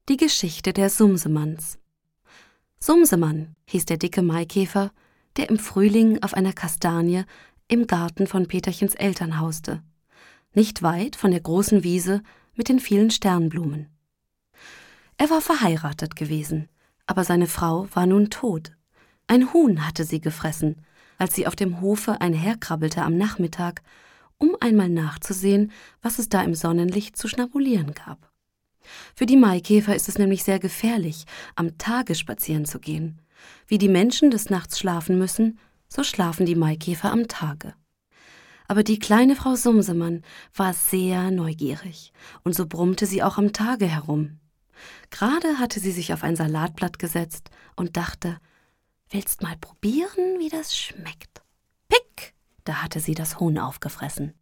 Die Geschichte der Sumsemanns. Sumsemann hieß der dicke Maikäfer, der im Frühling auf einer Kastanie im Garten von Peterchens Eltern hauste, nicht weit von der großen Wiese mit den vielen Sternblumen. Er war verheiratet gewesen, aber seine Frau war nun tot. Ein Huhn hatte sie gefressen, als sie auf dem Hofe einherkrabbelte am Nachmittag, um einmal nachzusehen, was es da im Sonnenlicht zu schnabulieren gab. Für die Maikäfer ist es nämlich sehr gefährlich, am Tage spazieren zu gehen. Wie die Menschen des Nachts schlafen müssen, so schlafen die Maikäfer am Tage. Aber die kleine Frau Sumsemann war sehr neugierig, und so brummte sie auch am Tage herum. Gerade hatte sie sich auf ein Salatblatt gesetzt und dachte, »Willst mal probieren, wie das schmeckt?« Pick! Da hatte sie das Huhn aufgefressen.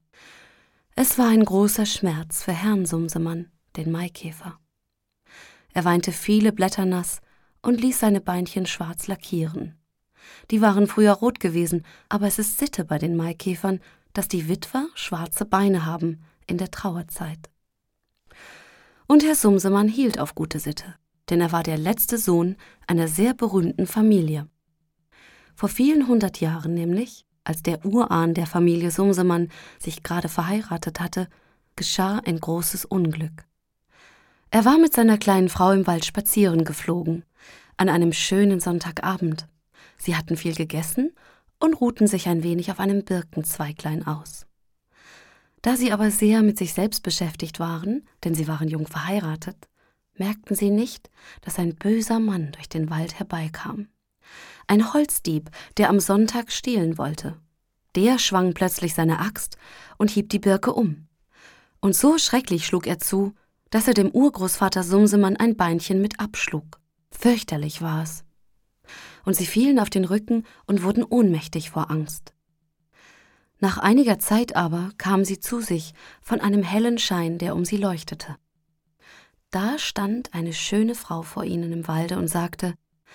Es war ein großer Schmerz für Herrn Sumsemann, den Maikäfer. Er weinte viele Blätter nass und ließ seine Beinchen schwarz lackieren. Die waren früher rot gewesen, aber es ist Sitte bei den Maikäfern, dass die Witwer schwarze Beine haben in der Trauerzeit. Und Herr Sumsemann hielt auf gute Sitte, denn er war der letzte Sohn einer sehr berühmten Familie. Vor vielen 100 Jahren nämlich, als der Urahn der Familie Sumsemann sich gerade verheiratet hatte, geschah ein großes Unglück. Er war mit seiner kleinen Frau im Wald spazieren geflogen, an einem schönen Sonntagabend. Sie hatten viel gegessen und ruhten sich ein wenig auf einem Birkenzweiglein aus. Da sie aber sehr mit sich selbst beschäftigt waren, denn sie waren jung verheiratet, merkten sie nicht, dass ein böser Mann durch den Wald herbeikam. Ein Holzdieb, der am Sonntag stehlen wollte. Der schwang plötzlich seine Axt und hieb die Birke um. Und so schrecklich schlug er zu, dass er dem Urgroßvater Sumsemann ein Beinchen mit abschlug. Fürchterlich war es. Und sie fielen auf den Rücken und wurden ohnmächtig vor Angst. Nach einiger Zeit aber kamen sie zu sich von einem hellen Schein, der um sie leuchtete. Da stand eine schöne Frau vor ihnen im Walde und sagte,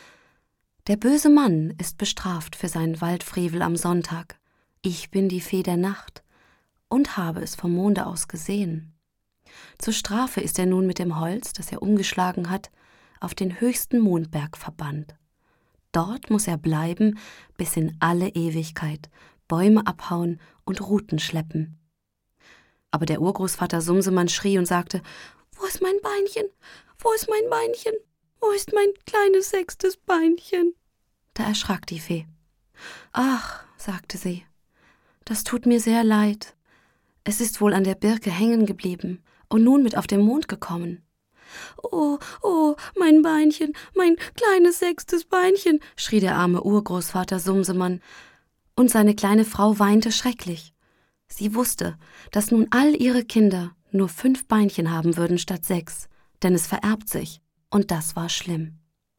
»Der böse Mann ist bestraft für seinen Waldfrevel am Sonntag. Ich bin die Fee der Nacht und habe es vom Monde aus gesehen. Zur Strafe ist er nun mit dem Holz, das er umgeschlagen hat, auf den höchsten Mondberg verbannt. Dort muss er bleiben, bis in alle Ewigkeit, Bäume abhauen und Ruten schleppen.« Aber der Urgroßvater Sumsemann schrie und sagte, »Wo ist mein Beinchen? Wo ist mein Beinchen? Wo ist mein kleines 6. Beinchen?« Da erschrak die Fee. »Ach«, sagte sie, »das tut mir sehr leid. Es ist wohl an der Birke hängen geblieben und nun mit auf den Mond gekommen.« »Oh, oh, mein Beinchen, mein kleines 6. Beinchen«, schrie der arme Urgroßvater Sumsemann, und seine kleine Frau weinte schrecklich. Sie wusste, dass nun all ihre Kinder nur 5 Beinchen haben würden statt 6, denn es vererbt sich, und das war schlimm.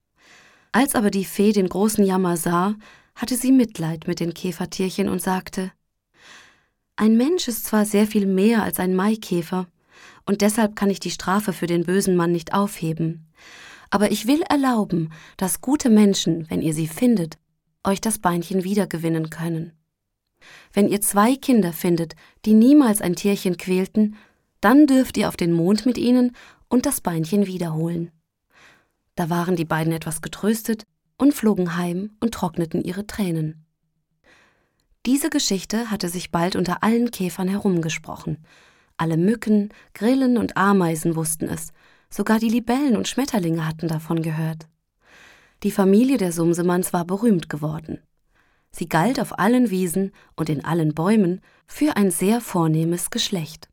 Als aber die Fee den großen Jammer sah, hatte sie Mitleid mit den Käfertierchen und sagte, »Ein Mensch ist zwar sehr viel mehr als ein Maikäfer, und deshalb kann ich die Strafe für den bösen Mann nicht aufheben. Aber ich will erlauben, dass gute Menschen, wenn ihr sie findet, euch das Beinchen wiedergewinnen können. Wenn ihr 2 Kinder findet, die niemals ein Tierchen quälten, dann dürft ihr auf den Mond mit ihnen und das Beinchen wiederholen.« Da waren die beiden etwas getröstet und flogen heim und trockneten ihre Tränen. Diese Geschichte hatte sich bald unter allen Käfern herumgesprochen. Alle Mücken, Grillen und Ameisen wussten es, sogar die Libellen und Schmetterlinge hatten davon gehört. Die Familie der Sumsemanns war berühmt geworden. Sie galt auf allen Wiesen und in allen Bäumen für ein sehr vornehmes Geschlecht.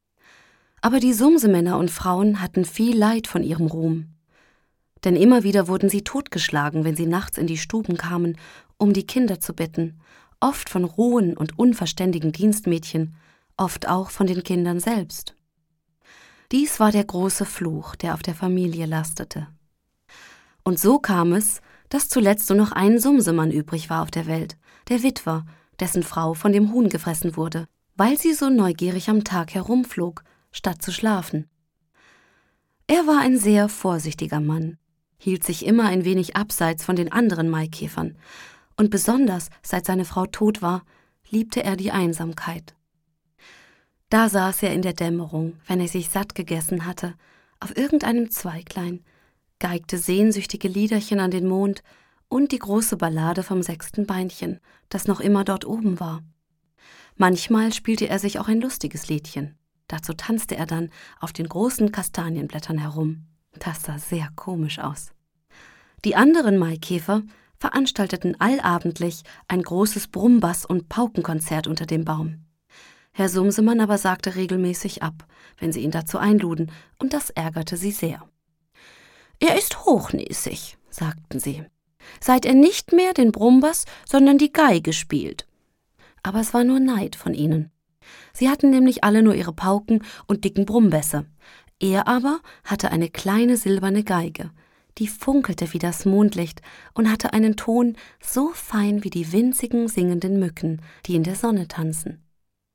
Aber die Sumsemänner und Frauen hatten viel Leid von ihrem Ruhm. Denn immer wieder wurden sie totgeschlagen, wenn sie nachts in die Stuben kamen, um die Kinder zu betten, oft von rohen und unverständigen Dienstmädchen, oft auch von den Kindern selbst. Dies war der große Fluch, der auf der Familie lastete. Und so kam es, dass zuletzt nur noch ein Sumsemann übrig war auf der Welt, der Witwer, dessen Frau von dem Huhn gefressen wurde, weil sie so neugierig am Tag herumflog, statt zu schlafen. Er war ein sehr vorsichtiger Mann, hielt sich immer ein wenig abseits von den anderen Maikäfern, und besonders, seit seine Frau tot war, liebte er die Einsamkeit. Da saß er in der Dämmerung, wenn er sich satt gegessen hatte, Auf irgendeinem Zweiglein, geigte sehnsüchtige Liederchen an den Mond und die große Ballade vom 6. Beinchen, das noch immer dort oben war. Manchmal spielte er sich auch ein lustiges Liedchen. Dazu tanzte er dann auf den großen Kastanienblättern herum. Das sah sehr komisch aus. Die anderen Maikäfer veranstalteten allabendlich ein großes Brummbass- und Paukenkonzert unter dem Baum. Herr Sumsemann aber sagte regelmäßig ab, wenn sie ihn dazu einluden, und das ärgerte sie sehr. »Er ist hochnäsig«, sagten sie, »seit er nicht mehr den Brummbass, sondern die Geige spielt.« Aber es war nur Neid von ihnen. Sie hatten nämlich alle nur ihre Pauken und dicken Brummbässe. Er aber hatte eine kleine silberne Geige, die funkelte wie das Mondlicht und hatte einen Ton so fein wie die winzigen singenden Mücken, die in der Sonne tanzen.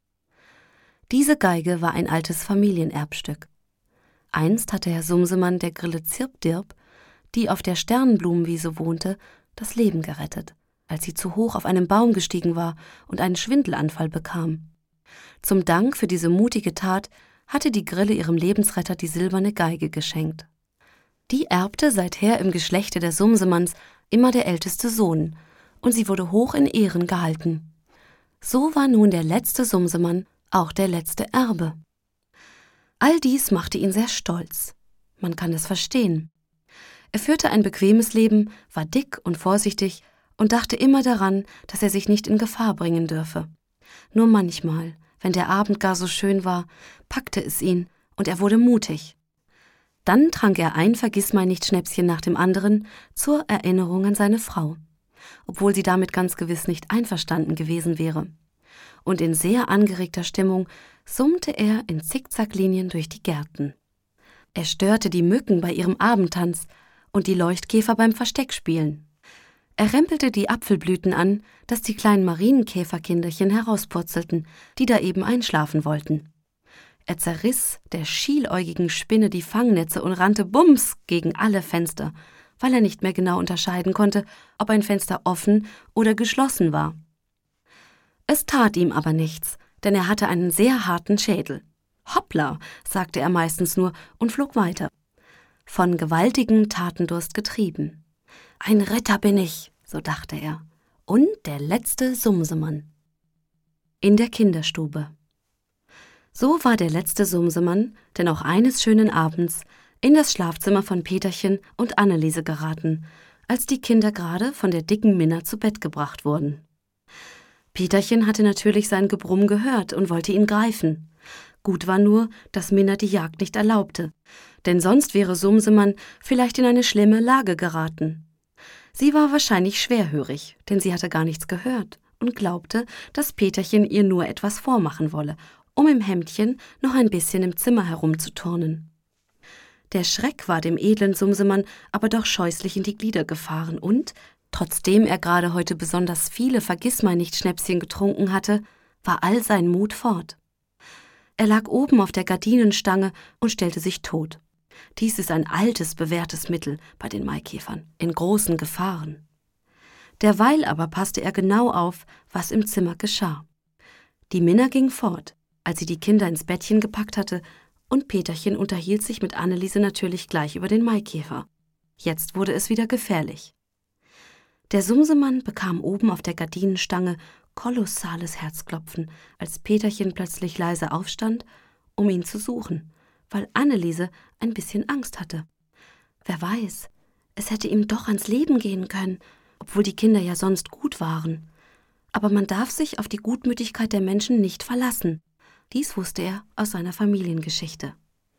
Diese Geige war ein altes Familienerbstück. Einst hatte Herr Sumsemann der Grille Zirpdirp, die auf der Sternenblumenwiese wohnte, das Leben gerettet, als sie zu hoch auf einen Baum gestiegen war und einen Schwindelanfall bekam. Zum Dank für diese mutige Tat hatte die Grille ihrem Lebensretter die silberne Geige geschenkt. Die erbte seither im Geschlechte der Sumsemanns immer der älteste Sohn, und sie wurde hoch in Ehren gehalten. So war nun der letzte Sumsemann auch der letzte Erbe. All dies machte ihn sehr stolz. Man kann es verstehen. Er führte ein bequemes Leben, war dick und vorsichtig und dachte immer daran, dass er sich nicht in Gefahr bringen dürfe. Nur manchmal, wenn der Abend gar so schön war, packte es ihn und er wurde mutig. Dann trank er ein Vergissmeinnicht-Schnäpschen nach dem anderen zur Erinnerung an seine Frau, obwohl sie damit ganz gewiss nicht einverstanden gewesen wäre. Und in sehr angeregter Stimmung summte er in Zickzacklinien durch die Gärten. Er störte die Mücken bei ihrem Abendtanz und die Leuchtkäfer beim Versteckspielen. Er rempelte die Apfelblüten an, dass die kleinen Marienkäferkinderchen herauspurzelten, die da eben einschlafen wollten. Er zerriss der schieläugigen Spinne die Fangnetze und rannte bums gegen alle Fenster, weil er nicht mehr genau unterscheiden konnte, ob ein Fenster offen oder geschlossen war. Es tat ihm aber nichts, denn er hatte einen sehr harten Schädel. »Hoppla«, sagte er meistens nur und flog weiter. Von gewaltigem Tatendurst getrieben. »Ein Retter bin ich«, so dachte er, und der letzte Sumsemann. In der Kinderstube. So war der letzte Sumsemann denn auch eines schönen Abends in das Schlafzimmer von Peterchen und Anneliese geraten, als die Kinder gerade von der dicken Minna zu Bett gebracht wurden. Peterchen hatte natürlich sein Gebrumm gehört und wollte ihn greifen. Gut war nur, dass Minna die Jagd nicht erlaubte, denn sonst wäre Sumsemann vielleicht in eine schlimme Lage geraten. Sie war wahrscheinlich schwerhörig, denn sie hatte gar nichts gehört und glaubte, dass Peterchen ihr nur etwas vormachen wolle, um im Hemdchen noch ein bisschen im Zimmer herumzuturnen. Der Schreck war dem edlen Sumsemann aber doch scheußlich in die Glieder gefahren und, trotzdem er gerade heute besonders viele Vergissmeinnicht-Schnäpschen getrunken hatte, war all sein Mut fort. Er lag oben auf der Gardinenstange und stellte sich tot. Dies ist ein altes, bewährtes Mittel bei den Maikäfern, in großen Gefahren. Derweil aber passte er genau auf, was im Zimmer geschah. Die Minna ging fort, als sie die Kinder ins Bettchen gepackt hatte, und Peterchen unterhielt sich mit Anneliese natürlich gleich über den Maikäfer. Jetzt wurde es wieder gefährlich. Der Sumsemann bekam oben auf der Gardinenstange kolossales Herzklopfen, als Peterchen plötzlich leise aufstand, um ihn zu suchen, weil Anneliese ein bisschen Angst hatte. Wer weiß, es hätte ihm doch ans Leben gehen können, obwohl die Kinder ja sonst gut waren. Aber man darf sich auf die Gutmütigkeit der Menschen nicht verlassen. Dies wusste er aus seiner Familiengeschichte.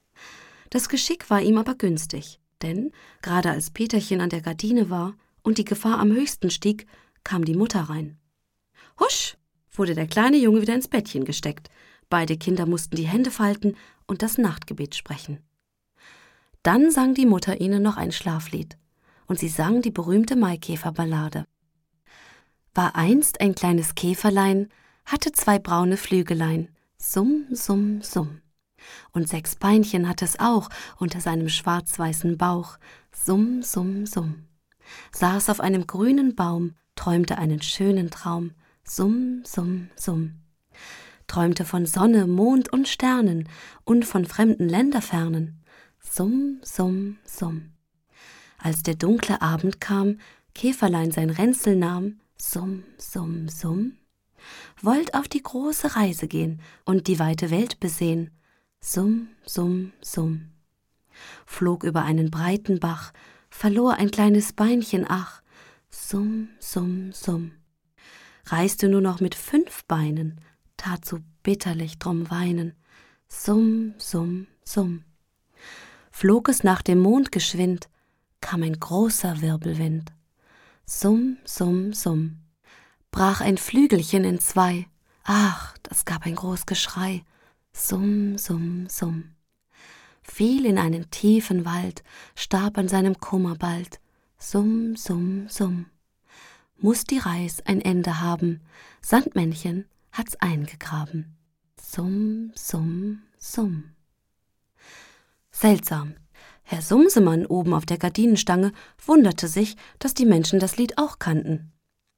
Das Geschick war ihm aber günstig, denn gerade als Peterchen an der Gardine war und die Gefahr am höchsten stieg, kam die Mutter rein. Husch, wurde der kleine Junge wieder ins Bettchen gesteckt. Beide Kinder mussten die Hände falten und das Nachtgebet sprechen. Dann sang die Mutter ihnen noch ein Schlaflied, und sie sang die berühmte Maikäferballade. War einst ein kleines Käferlein, hatte 2 braune Flügelein, summ, summ, summ. Und 6 Beinchen hatte es auch unter seinem schwarz-weißen Bauch, summ, summ, summ. Saß auf einem grünen Baum, träumte einen schönen Traum, summ, summ, summ. Träumte von Sonne, Mond und Sternen und von fremden Länderfernen, Summ, summ, summ. Als der dunkle Abend kam, Käferlein sein Ränzel nahm, summ, summ, summ, wollt auf die große Reise gehen und die weite Welt besehen, summ, summ, summ. Flog über einen breiten Bach, verlor ein kleines Beinchen, ach, summ, summ, summ. Reiste nur noch mit 5 Beinen, tat so bitterlich drum weinen, summ, summ, summ. Flog es nach dem Mond geschwind, kam ein großer Wirbelwind, summ, summ, summ. Brach ein Flügelchen in 2, ach, das gab ein groß Geschrei, summ, summ, summ. Fiel in einen tiefen Wald, starb an seinem Kummer bald, summ, summ, summ. Muß die Reis ein Ende haben, Sandmännchen hat's eingegraben, summ, summ, summ. Seltsam. Herr Sumsemann oben auf der Gardinenstange wunderte sich, dass die Menschen das Lied auch kannten.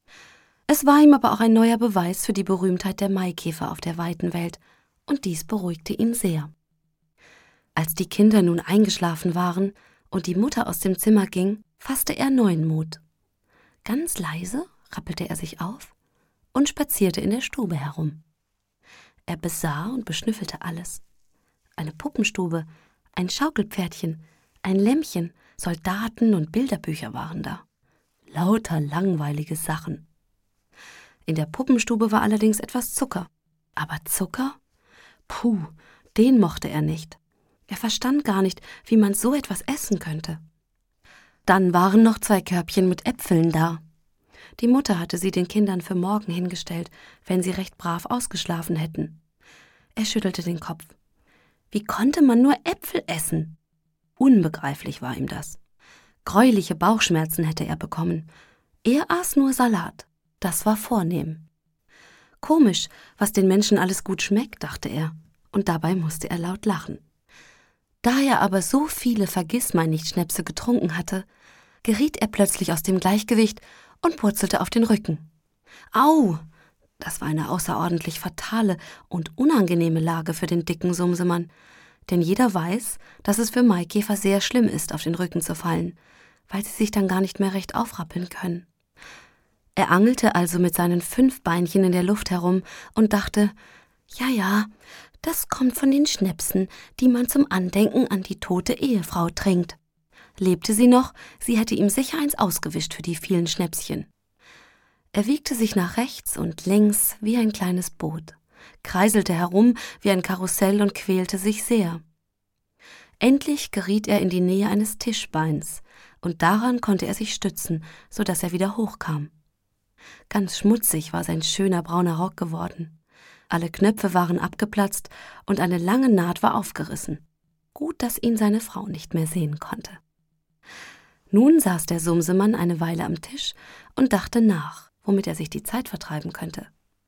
Es war ihm aber auch ein neuer Beweis für die Berühmtheit der Maikäfer auf der weiten Welt, und dies beruhigte ihn sehr. Als die Kinder nun eingeschlafen waren und die Mutter aus dem Zimmer ging, fasste er neuen Mut. Ganz leise rappelte er sich auf und spazierte in der Stube herum. Er besah und beschnüffelte alles. Eine Puppenstube, ein Schaukelpferdchen, ein Lämmchen, Soldaten und Bilderbücher waren da. Lauter langweilige Sachen. In der Puppenstube war allerdings etwas Zucker. Aber Zucker? Puh, den mochte er nicht. Er verstand gar nicht, wie man so etwas essen könnte. Dann waren noch 2 Körbchen mit Äpfeln da. Die Mutter hatte sie den Kindern für morgen hingestellt, wenn sie recht brav ausgeschlafen hätten. Er schüttelte den Kopf. Wie konnte man nur Äpfel essen? Unbegreiflich war ihm das. Greuliche Bauchschmerzen hätte er bekommen. Er aß nur Salat. Das war vornehm. Komisch, was den Menschen alles gut schmeckt, dachte er, und dabei musste er laut lachen. Da er aber so viele Vergissmeinnicht-Schnäpse getrunken hatte, geriet er plötzlich aus dem Gleichgewicht und purzelte auf den Rücken. Au! Das war eine außerordentlich fatale und unangenehme Lage für den dicken Sumsemann, denn jeder weiß, dass es für Maikäfer sehr schlimm ist, auf den Rücken zu fallen, weil sie sich dann gar nicht mehr recht aufrappeln können. Er angelte also mit seinen 5 Beinchen in der Luft herum und dachte, ja, das kommt von den Schnäpsen, die man zum Andenken an die tote Ehefrau trinkt. Lebte sie noch, sie hätte ihm sicher eins ausgewischt für die vielen Schnäpschen. Er wiegte sich nach rechts und links wie ein kleines Boot, kreiselte herum wie ein Karussell und quälte sich sehr. Endlich geriet er in die Nähe eines Tischbeins, und daran konnte er sich stützen, so dass er wieder hochkam. Ganz schmutzig war sein schöner brauner Rock geworden. Alle Knöpfe waren abgeplatzt und eine lange Naht war aufgerissen. Gut, dass ihn seine Frau nicht mehr sehen konnte. Nun saß der Sumsemann eine Weile am Tisch und dachte nach, womit er sich die Zeit vertreiben könnte.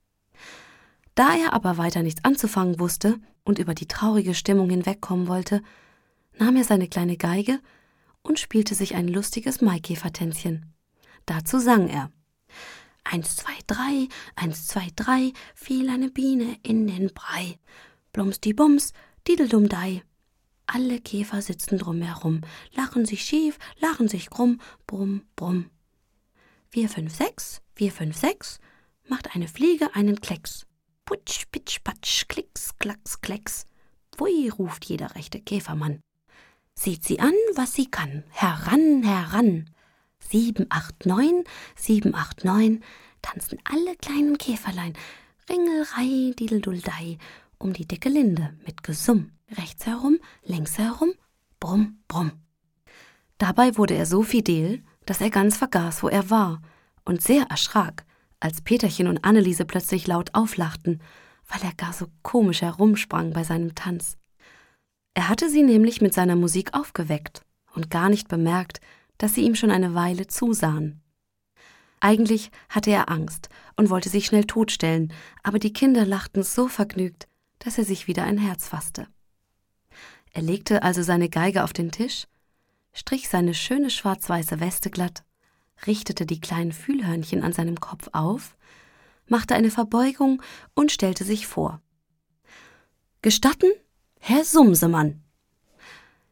Da er aber weiter nichts anzufangen wusste und über die traurige Stimmung hinwegkommen wollte, nahm er seine kleine Geige und spielte sich ein lustiges Maikäfertänzchen. Dazu sang er: 1, 2, 3, 1, 2, 3, fiel eine Biene in den Brei. Blumsdi-Bums, Dideldumdei. Alle Käfer sitzen drumherum, lachen sich schief, lachen sich krumm, brumm, brumm. 4, 5, 6, 4, 5, 6, macht eine Fliege einen Klecks. Putsch, pitsch, patsch, klicks, klacks, klecks. Pfui, ruft jeder rechte Käfermann. Seht sie an, was sie kann, heran, heran. 7, 8, 9, 7, 8, 9, tanzen alle kleinen Käferlein, Ringelrei, Didelduldei, um die dicke Linde mit Gesumm, rechts herum, längs herum, brumm, brumm. Dabei wurde er so fidel, dass er ganz vergaß, wo er war, und sehr erschrak, als Peterchen und Anneliese plötzlich laut auflachten, weil er gar so komisch herumsprang bei seinem Tanz. Er hatte sie nämlich mit seiner Musik aufgeweckt und gar nicht bemerkt, dass sie ihm schon eine Weile zusahen. Eigentlich hatte er Angst und wollte sich schnell totstellen, aber die Kinder lachten so vergnügt, dass er sich wieder ein Herz fasste. Er legte also seine Geige auf den Tisch, strich seine schöne schwarz-weiße Weste glatt, richtete die kleinen Fühlhörnchen an seinem Kopf auf, machte eine Verbeugung und stellte sich vor. »Gestatten, Herr Sumsemann?«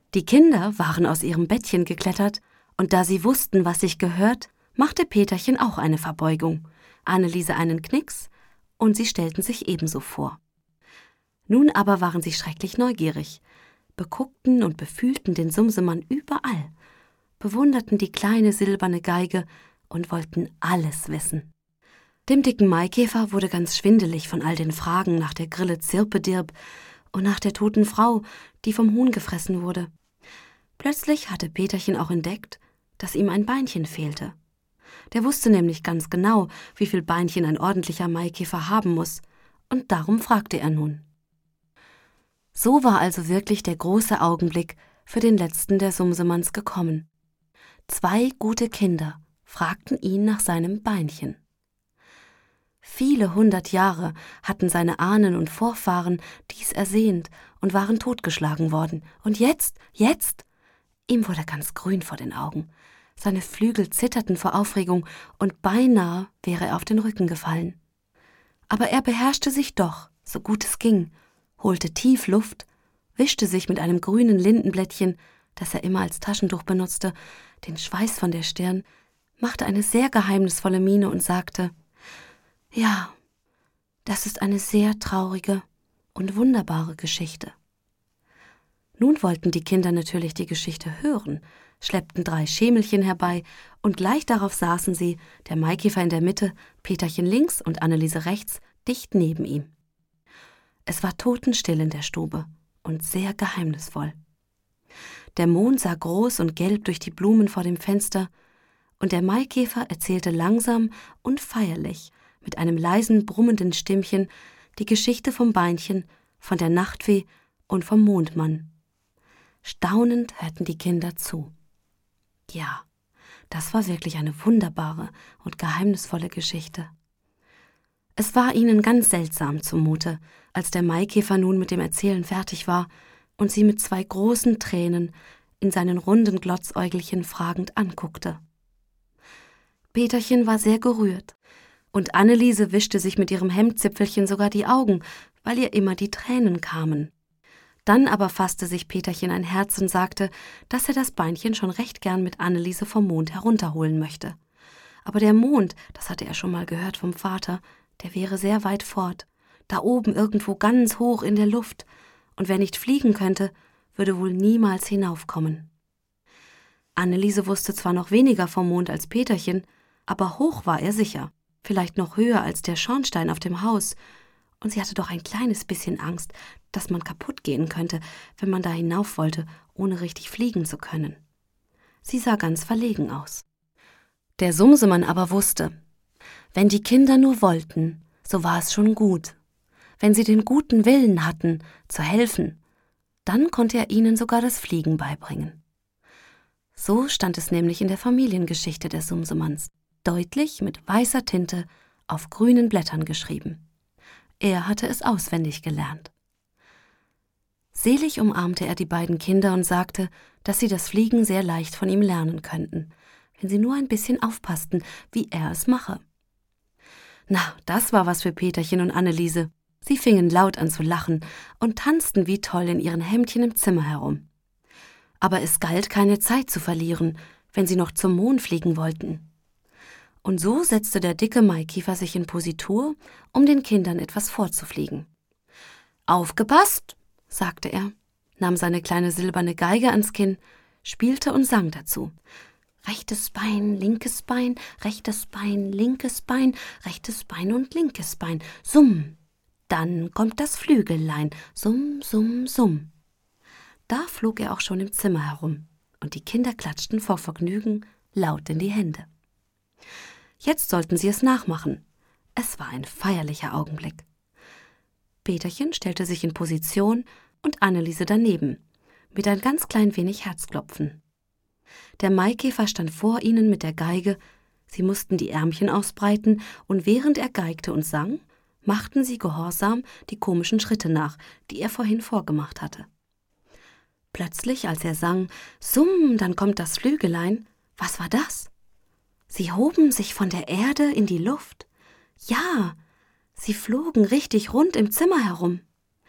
Die Kinder waren aus ihrem Bettchen geklettert, und da sie wussten, was sich gehört, machte Peterchen auch eine Verbeugung, Anneliese einen Knicks, und sie stellten sich ebenso vor. Nun aber waren sie schrecklich neugierig, beguckten und befühlten den Sumsemann überall, bewunderten die kleine silberne Geige und wollten alles wissen. Dem dicken Maikäfer wurde ganz schwindelig von all den Fragen nach der Grille Zirpedirp und nach der toten Frau, die vom Huhn gefressen wurde. Plötzlich hatte Peterchen auch entdeckt, dass ihm ein Beinchen fehlte. Der wusste nämlich ganz genau, wie viel Beinchen ein ordentlicher Maikäfer haben muss, und darum fragte er nun. So war also wirklich der große Augenblick für den letzten der Sumsemanns gekommen. 2 gute Kinder fragten ihn nach seinem Beinchen. Viele 100 Jahre hatten seine Ahnen und Vorfahren dies ersehnt und waren totgeschlagen worden. Und jetzt, ihm wurde ganz grün vor den Augen. Seine Flügel zitterten vor Aufregung und beinahe wäre er auf den Rücken gefallen. Aber er beherrschte sich doch, so gut es ging, holte tief Luft, wischte sich mit einem grünen Lindenblättchen, das er immer als Taschentuch benutzte, den Schweiß von der Stirn, machte eine sehr geheimnisvolle Miene und sagte: »Ja, das ist eine sehr traurige und wunderbare Geschichte.« Nun wollten die Kinder natürlich die Geschichte hören, schleppten 3 Schemelchen herbei, und gleich darauf saßen sie, der Maikäfer in der Mitte, Peterchen links und Anneliese rechts, dicht neben ihm. Es war totenstill in der Stube und sehr geheimnisvoll. Der Mond sah groß und gelb durch die Blumen vor dem Fenster, und der Maikäfer erzählte langsam und feierlich, mit einem leisen, brummenden Stimmchen, die Geschichte vom Beinchen, von der Nachtfee und vom Mondmann. Staunend hörten die Kinder zu. Ja, das war wirklich eine wunderbare und geheimnisvolle Geschichte. Es war ihnen ganz seltsam zumute, als der Maikäfer nun mit dem Erzählen fertig war und sie mit 2 großen Tränen in seinen runden Glotzäugelchen fragend anguckte. Peterchen war sehr gerührt, und Anneliese wischte sich mit ihrem Hemdzipfelchen sogar die Augen, weil ihr immer die Tränen kamen. Dann aber fasste sich Peterchen ein Herz und sagte, dass er das Beinchen schon recht gern mit Anneliese vom Mond herunterholen möchte. Aber der Mond, das hatte er schon mal gehört vom Vater, der wäre sehr weit fort, da oben irgendwo ganz hoch in der Luft, und wer nicht fliegen könnte, würde wohl niemals hinaufkommen. Anneliese wusste zwar noch weniger vom Mond als Peterchen, aber hoch war er sicher, vielleicht noch höher als der Schornstein auf dem Haus, und sie hatte doch ein kleines bisschen Angst, dass man kaputt gehen könnte, wenn man da hinauf wollte, ohne richtig fliegen zu können. Sie sah ganz verlegen aus. Der Sumsemann aber wusste, wenn die Kinder nur wollten, so war es schon gut. Wenn sie den guten Willen hatten, zu helfen, dann konnte er ihnen sogar das Fliegen beibringen. So stand es nämlich in der Familiengeschichte des Sumsemanns, deutlich mit weißer Tinte auf grünen Blättern geschrieben. Er hatte es auswendig gelernt. Selig umarmte er die beiden Kinder und sagte, dass sie das Fliegen sehr leicht von ihm lernen könnten, wenn sie nur ein bisschen aufpassten, wie er es mache. Na, das war was für Peterchen und Anneliese. Sie fingen laut an zu lachen und tanzten wie toll in ihren Hemdchen im Zimmer herum. Aber es galt, keine Zeit zu verlieren, wenn sie noch zum Mond fliegen wollten. Und so setzte der dicke Maikäfer sich in Positur, um den Kindern etwas vorzufliegen. »Aufgepasst«, sagte er, nahm seine kleine silberne Geige ans Kinn, spielte und sang dazu. »Rechtes Bein, linkes Bein, rechtes Bein, linkes Bein, rechtes Bein und linkes Bein, summ. Dann kommt das Flügelein, summ, summ, summ.« Da flog er auch schon im Zimmer herum, und die Kinder klatschten vor Vergnügen laut in die Hände. Jetzt sollten sie es nachmachen. Es war ein feierlicher Augenblick. Peterchen stellte sich in Position und Anneliese daneben, mit ein ganz klein wenig Herzklopfen. Der Maikäfer stand vor ihnen mit der Geige, sie mussten die Ärmchen ausbreiten, und während er geigte und sang, machten sie gehorsam die komischen Schritte nach, die er vorhin vorgemacht hatte. Plötzlich, als er sang, »Summ, dann kommt das Flügelein«, was war das? Sie hoben sich von der Erde in die Luft. Ja, sie flogen richtig rund im Zimmer herum.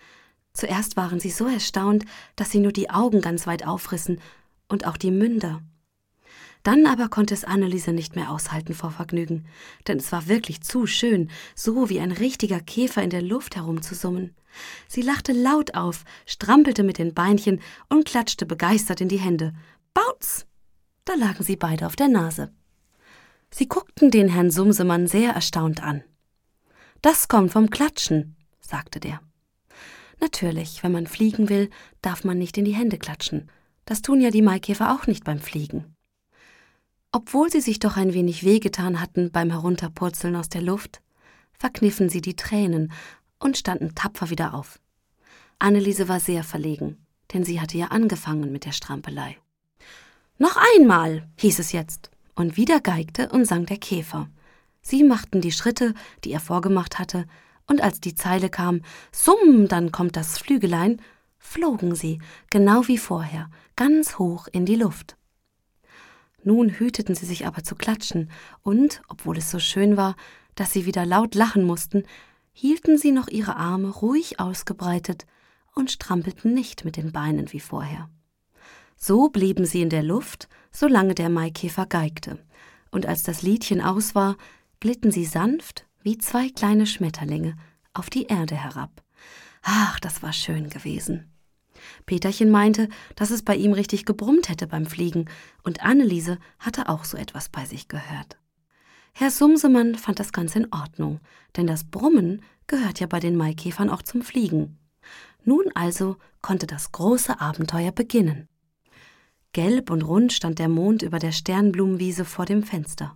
Zuerst waren sie so erstaunt, dass sie nur die Augen ganz weit aufrissen und auch die Münder. Dann aber konnte es Anneliese nicht mehr aushalten vor Vergnügen, denn es war wirklich zu schön, so wie ein richtiger Käfer in der Luft herumzusummen. Sie lachte laut auf, strampelte mit den Beinchen und klatschte begeistert in die Hände. Bauz! Da lagen sie beide auf der Nase. Sie guckten den Herrn Sumsemann sehr erstaunt an. »Das kommt vom Klatschen«, sagte der. Natürlich, wenn man fliegen will, darf man nicht in die Hände klatschen. Das tun ja die Maikäfer auch nicht beim Fliegen. Obwohl sie sich doch ein wenig wehgetan hatten beim Herunterpurzeln aus der Luft, verkniffen sie die Tränen und standen tapfer wieder auf. Anneliese war sehr verlegen, denn sie hatte ja angefangen mit der Strampelei. »Noch einmal«, hieß es jetzt, und wieder geigte und sang der Käfer. Sie machten die Schritte, die er vorgemacht hatte, und als die Zeile kam, »Summ, dann kommt das Flügelein«, flogen sie, genau wie vorher, ganz hoch in die Luft. Nun hüteten sie sich aber zu klatschen, und, obwohl es so schön war, dass sie wieder laut lachen mussten, hielten sie noch ihre Arme ruhig ausgebreitet und strampelten nicht mit den Beinen wie vorher. So blieben sie in der Luft, solange der Maikäfer geigte, und als das Liedchen aus war, glitten sie sanft, wie zwei kleine Schmetterlinge, auf die Erde herab. Ach, das war schön gewesen. Peterchen meinte, dass es bei ihm richtig gebrummt hätte beim Fliegen, und Anneliese hatte auch so etwas bei sich gehört. Herr Sumsemann fand das ganz in Ordnung, denn das Brummen gehört ja bei den Maikäfern auch zum Fliegen. Nun also konnte das große Abenteuer beginnen. Gelb und rund stand der Mond über der Sternblumenwiese vor dem Fenster.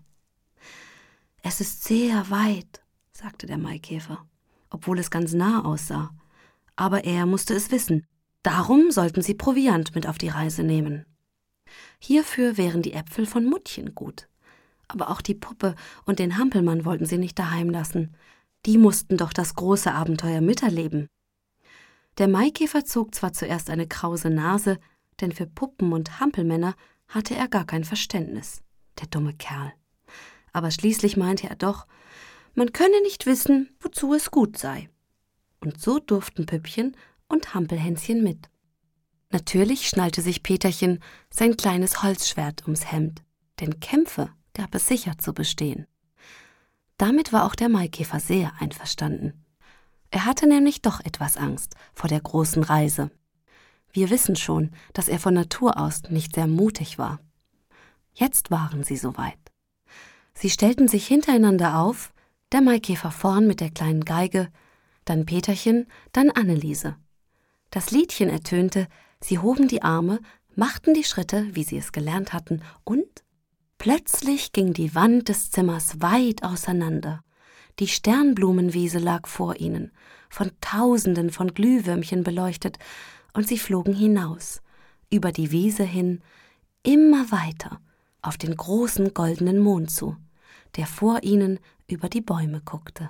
»Es ist sehr weit«, sagte der Maikäfer, obwohl es ganz nah aussah. Aber er musste es wissen. Darum sollten sie Proviant mit auf die Reise nehmen. Hierfür wären die Äpfel von Muttchen gut. Aber auch die Puppe und den Hampelmann wollten sie nicht daheim lassen. Die mussten doch das große Abenteuer miterleben. Der Maikäfer zog zwar zuerst eine krause Nase, denn für Puppen und Hampelmänner hatte er gar kein Verständnis, der dumme Kerl. Aber schließlich meinte er doch, man könne nicht wissen, wozu es gut sei. Und so durften Püppchen und Hampelhänschen mit. Natürlich schnallte sich Peterchen sein kleines Holzschwert ums Hemd, denn Kämpfe gab es sicher zu bestehen. Damit war auch der Maikäfer sehr einverstanden. Er hatte nämlich doch etwas Angst vor der großen Reise. Wir wissen schon, dass er von Natur aus nicht sehr mutig war. Jetzt waren sie soweit. Sie stellten sich hintereinander auf, der Maikäfer vorn mit der kleinen Geige, dann Peterchen, dann Anneliese. Das Liedchen ertönte, sie hoben die Arme, machten die Schritte, wie sie es gelernt hatten, und plötzlich ging die Wand des Zimmers weit auseinander. Die Sternblumenwiese lag vor ihnen, von Tausenden von Glühwürmchen beleuchtet, und sie flogen hinaus, über die Wiese hin, immer weiter, auf den großen goldenen Mond zu, der vor ihnen über die Bäume guckte.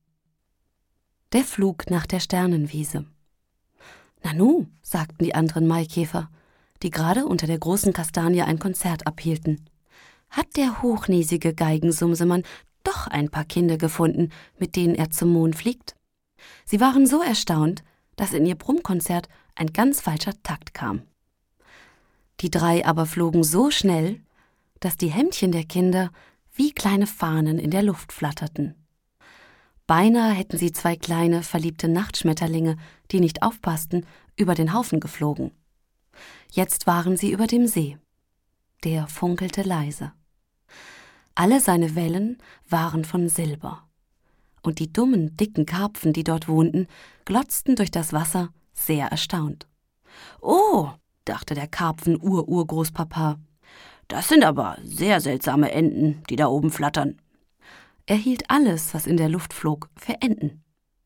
Der Flug nach der Sternenwiese. »Nanu«, sagten die anderen Maikäfer, die gerade unter der großen Kastanie ein Konzert abhielten. »Hat der hochnäsige Geigensumsemann doch ein paar Kinder gefunden, mit denen er zum Mond fliegt?« Sie waren so erstaunt, dass in ihr Brummkonzert ein ganz falscher Takt kam. Die drei aber flogen so schnell, dass die Hemdchen der Kinder wie kleine Fahnen in der Luft flatterten. Beinahe hätten sie zwei kleine, verliebte Nachtschmetterlinge, die nicht aufpassten, über den Haufen geflogen. Jetzt waren sie über dem See. Der funkelte leise. Alle seine Wellen waren von Silber. Und die dummen, dicken Karpfen, die dort wohnten, glotzten durch das Wasser, sehr erstaunt. »Oh«, dachte der Karpfen-Urgroßpapa, »das sind aber sehr seltsame Enten, die da oben flattern.« Er hielt alles, was in der Luft flog, für Enten.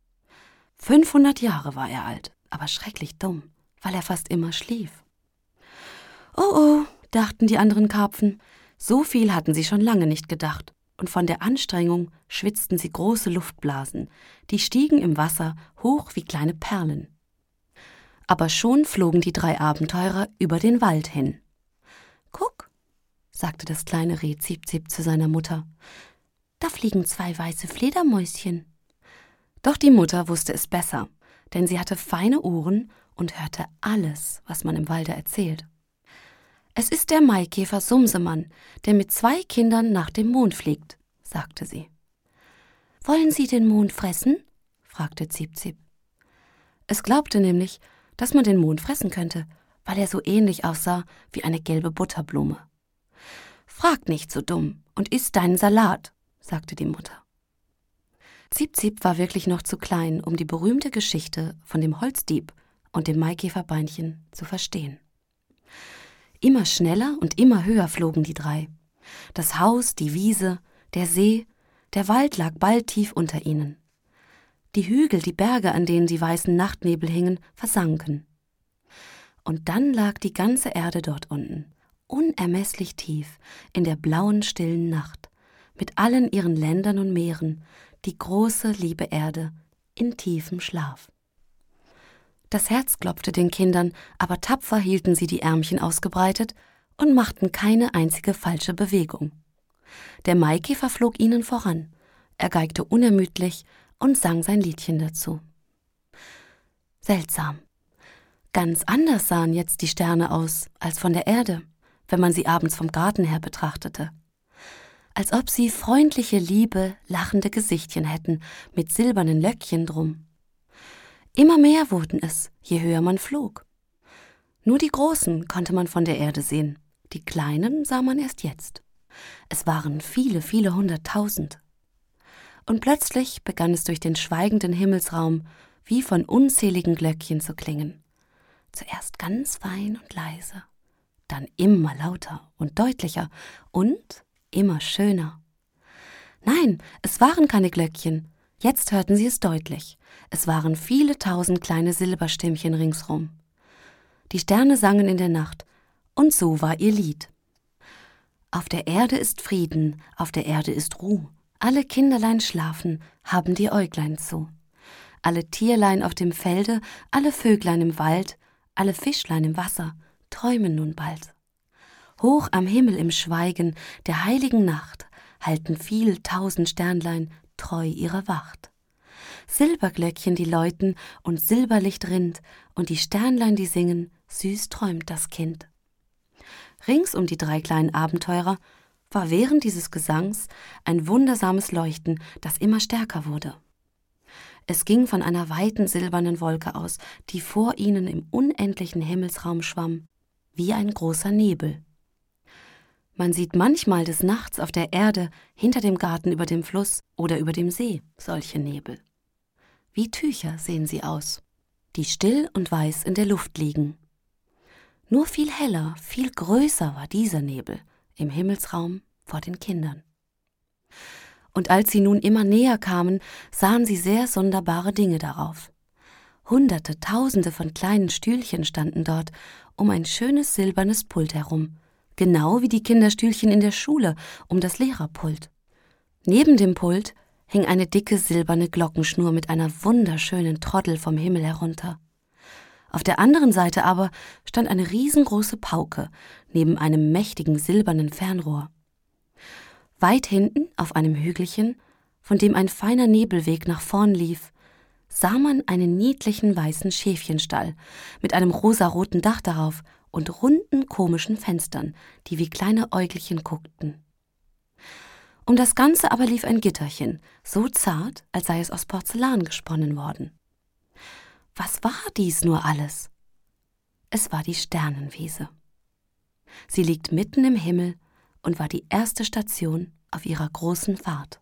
500 Jahre war er alt, aber schrecklich dumm, weil er fast immer schlief. »Oh, oh«, dachten die anderen Karpfen, so viel hatten sie schon lange nicht gedacht, und von der Anstrengung schwitzten sie große Luftblasen, die stiegen im Wasser hoch wie kleine Perlen. Aber schon flogen die drei Abenteurer über den Wald hin. »Guck«, sagte das kleine Reh Ziep-Ziep zu seiner Mutter, »da fliegen zwei weiße Fledermäuschen.« Doch die Mutter wusste es besser, denn sie hatte feine Ohren und hörte alles, was man im Walde erzählt. »Es ist der Maikäfer Sumsemann, der mit 2 Kindern nach dem Mond fliegt«, sagte sie. »Wollen Sie den Mond fressen?« fragte Ziepziep. Es glaubte nämlich, dass man den Mond fressen könnte, weil er so ähnlich aussah wie eine gelbe Butterblume. »Frag nicht so dumm und iss deinen Salat«, sagte die Mutter. Ziepziep war wirklich noch zu klein, um die berühmte Geschichte von dem Holzdieb und dem Maikäferbeinchen zu verstehen. Immer schneller und immer höher flogen die 3. Das Haus, die Wiese, der See, der Wald lag bald tief unter ihnen. Die Hügel, die Berge, an denen die weißen Nachtnebel hingen, versanken. Und dann lag die ganze Erde dort unten, unermesslich tief, in der blauen, stillen Nacht, mit allen ihren Ländern und Meeren, die große, liebe Erde, in tiefem Schlaf. Das Herz klopfte den Kindern, aber tapfer hielten sie die Ärmchen ausgebreitet und machten keine einzige falsche Bewegung. Der Maikäfer flog ihnen voran, er geigte unermüdlich und sang sein Liedchen dazu. Seltsam. Ganz anders sahen jetzt die Sterne aus als von der Erde, wenn man sie abends vom Garten her betrachtete. Als ob sie freundliche, liebe, lachende Gesichtchen hätten, mit silbernen Löckchen drum. Immer mehr wurden es, je höher man flog. Nur die Großen konnte man von der Erde sehen, die Kleinen sah man erst jetzt. Es waren viele, viele 100.000. Und plötzlich begann es durch den schweigenden Himmelsraum wie von unzähligen Glöckchen zu klingen. Zuerst ganz fein und leise, dann immer lauter und deutlicher und immer schöner. Nein, es waren keine Glöckchen. Jetzt hörten sie es deutlich. Es waren viele 1000 kleine Silberstimmchen ringsrum. Die Sterne sangen in der Nacht, und so war ihr Lied. Auf der Erde ist Frieden, auf der Erde ist Ruh. Alle Kinderlein schlafen, haben die Äuglein zu. Alle Tierlein auf dem Felde, alle Vöglein im Wald, alle Fischlein im Wasser, träumen nun bald. Hoch am Himmel im Schweigen der heiligen Nacht halten viel 1000 Sternlein treu ihre Wacht. Silberglöckchen, die läuten und Silberlicht rinnt und die Sternlein, die singen, süß träumt das Kind. Rings um die 3 kleinen Abenteurer war während dieses Gesangs ein wundersames Leuchten, das immer stärker wurde. Es ging von einer weiten silbernen Wolke aus, die vor ihnen im unendlichen Himmelsraum schwamm, wie ein großer Nebel. Man sieht manchmal des Nachts auf der Erde, hinter dem Garten über dem Fluss oder über dem See, solche Nebel. Wie Tücher sehen sie aus, die still und weiß in der Luft liegen. Nur viel heller, viel größer war dieser Nebel im Himmelsraum vor den Kindern. Und als sie nun immer näher kamen, sahen sie sehr sonderbare Dinge darauf. Hunderte, Tausende von kleinen Stühlchen standen dort um ein schönes silbernes Pult herum, genau wie die Kinderstühlchen in der Schule um das Lehrerpult. Neben dem Pult hing eine dicke silberne Glockenschnur mit einer wunderschönen Troddel vom Himmel herunter. Auf der anderen Seite aber stand eine riesengroße Pauke neben einem mächtigen silbernen Fernrohr. Weit hinten auf einem Hügelchen, von dem ein feiner Nebelweg nach vorn lief, sah man einen niedlichen weißen Schäfchenstall mit einem rosaroten Dach darauf und runden komischen Fenstern, die wie kleine Äugelchen guckten. Um das Ganze aber lief ein Gitterchen, so zart, als sei es aus Porzellan gesponnen worden. Was war dies nur alles? Es war die Sternenwiese. Sie liegt mitten im Himmel und war die erste Station auf ihrer großen Fahrt.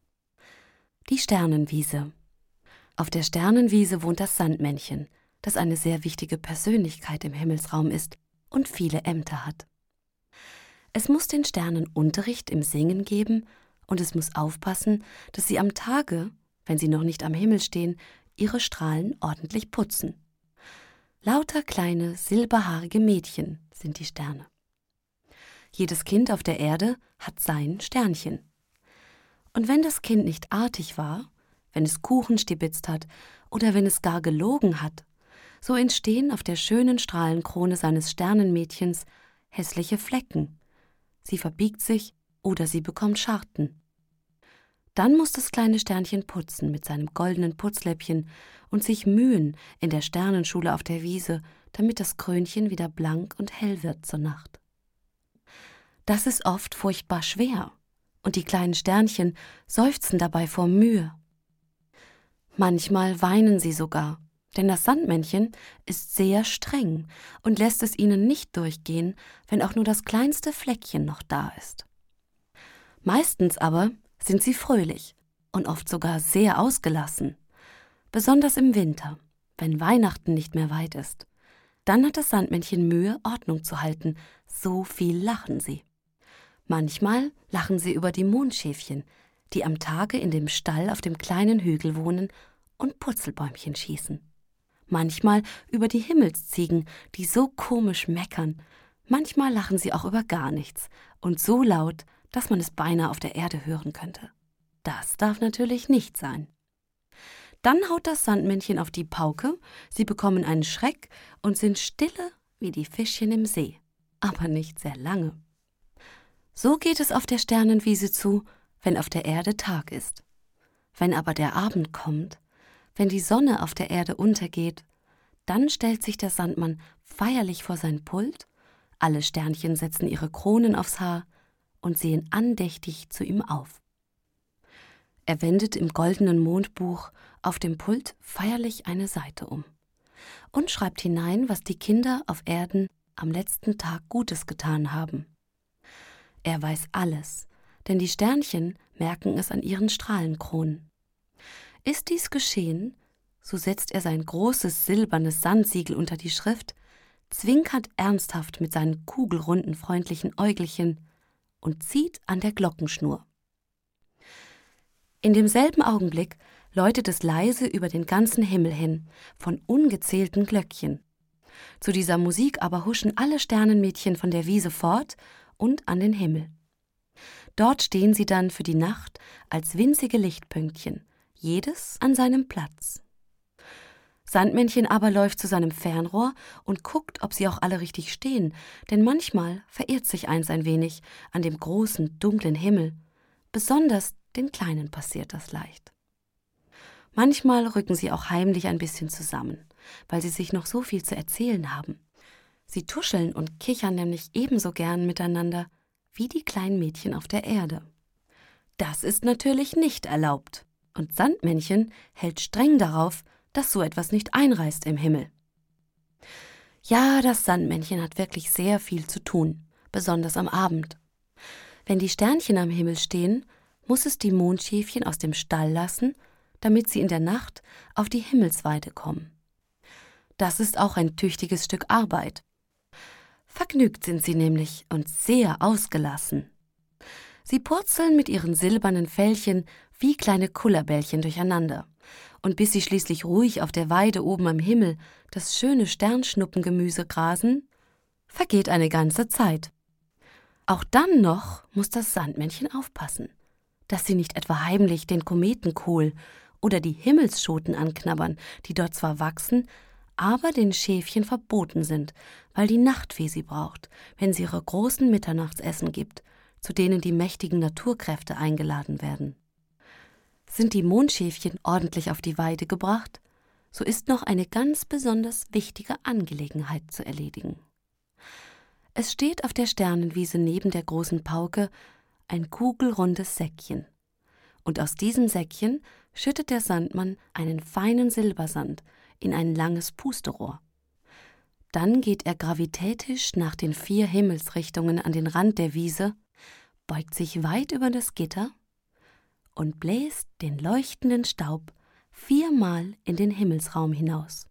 Die Sternenwiese. Auf der Sternenwiese wohnt das Sandmännchen, das eine sehr wichtige Persönlichkeit im Himmelsraum ist und viele Ämter hat. Es muss den Sternen Unterricht im Singen geben und es muss aufpassen, dass sie am Tage, wenn sie noch nicht am Himmel stehen, ihre Strahlen ordentlich putzen. Lauter kleine, silberhaarige Mädchen sind die Sterne. Jedes Kind auf der Erde hat sein Sternchen. Und wenn das Kind nicht artig war, wenn es Kuchen stibitzt hat oder wenn es gar gelogen hat, so entstehen auf der schönen Strahlenkrone seines Sternenmädchens hässliche Flecken. Sie verbiegt sich oder sie bekommt Scharten. Dann muss das kleine Sternchen putzen mit seinem goldenen Putzläppchen und sich mühen in der Sternenschule auf der Wiese, damit das Krönchen wieder blank und hell wird zur Nacht. Das ist oft furchtbar schwer, und die kleinen Sternchen seufzen dabei vor Mühe. Manchmal weinen sie sogar, denn das Sandmännchen ist sehr streng und lässt es ihnen nicht durchgehen, wenn auch nur das kleinste Fleckchen noch da ist. Meistens aber sind sie fröhlich und oft sogar sehr ausgelassen, besonders im Winter, wenn Weihnachten nicht mehr weit ist. Dann hat das Sandmännchen Mühe, Ordnung zu halten, so viel lachen sie. Manchmal lachen sie über die Mondschäfchen, die am Tage in dem Stall auf dem kleinen Hügel wohnen und Purzelbäumchen schießen. Manchmal über die Himmelsziegen, die so komisch meckern. Manchmal lachen sie auch über gar nichts und so laut, dass man es beinahe auf der Erde hören könnte. Das darf natürlich nicht sein. Dann haut das Sandmännchen auf die Pauke, sie bekommen einen Schreck und sind stille wie die Fischchen im See, aber nicht sehr lange. So geht es auf der Sternenwiese zu, wenn auf der Erde Tag ist. Wenn aber der Abend kommt, wenn die Sonne auf der Erde untergeht, dann stellt sich der Sandmann feierlich vor sein Pult, alle Sternchen setzen ihre Kronen aufs Haar und sehen andächtig zu ihm auf. Er wendet im goldenen Mondbuch auf dem Pult feierlich eine Seite um und schreibt hinein, was die Kinder auf Erden am letzten Tag Gutes getan haben. Er weiß alles, denn die Sternchen merken es an ihren Strahlenkronen. Ist dies geschehen, so setzt er sein großes silbernes Sandsiegel unter die Schrift, zwinkert ernsthaft mit seinen kugelrunden, freundlichen Äugelchen und zieht an der Glockenschnur. In demselben Augenblick läutet es leise über den ganzen Himmel hin, von ungezählten Glöckchen. Zu dieser Musik aber huschen alle Sternenmädchen von der Wiese fort und an den Himmel. Dort stehen sie dann für die Nacht als winzige Lichtpünktchen, jedes an seinem Platz. Sandmännchen aber läuft zu seinem Fernrohr und guckt, ob sie auch alle richtig stehen, denn manchmal verirrt sich eins ein wenig an dem großen, dunklen Himmel. Besonders den Kleinen passiert das leicht. Manchmal rücken sie auch heimlich ein bisschen zusammen, weil sie sich noch so viel zu erzählen haben. Sie tuscheln und kichern nämlich ebenso gern miteinander wie die kleinen Mädchen auf der Erde. Das ist natürlich nicht erlaubt, und Sandmännchen hält streng darauf, dass so etwas nicht einreißt im Himmel. Ja, das Sandmännchen hat wirklich sehr viel zu tun, besonders am Abend. Wenn die Sternchen am Himmel stehen, muss es die Mondschäfchen aus dem Stall lassen, damit sie in der Nacht auf die Himmelsweide kommen. Das ist auch ein tüchtiges Stück Arbeit. Vergnügt sind sie nämlich und sehr ausgelassen. Sie purzeln mit ihren silbernen Fellchen wie kleine Kullerbällchen durcheinander. Und bis sie schließlich ruhig auf der Weide oben am Himmel das schöne Sternschnuppengemüse grasen, vergeht eine ganze Zeit. Auch dann noch muss das Sandmännchen aufpassen, dass sie nicht etwa heimlich den Kometenkohl oder die Himmelsschoten anknabbern, die dort zwar wachsen, aber den Schäfchen verboten sind, weil die Nachtfee sie braucht, wenn sie ihre großen Mitternachtsessen gibt, zu denen die mächtigen Naturkräfte eingeladen werden. Sind die Mondschäfchen ordentlich auf die Weide gebracht, so ist noch eine ganz besonders wichtige Angelegenheit zu erledigen. Es steht auf der Sternenwiese neben der großen Pauke ein kugelrundes Säckchen, und aus diesem Säckchen schüttet der Sandmann einen feinen Silbersand in ein langes Pusterohr. Dann geht er gravitätisch nach den 4 Himmelsrichtungen an den Rand der Wiese, beugt sich weit über das Gitter und bläst den leuchtenden Staub 4-mal in den Himmelsraum hinaus.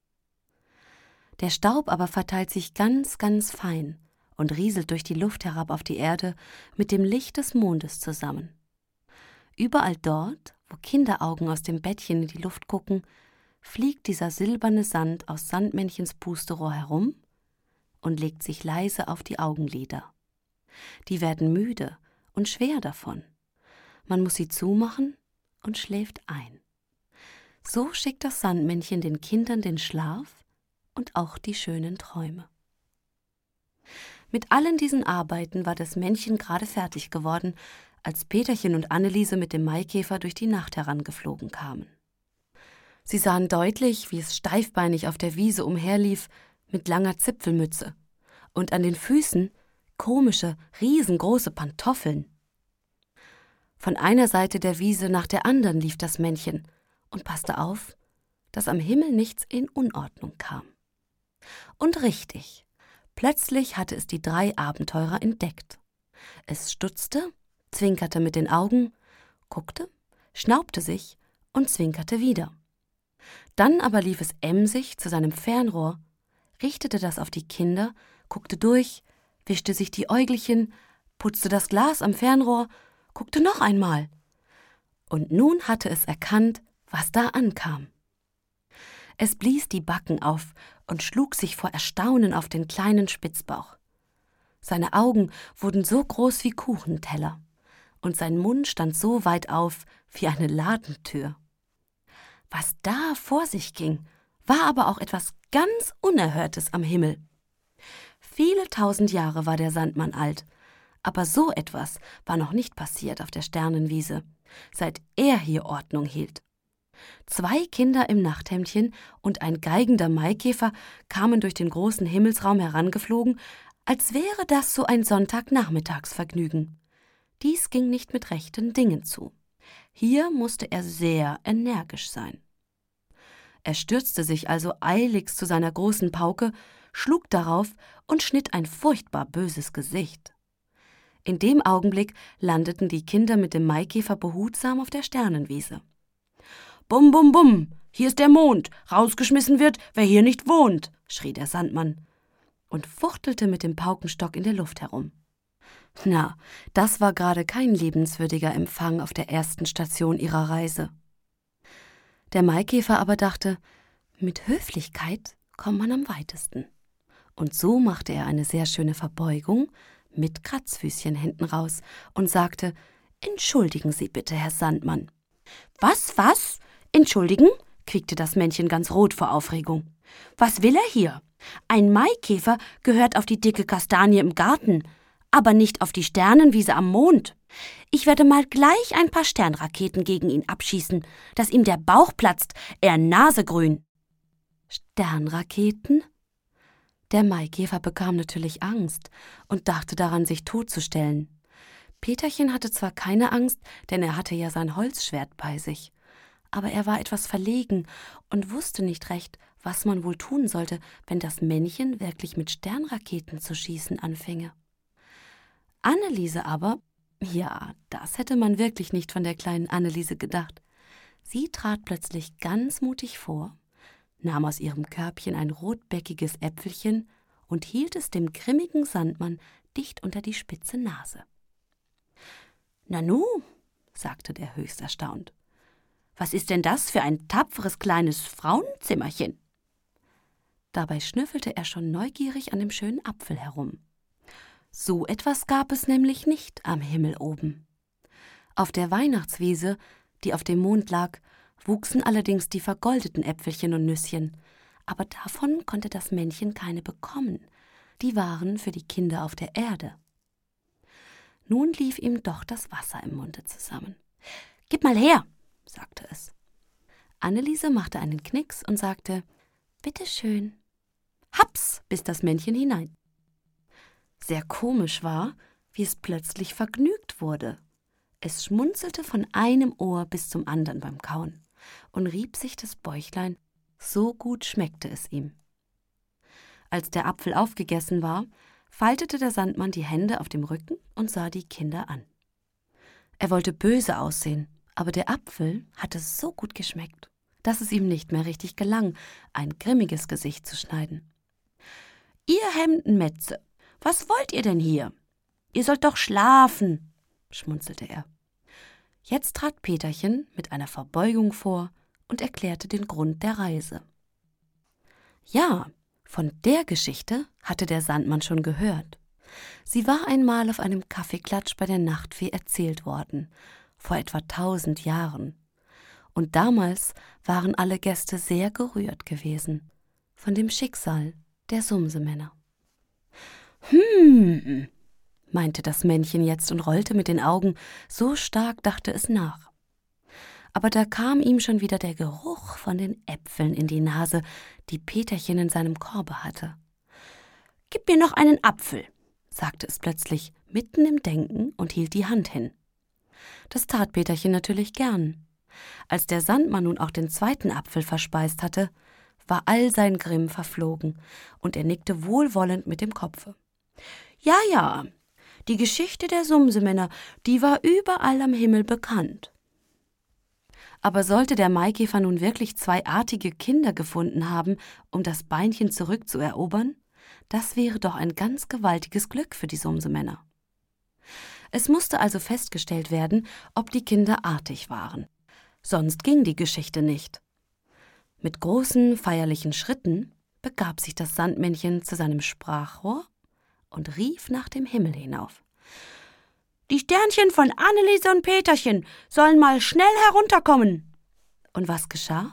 Der Staub aber verteilt sich ganz, ganz fein und rieselt durch die Luft herab auf die Erde mit dem Licht des Mondes zusammen. Überall dort, wo Kinderaugen aus dem Bettchen in die Luft gucken, fliegt dieser silberne Sand aus Sandmännchens Pusterohr herum und legt sich leise auf die Augenlider. Die werden müde und schwer davon. Man muss sie zumachen und schläft ein. So schickt das Sandmännchen den Kindern den Schlaf und auch die schönen Träume. Mit allen diesen Arbeiten war das Männchen gerade fertig geworden, als Peterchen und Anneliese mit dem Maikäfer durch die Nacht herangeflogen kamen. Sie sahen deutlich, wie es steifbeinig auf der Wiese umherlief mit langer Zipfelmütze und an den Füßen komische, riesengroße Pantoffeln. Von einer Seite der Wiese nach der anderen lief das Männchen und passte auf, dass am Himmel nichts in Unordnung kam. Und richtig, plötzlich hatte es die 3 Abenteurer entdeckt. Es stutzte, zwinkerte mit den Augen, guckte, schnaubte sich und zwinkerte wieder. Dann aber lief es emsig zu seinem Fernrohr, richtete das auf die Kinder, guckte durch, wischte sich die Äugelchen, putzte das Glas am Fernrohr, guckte noch einmal. Und nun hatte es erkannt, was da ankam. Es blies die Backen auf und schlug sich vor Erstaunen auf den kleinen Spitzbauch. Seine Augen wurden so groß wie Kuchenteller und sein Mund stand so weit auf wie eine Ladentür. Was da vor sich ging, war aber auch etwas ganz Unerhörtes am Himmel. Viele 1000 Jahre war der Sandmann alt, aber so etwas war noch nicht passiert auf der Sternenwiese, seit er hier Ordnung hielt. 2 Kinder im Nachthemdchen und ein geigender Maikäfer kamen durch den großen Himmelsraum herangeflogen, als wäre das so ein Sonntagnachmittagsvergnügen. Dies ging nicht mit rechten Dingen zu. Hier musste er sehr energisch sein. Er stürzte sich also eiligst zu seiner großen Pauke, schlug darauf und schnitt ein furchtbar böses Gesicht. In dem Augenblick landeten die Kinder mit dem Maikäfer behutsam auf der Sternenwiese. »Bum, bum, bum, hier ist der Mond, rausgeschmissen wird, wer hier nicht wohnt«, schrie der Sandmann und fuchtelte mit dem Paukenstock in der Luft herum. Na, das war gerade kein liebenswürdiger Empfang auf der ersten Station ihrer Reise. Der Maikäfer aber dachte, mit Höflichkeit kommt man am weitesten. Und so machte er eine sehr schöne Verbeugung mit Kratzfüßchen hinten raus und sagte, »Entschuldigen Sie bitte, Herr Sandmann.« »Was? Entschuldigen?« quiekte das Männchen ganz rot vor Aufregung. »Was will er hier? Ein Maikäfer gehört auf die dicke Kastanie im Garten, aber nicht auf die Sternenwiese am Mond. Ich werde mal gleich ein paar Sternraketen gegen ihn abschießen, dass ihm der Bauch platzt, er Nasegrün.« »Sternraketen?« Der Maikäfer bekam natürlich Angst und dachte daran, sich totzustellen. Peterchen hatte zwar keine Angst, denn er hatte ja sein Holzschwert bei sich, aber er war etwas verlegen und wusste nicht recht, was man wohl tun sollte, wenn das Männchen wirklich mit Sternraketen zu schießen anfinge. Anneliese aber, ja, das hätte man wirklich nicht von der kleinen Anneliese gedacht. Sie trat plötzlich ganz mutig vor, nahm aus ihrem Körbchen ein rotbäckiges Äpfelchen und hielt es dem grimmigen Sandmann dicht unter die spitze Nase. »Nanu«, sagte der höchst erstaunt, »was ist denn das für ein tapferes kleines Frauenzimmerchen?« Dabei schnüffelte er schon neugierig an dem schönen Apfel herum. So etwas gab es nämlich nicht am Himmel oben. Auf der Weihnachtswiese, die auf dem Mond lag, wuchsen allerdings die vergoldeten Äpfelchen und Nüsschen, aber davon konnte das Männchen keine bekommen. Die waren für die Kinder auf der Erde. Nun lief ihm doch das Wasser im Munde zusammen. »Gib mal her«, sagte es. Anneliese machte einen Knicks und sagte, »Bitte schön.« Haps, biss das Männchen hinein. Sehr komisch war, wie es plötzlich vergnügt wurde. Es schmunzelte von einem Ohr bis zum anderen beim Kauen und rieb sich das Bäuchlein, so gut schmeckte es ihm. Als der Apfel aufgegessen war, faltete der Sandmann die Hände auf dem Rücken und sah die Kinder an. Er wollte böse aussehen, aber der Apfel hatte so gut geschmeckt, dass es ihm nicht mehr richtig gelang, ein grimmiges Gesicht zu schneiden. »Ihr Hemdenmätze, was wollt ihr denn hier? Ihr sollt doch schlafen«, schmunzelte er. Jetzt trat Peterchen mit einer Verbeugung vor und erklärte den Grund der Reise. Ja, von der Geschichte hatte der Sandmann schon gehört. Sie war einmal auf einem Kaffeeklatsch bei der Nachtfee erzählt worden, vor etwa 1000 Jahren. Und damals waren alle Gäste sehr gerührt gewesen von dem Schicksal der Sumsemänner. meinte das Männchen jetzt und rollte mit den Augen, so stark dachte es nach. Aber da kam ihm schon wieder der Geruch von den Äpfeln in die Nase, die Peterchen in seinem Korbe hatte. »Gib mir noch einen Apfel«, sagte es plötzlich, mitten im Denken und hielt die Hand hin. Das tat Peterchen natürlich gern. Als der Sandmann nun auch den zweiten Apfel verspeist hatte, war all sein Grimm verflogen, und er nickte wohlwollend mit dem Kopfe. »Ja, ja, die Geschichte der Sumsemänner, die war überall am Himmel bekannt.« Aber sollte der Maikäfer nun wirklich 2 artige Kinder gefunden haben, um das Beinchen zurückzuerobern, das wäre doch ein ganz gewaltiges Glück für die Sumsemänner. Es musste also festgestellt werden, ob die Kinder artig waren. Sonst ging die Geschichte nicht. Mit großen, feierlichen Schritten begab sich das Sandmännchen zu seinem Sprachrohr und rief nach dem Himmel hinauf. »Die Sternchen von Anneliese und Peterchen sollen mal schnell herunterkommen!« Und was geschah?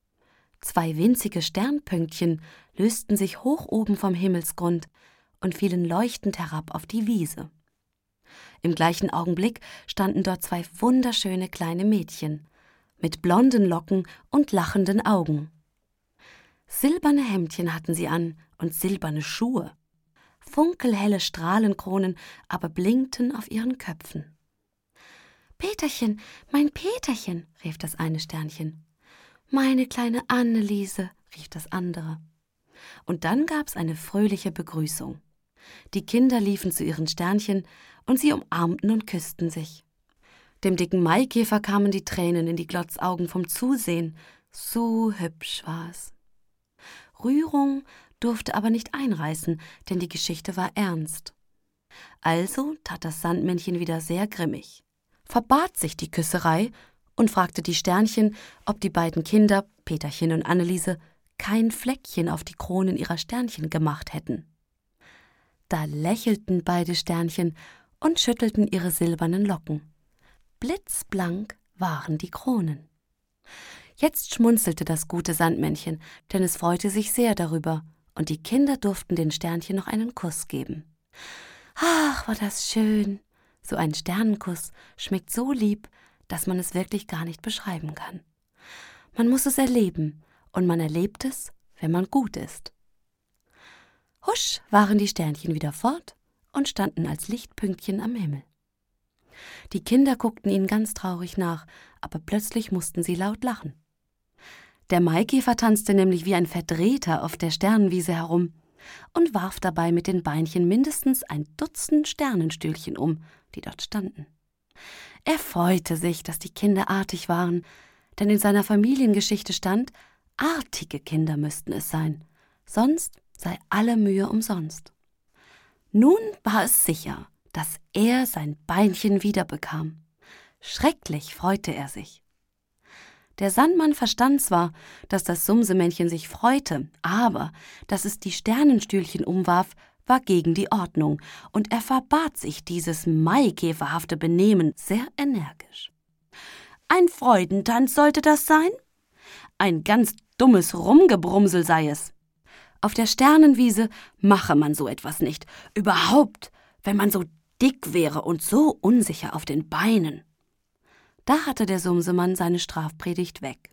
2 winzige Sternpünktchen lösten sich hoch oben vom Himmelsgrund und fielen leuchtend herab auf die Wiese. Im gleichen Augenblick standen dort 2 wunderschöne kleine Mädchen mit blonden Locken und lachenden Augen. Silberne Hemdchen hatten sie an und silberne Schuhe. Funkelhelle Strahlenkronen aber blinkten auf ihren Köpfen. »Peterchen, mein Peterchen«, rief das eine Sternchen. »Meine kleine Anneliese«, rief das andere. Und dann gab's eine fröhliche Begrüßung. Die Kinder liefen zu ihren Sternchen und sie umarmten und küssten sich. Dem dicken Maikäfer kamen die Tränen in die Glotzaugen vom Zusehen. So hübsch war es. Rührung durfte aber nicht einreißen, denn die Geschichte war ernst. Also tat das Sandmännchen wieder sehr grimmig, verbat sich die Küsserei und fragte die Sternchen, ob die beiden Kinder, Peterchen und Anneliese, kein Fleckchen auf die Kronen ihrer Sternchen gemacht hätten. Da lächelten beide Sternchen und schüttelten ihre silbernen Locken. Blitzblank waren die Kronen. Jetzt schmunzelte das gute Sandmännchen, denn es freute sich sehr darüber, und die Kinder durften den Sternchen noch einen Kuss geben. Ach, war das schön! So ein Sternenkuss schmeckt so lieb, dass man es wirklich gar nicht beschreiben kann. Man muss es erleben, und man erlebt es, wenn man gut ist. Husch waren die Sternchen wieder fort und standen als Lichtpünktchen am Himmel. Die Kinder guckten ihnen ganz traurig nach, aber plötzlich mussten sie laut lachen. Der Maikäfer tanzte nämlich wie ein Verdrehter auf der Sternenwiese herum und warf dabei mit den Beinchen mindestens 1 Dutzend Sternenstühlchen um, die dort standen. Er freute sich, dass die Kinder artig waren, denn in seiner Familiengeschichte stand, artige Kinder müssten es sein, sonst sei alle Mühe umsonst. Nun war es sicher, dass er sein Beinchen wiederbekam. Schrecklich freute er sich. Der Sandmann verstand zwar, dass das Sumsemännchen sich freute, aber dass es die Sternenstühlchen umwarf, war gegen die Ordnung, und er verbat sich dieses maikäferhafte Benehmen sehr energisch. Ein Freudentanz sollte das sein? Ein ganz dummes Rumgebrumsel sei es. Auf der Sternenwiese mache man so etwas nicht, überhaupt, wenn man so dick wäre und so unsicher auf den Beinen. Da hatte der Sumsemann seine Strafpredigt weg.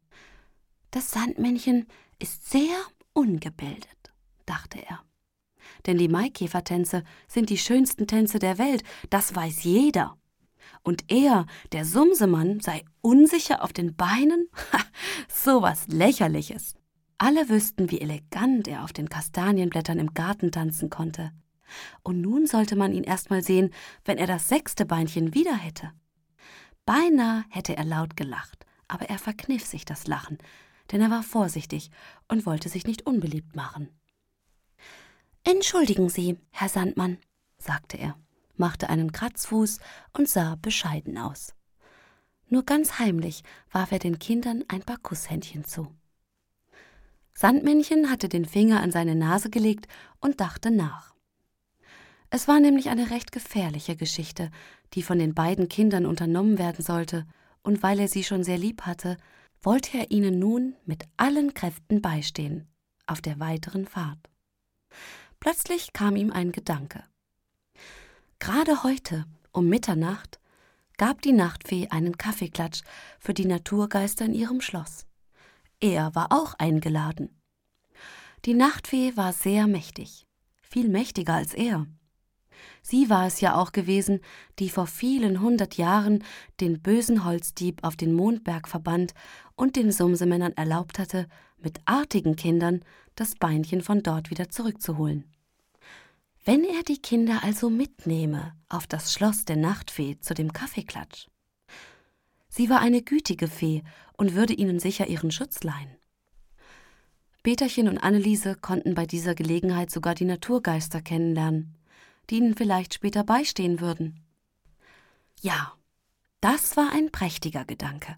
Das Sandmännchen ist sehr ungebildet, dachte er. Denn die Maikäfertänze sind die schönsten Tänze der Welt, das weiß jeder. Und er, der Sumsemann, sei unsicher auf den Beinen? Ha, sowas Lächerliches. Alle wüssten, wie elegant er auf den Kastanienblättern im Garten tanzen konnte. Und nun sollte man ihn erst mal sehen, wenn er das 6. Beinchen wieder hätte. Beinahe hätte er laut gelacht, aber er verkniff sich das Lachen, denn er war vorsichtig und wollte sich nicht unbeliebt machen. »Entschuldigen Sie, Herr Sandmann«, sagte er, machte einen Kratzfuß und sah bescheiden aus. Nur ganz heimlich warf er den Kindern ein paar Kusshändchen zu. Sandmännchen hatte den Finger an seine Nase gelegt und dachte nach. Es war nämlich eine recht gefährliche Geschichte, die von den beiden Kindern unternommen werden sollte, und weil er sie schon sehr lieb hatte, wollte er ihnen nun mit allen Kräften beistehen, auf der weiteren Fahrt. Plötzlich kam ihm ein Gedanke. Gerade heute, um Mitternacht, gab die Nachtfee einen Kaffeeklatsch für die Naturgeister in ihrem Schloss. Er war auch eingeladen. Die Nachtfee war sehr mächtig, viel mächtiger als er. Sie war es ja auch gewesen, die vor vielen 100 Jahren den bösen Holzdieb auf den Mondberg verbannt und den Sumsemännern erlaubt hatte, mit artigen Kindern das Beinchen von dort wieder zurückzuholen. Wenn er die Kinder also mitnehme auf das Schloss der Nachtfee zu dem Kaffeeklatsch. Sie war eine gütige Fee und würde ihnen sicher ihren Schutz leihen. Peterchen und Anneliese konnten bei dieser Gelegenheit sogar die Naturgeister kennenlernen, die ihnen vielleicht später beistehen würden. Ja, das war ein prächtiger Gedanke.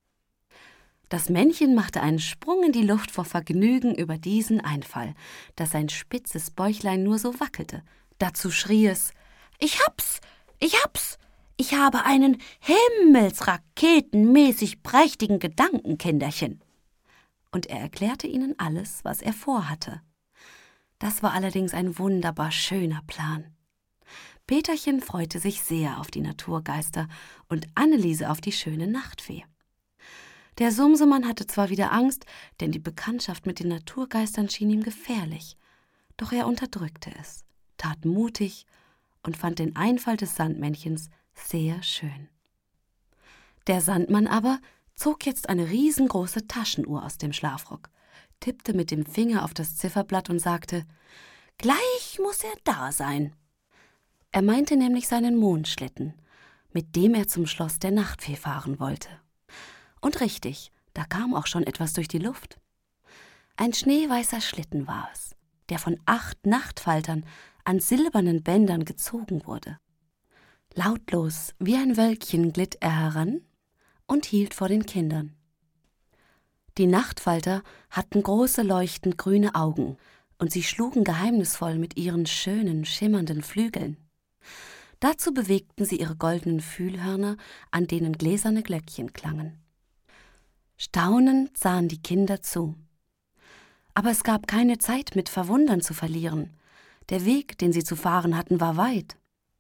Das Männchen machte einen Sprung in die Luft vor Vergnügen über diesen Einfall, dass sein spitzes Bäuchlein nur so wackelte. Dazu schrie es: »Ich hab's! Ich hab's! Ich habe einen himmelsraketenmäßig prächtigen Gedanken, Kinderchen!« Und er erklärte ihnen alles, was er vorhatte. Das war allerdings ein wunderbar schöner Plan. Peterchen freute sich sehr auf die Naturgeister und Anneliese auf die schöne Nachtfee. Der Sumsemann hatte zwar wieder Angst, denn die Bekanntschaft mit den Naturgeistern schien ihm gefährlich, doch er unterdrückte es, tat mutig und fand den Einfall des Sandmännchens sehr schön. Der Sandmann aber zog jetzt eine riesengroße Taschenuhr aus dem Schlafrock, tippte mit dem Finger auf das Zifferblatt und sagte: »Gleich muss er da sein.« Er meinte nämlich seinen Mondschlitten, mit dem er zum Schloss der Nachtfee fahren wollte. Und richtig, da kam auch schon etwas durch die Luft. Ein schneeweißer Schlitten war es, der von 8 Nachtfaltern an silbernen Bändern gezogen wurde. Lautlos wie ein Wölkchen glitt er heran und hielt vor den Kindern. Die Nachtfalter hatten große leuchtend grüne Augen und sie schlugen geheimnisvoll mit ihren schönen, schimmernden Flügeln. Dazu bewegten sie ihre goldenen Fühlhörner, an denen gläserne Glöckchen klangen. Staunend sahen die Kinder zu. Aber es gab keine Zeit, mit Verwundern zu verlieren. Der Weg, den sie zu fahren hatten, war weit.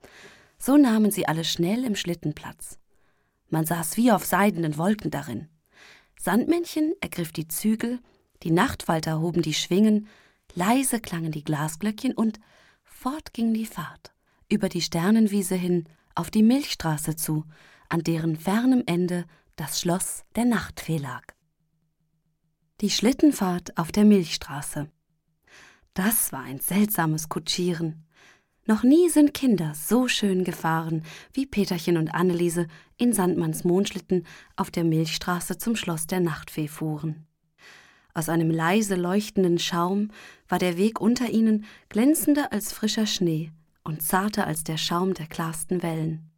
So nahmen sie alle schnell im Schlitten Platz. Man saß wie auf seidenen Wolken darin. Sandmännchen ergriff die Zügel, die Nachtfalter hoben die Schwingen, leise klangen die Glasglöckchen und fort ging die Fahrt, über die Sternenwiese hin, auf die Milchstraße zu, an deren fernem Ende das Schloss der Nachtfee lag. Die Schlittenfahrt auf der Milchstraße. Das war ein seltsames Kutschieren. Noch nie sind Kinder so schön gefahren, wie Peterchen und Anneliese in Sandmanns Mondschlitten auf der Milchstraße zum Schloss der Nachtfee fuhren. Aus einem leise leuchtenden Schaum war der Weg unter ihnen glänzender als frischer Schnee und zarter als der Schaum der klarsten Wellen.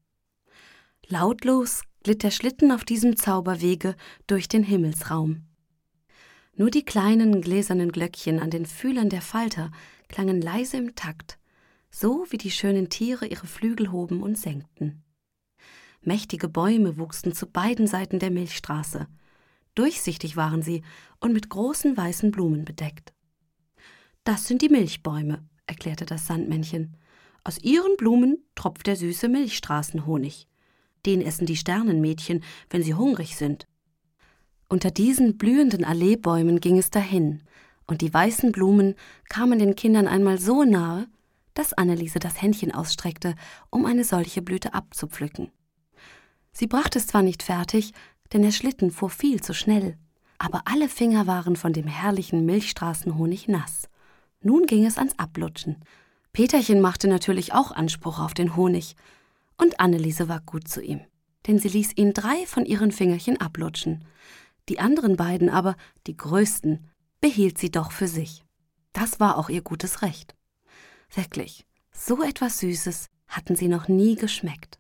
Lautlos glitt der Schlitten auf diesem Zauberwege durch den Himmelsraum. Nur die kleinen gläsernen Glöckchen an den Fühlern der Falter klangen leise im Takt, so wie die schönen Tiere ihre Flügel hoben und senkten. Mächtige Bäume wuchsen zu beiden Seiten der Milchstraße. Durchsichtig waren sie und mit großen weißen Blumen bedeckt. »Das sind die Milchbäume«, erklärte das Sandmännchen. »Aus ihren Blumen tropft der süße Milchstraßenhonig. Den essen die Sternenmädchen, wenn sie hungrig sind.« Unter diesen blühenden Alleebäumen ging es dahin, und die weißen Blumen kamen den Kindern einmal so nahe, dass Anneliese das Händchen ausstreckte, um eine solche Blüte abzupflücken. Sie brachte es zwar nicht fertig, denn der Schlitten fuhr viel zu schnell, aber alle Finger waren von dem herrlichen Milchstraßenhonig nass. Nun ging es ans Ablutschen. Peterchen machte natürlich auch Anspruch auf den Honig, und Anneliese war gut zu ihm, denn sie ließ ihn 3 von ihren Fingerchen ablutschen. Die anderen beiden aber, die größten, behielt sie doch für sich. Das war auch ihr gutes Recht. Wirklich, so etwas Süßes hatten sie noch nie geschmeckt.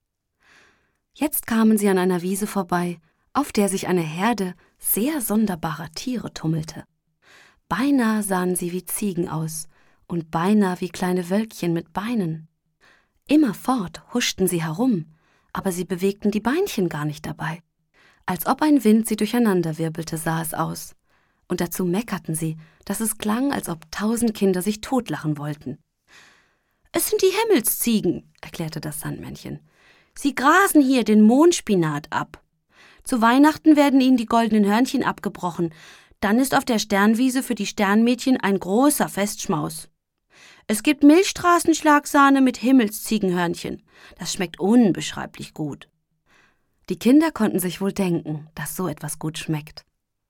Jetzt kamen sie an einer Wiese vorbei, auf der sich eine Herde sehr sonderbarer Tiere tummelte. Beinahe sahen sie wie Ziegen aus und beinahe wie kleine Wölkchen mit Beinen. Immerfort huschten sie herum, aber sie bewegten die Beinchen gar nicht dabei. Als ob ein Wind sie durcheinanderwirbelte, sah es aus. Und dazu meckerten sie, dass es klang, als ob 1000 Kinder sich totlachen wollten. »Es sind die Himmelsziegen«, erklärte das Sandmännchen. »Sie grasen hier den Mondspinat ab. Zu Weihnachten werden ihnen die goldenen Hörnchen abgebrochen. Dann ist auf der Sternwiese für die Sternmädchen ein großer Festschmaus. Es gibt Milchstraßenschlagsahne mit Himmelsziegenhörnchen. Das schmeckt unbeschreiblich gut.« Die Kinder konnten sich wohl denken, dass so etwas gut schmeckt.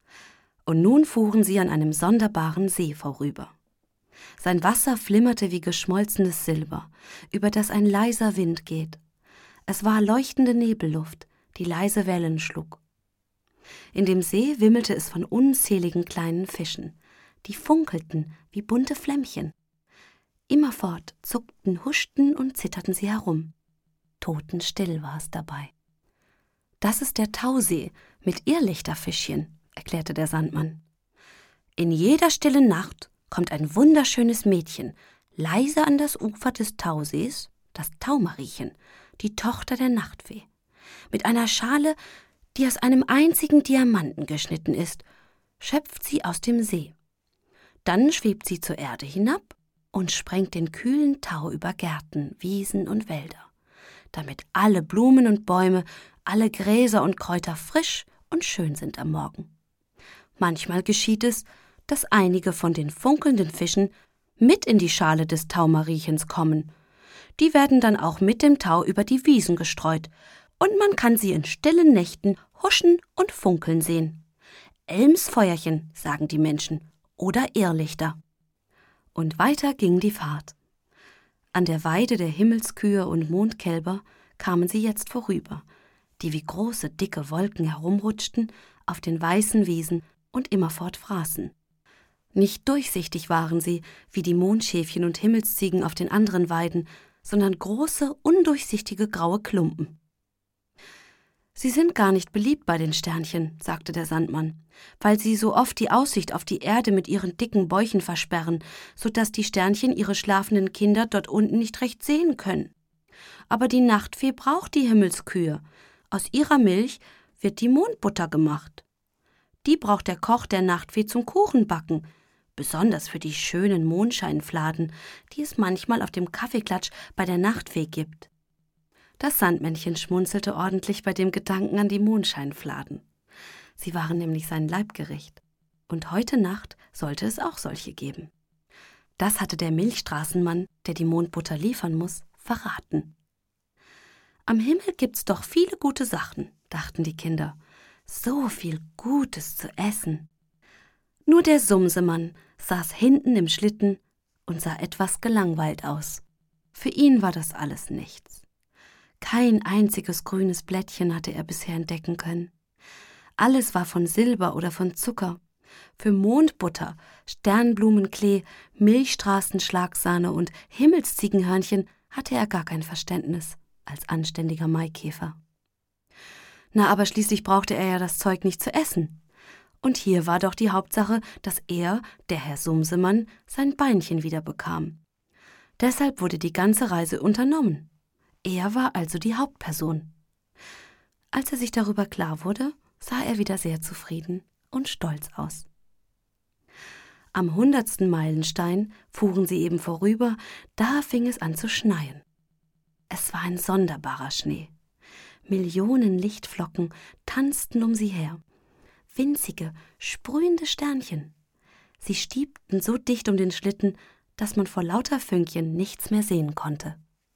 Und nun fuhren sie an einem sonderbaren See vorüber. Sein Wasser flimmerte wie geschmolzenes Silber, über das ein leiser Wind geht. Es war leuchtende Nebelluft, die leise Wellen schlug. In dem See wimmelte es von unzähligen kleinen Fischen, die funkelten wie bunte Flämmchen. Immerfort zuckten, huschten und zitterten sie herum. Totenstill war es dabei. »Das ist der Tausee mit Irrlichterfischchen«, erklärte der Sandmann. »In jeder stillen Nacht kommt ein wunderschönes Mädchen leise an das Ufer des Tausees, das Taumariechen, die Tochter der Nachtfee, mit einer Schale, die aus einem einzigen Diamanten geschnitten ist, schöpft sie aus dem See. Dann schwebt sie zur Erde hinab und sprengt den kühlen Tau über Gärten, Wiesen und Wälder, damit alle Blumen und Bäume, alle Gräser und Kräuter frisch und schön sind am Morgen. Manchmal geschieht es, dass einige von den funkelnden Fischen mit in die Schale des Taumariechens kommen. Die werden dann auch mit dem Tau über die Wiesen gestreut, und man kann sie in stillen Nächten huschen und funkeln sehen. Elmsfeuerchen, sagen die Menschen, oder Irrlichter. Und weiter ging die Fahrt. An der Weide der Himmelskühe und Mondkälber kamen sie jetzt vorüber, die wie große, dicke Wolken herumrutschten auf den weißen Wiesen und immerfort fraßen. Nicht durchsichtig waren sie, wie die Mondschäfchen und Himmelsziegen auf den anderen Weiden, sondern große, undurchsichtige graue Klumpen. »Sie sind gar nicht beliebt bei den Sternchen«, sagte der Sandmann, »weil sie so oft die Aussicht auf die Erde mit ihren dicken Bäuchen versperren, so dass die Sternchen ihre schlafenden Kinder dort unten nicht recht sehen können. Aber die Nachtfee braucht die Himmelskühe. Aus ihrer Milch wird die Mondbutter gemacht. Die braucht der Koch der Nachtfee zum Kuchenbacken, besonders für die schönen Mondscheinfladen, die es manchmal auf dem Kaffeeklatsch bei der Nachtfee gibt.« Das Sandmännchen schmunzelte ordentlich bei dem Gedanken an die Mondscheinfladen. Sie waren nämlich sein Leibgericht. Und heute Nacht sollte es auch solche geben. Das hatte der Milchstraßenmann, der die Mondbutter liefern muss, verraten. »Am Himmel gibt's doch viele gute Sachen«, dachten die Kinder. »So viel Gutes zu essen.« Nur der Sumsemann saß hinten im Schlitten und sah etwas gelangweilt aus. Für ihn war das alles nichts. Kein einziges grünes Blättchen hatte er bisher entdecken können. Alles war von Silber oder von Zucker. Für Mondbutter, Sternblumenklee, Milchstraßenschlagsahne und Himmelsziegenhörnchen hatte er gar kein Verständnis als anständiger Maikäfer. Na, aber schließlich brauchte er ja das Zeug nicht zu essen. Und hier war doch die Hauptsache, dass er, der Herr Sumsemann, sein Beinchen wieder bekam. Deshalb wurde die ganze Reise unternommen. Er war also die Hauptperson. Als er sich darüber klar wurde, sah er wieder sehr zufrieden und stolz aus. Am 100. Meilenstein fuhren sie eben vorüber, da fing es an zu schneien. Es war ein sonderbarer Schnee. Millionen Lichtflocken tanzten um sie her. Winzige, sprühende Sternchen. Sie stiebten so dicht um den Schlitten, dass man vor lauter Fünkchen nichts mehr sehen konnte.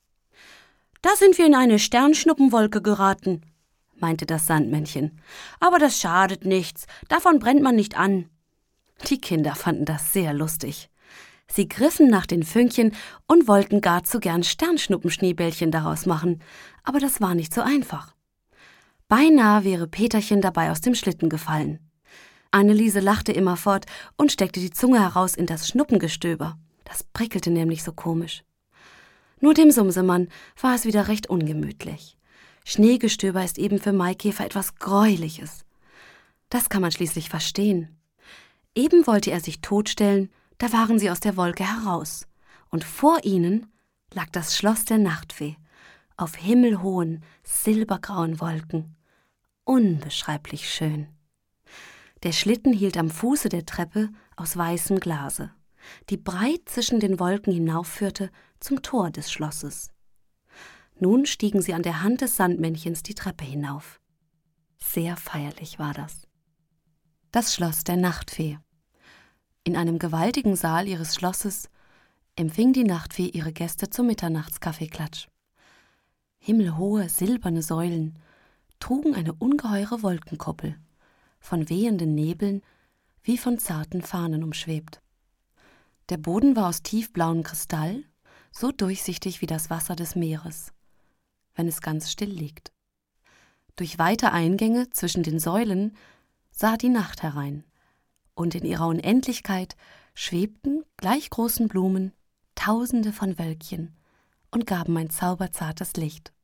»Da sind wir in eine Sternschnuppenwolke geraten«, meinte das Sandmännchen. »Aber das schadet nichts, davon brennt man nicht an.« Die Kinder fanden das sehr lustig. Sie griffen nach den Fünkchen und wollten gar zu gern Sternschnuppenschneebällchen daraus machen, aber das war nicht so einfach. Beinahe wäre Peterchen dabei aus dem Schlitten gefallen. Anneliese lachte immerfort und steckte die Zunge heraus in das Schnuppengestöber. Das prickelte nämlich so komisch. Nur dem Sumsemann war es wieder recht ungemütlich. Schneegestöber ist eben für Maikäfer etwas Gräuliches. Das kann man schließlich verstehen. Eben wollte er sich totstellen, da waren sie aus der Wolke heraus. Und vor ihnen lag das Schloss der Nachtfee, auf himmelhohen, silbergrauen Wolken. Unbeschreiblich schön. Der Schlitten hielt am Fuße der Treppe aus weißem Glase, die breit zwischen den Wolken hinaufführte zum Tor des Schlosses. Nun stiegen sie an der Hand des Sandmännchens die Treppe hinauf. Sehr feierlich war das. Das Schloss der Nachtfee. In einem gewaltigen Saal ihres Schlosses empfing die Nachtfee ihre Gäste zum Mitternachtskaffeeklatsch. Himmelhohe, silberne Säulen trugen eine ungeheure Wolkenkuppel, von wehenden Nebeln wie von zarten Fahnen umschwebt. Der Boden war aus tiefblauem Kristall, so durchsichtig wie das Wasser des Meeres, wenn es ganz still liegt. Durch weite Eingänge zwischen den Säulen sah die Nacht herein, und in ihrer Unendlichkeit schwebten gleich großen Blumen Tausende von Wölkchen und gaben ein zauberzartes Licht.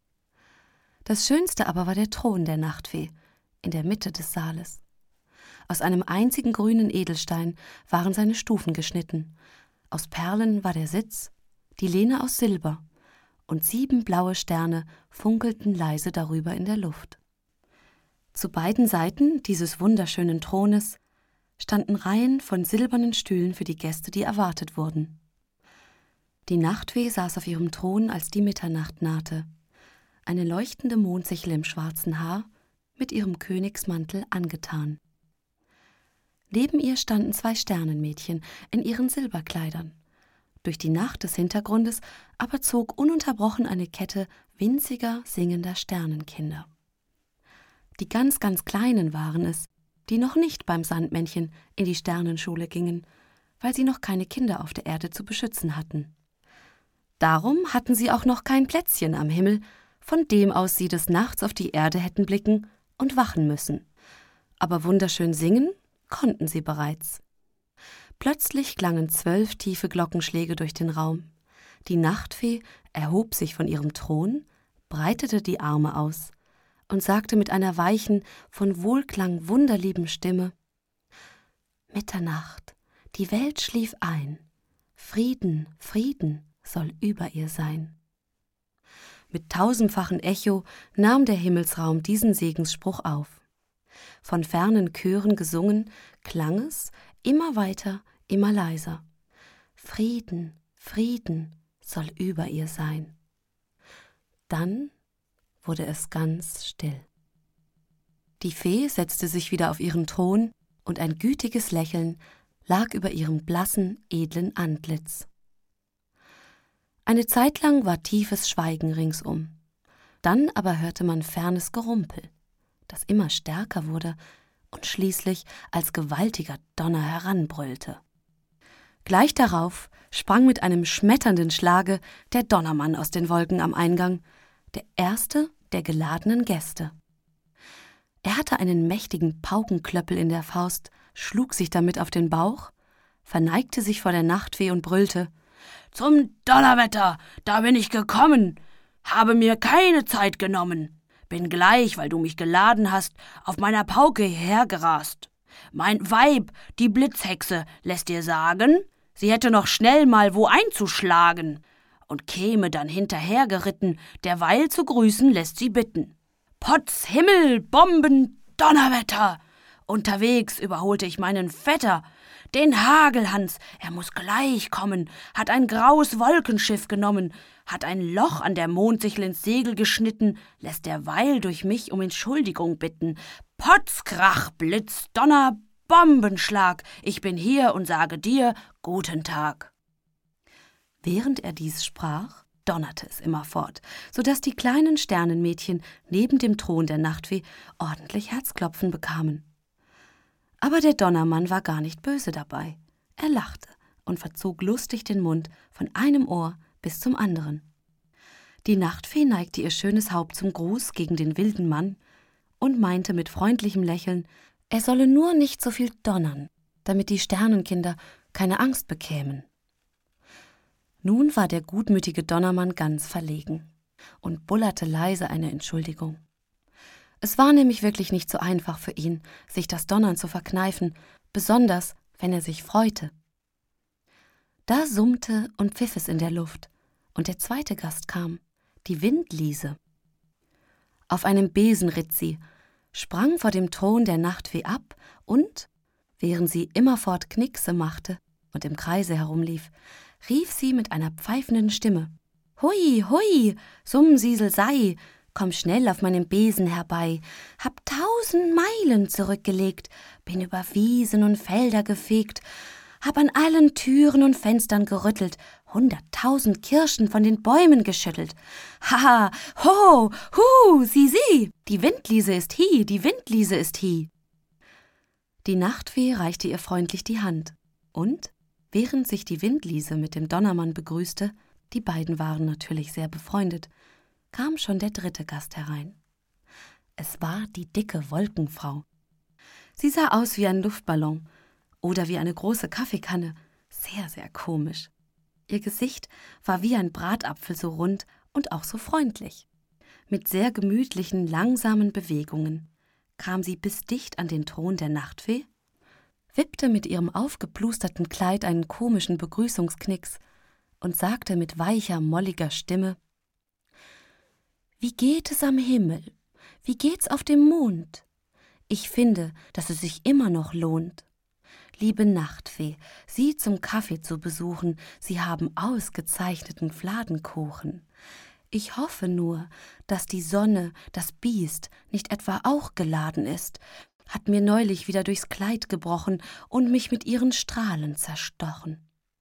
Das Schönste aber war der Thron der Nachtfee in der Mitte des Saales. Aus einem einzigen grünen Edelstein waren seine Stufen geschnitten, aus Perlen war der Sitz, die Lehne aus Silber, und 7 blaue Sterne funkelten leise darüber in der Luft. Zu beiden Seiten dieses wunderschönen Thrones standen Reihen von silbernen Stühlen für die Gäste, die erwartet wurden. Die Nachtfee saß auf ihrem Thron, als die Mitternacht nahte, eine leuchtende Mondsichel im schwarzen Haar, mit ihrem Königsmantel angetan. Neben ihr standen 2 Sternenmädchen in ihren Silberkleidern. Durch die Nacht des Hintergrundes aber zog ununterbrochen eine Kette winziger, singender Sternenkinder. Die ganz, ganz Kleinen waren es, die noch nicht beim Sandmännchen in die Sternenschule gingen, weil sie noch keine Kinder auf der Erde zu beschützen hatten. Darum hatten sie auch noch kein Plätzchen am Himmel, von dem aus sie des Nachts auf die Erde hätten blicken und wachen müssen. Aber wunderschön singen konnten sie bereits. Plötzlich klangen 12 tiefe Glockenschläge durch den Raum. Die Nachtfee erhob sich von ihrem Thron, breitete die Arme aus und sagte mit einer weichen, von Wohlklang wunderlieben Stimme: Mitternacht, die Welt schlief ein, Frieden, Frieden soll über ihr sein. Mit 1000-fachen Echo nahm der Himmelsraum diesen Segensspruch auf. Von fernen Chören gesungen, klang es immer weiter, immer leiser. Frieden, Frieden soll über ihr sein. Dann wurde es ganz still. Die Fee setzte sich wieder auf ihren Thron, und ein gütiges Lächeln lag über ihrem blassen, edlen Antlitz. Eine Zeit lang war tiefes Schweigen ringsum. Dann aber hörte man fernes Gerumpel, das immer stärker wurde und schließlich als gewaltiger Donner heranbrüllte. Gleich darauf sprang mit einem schmetternden Schlage der Donnermann aus den Wolken am Eingang, der erste der geladenen Gäste. Er hatte einen mächtigen Paukenklöppel in der Faust, schlug sich damit auf den Bauch, verneigte sich vor der Nachtfee und brüllte: »Zum Donnerwetter, da bin ich gekommen, habe mir keine Zeit genommen, bin gleich, weil du mich geladen hast, auf meiner Pauke hergerast. Mein Weib, die Blitzhexe, lässt dir sagen, sie hätte noch schnell mal wo einzuschlagen und käme dann hinterhergeritten, derweil zu grüßen lässt sie bitten. Potz, Himmel, Bomben, Donnerwetter! Unterwegs überholte ich meinen Vetter, den Hagelhans, er muß gleich kommen, hat ein graues Wolkenschiff genommen, hat ein Loch an der Mondsichel ins Segel geschnitten, lässt derweil durch mich um Entschuldigung bitten. Potz, Krach, Blitz, Donner, Bombenschlag, ich bin hier und sage dir guten Tag. Während er dies sprach, donnerte es immerfort, so daß die kleinen Sternenmädchen neben dem Thron der Nachtfee ordentlich Herzklopfen bekamen. Aber der Donnermann war gar nicht böse dabei. Er lachte und verzog lustig den Mund von einem Ohr bis zum anderen. Die Nachtfee neigte ihr schönes Haupt zum Gruß gegen den wilden Mann und meinte mit freundlichem Lächeln, er solle nur nicht so viel donnern, damit die Sternenkinder keine Angst bekämen. Nun war der gutmütige Donnermann ganz verlegen und bullerte leise eine Entschuldigung. Es war nämlich wirklich nicht so einfach für ihn, sich das Donnern zu verkneifen, besonders wenn er sich freute. Da summte und pfiff es in der Luft, und der zweite Gast kam, die Windliese. Auf einem Besen ritt sie, sprang vor dem Thron der Nachtfee ab und, während sie immerfort Knickse machte und im Kreise herumlief, rief sie mit einer pfeifenden Stimme. »Hui, hui, Summsiesel sei, komm schnell auf meinem Besen herbei, hab 1000 Meilen zurückgelegt, bin über Wiesen und Felder gefegt, hab an allen Türen und Fenstern gerüttelt, 100.000 Kirschen von den Bäumen geschüttelt. Haha, ho, hu, sieh, die Windliese ist hie, die Windliese ist hie.« Die Nachtfee reichte ihr freundlich die Hand und, während sich die Windliese mit dem Donnermann begrüßte, die beiden waren natürlich sehr befreundet, kam schon der dritte Gast herein. Es war die dicke Wolkenfrau. Sie sah aus wie ein Luftballon oder wie eine große Kaffeekanne, sehr, sehr komisch. Ihr Gesicht war wie ein Bratapfel so rund und auch so freundlich. Mit sehr gemütlichen, langsamen Bewegungen kam sie bis dicht an den Thron der Nachtfee, wippte mit ihrem aufgeplusterten Kleid einen komischen Begrüßungsknicks und sagte mit weicher, molliger Stimme: »Wie geht es am Himmel? Wie geht's auf dem Mond? Ich finde, dass es sich immer noch lohnt. Liebe Nachtfee, Sie zum Kaffee zu besuchen, Sie haben ausgezeichneten Fladenkuchen. Ich hoffe nur, dass die Sonne, das Biest, nicht etwa auch geladen ist, hat mir neulich wieder durchs Kleid gebrochen und mich mit ihren Strahlen zerstochen.«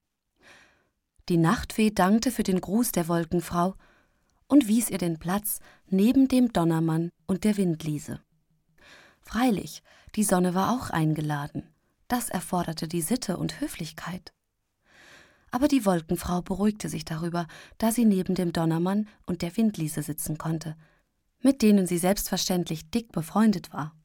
Die Nachtfee dankte für den Gruß der Wolkenfrau und wies ihr den Platz neben dem Donnermann und der Windliese. Freilich, die Sonne war auch eingeladen. Das erforderte die Sitte und Höflichkeit. Aber die Wolkenfrau beruhigte sich darüber, da sie neben dem Donnermann und der Windliese sitzen konnte, mit denen sie selbstverständlich dick befreundet war.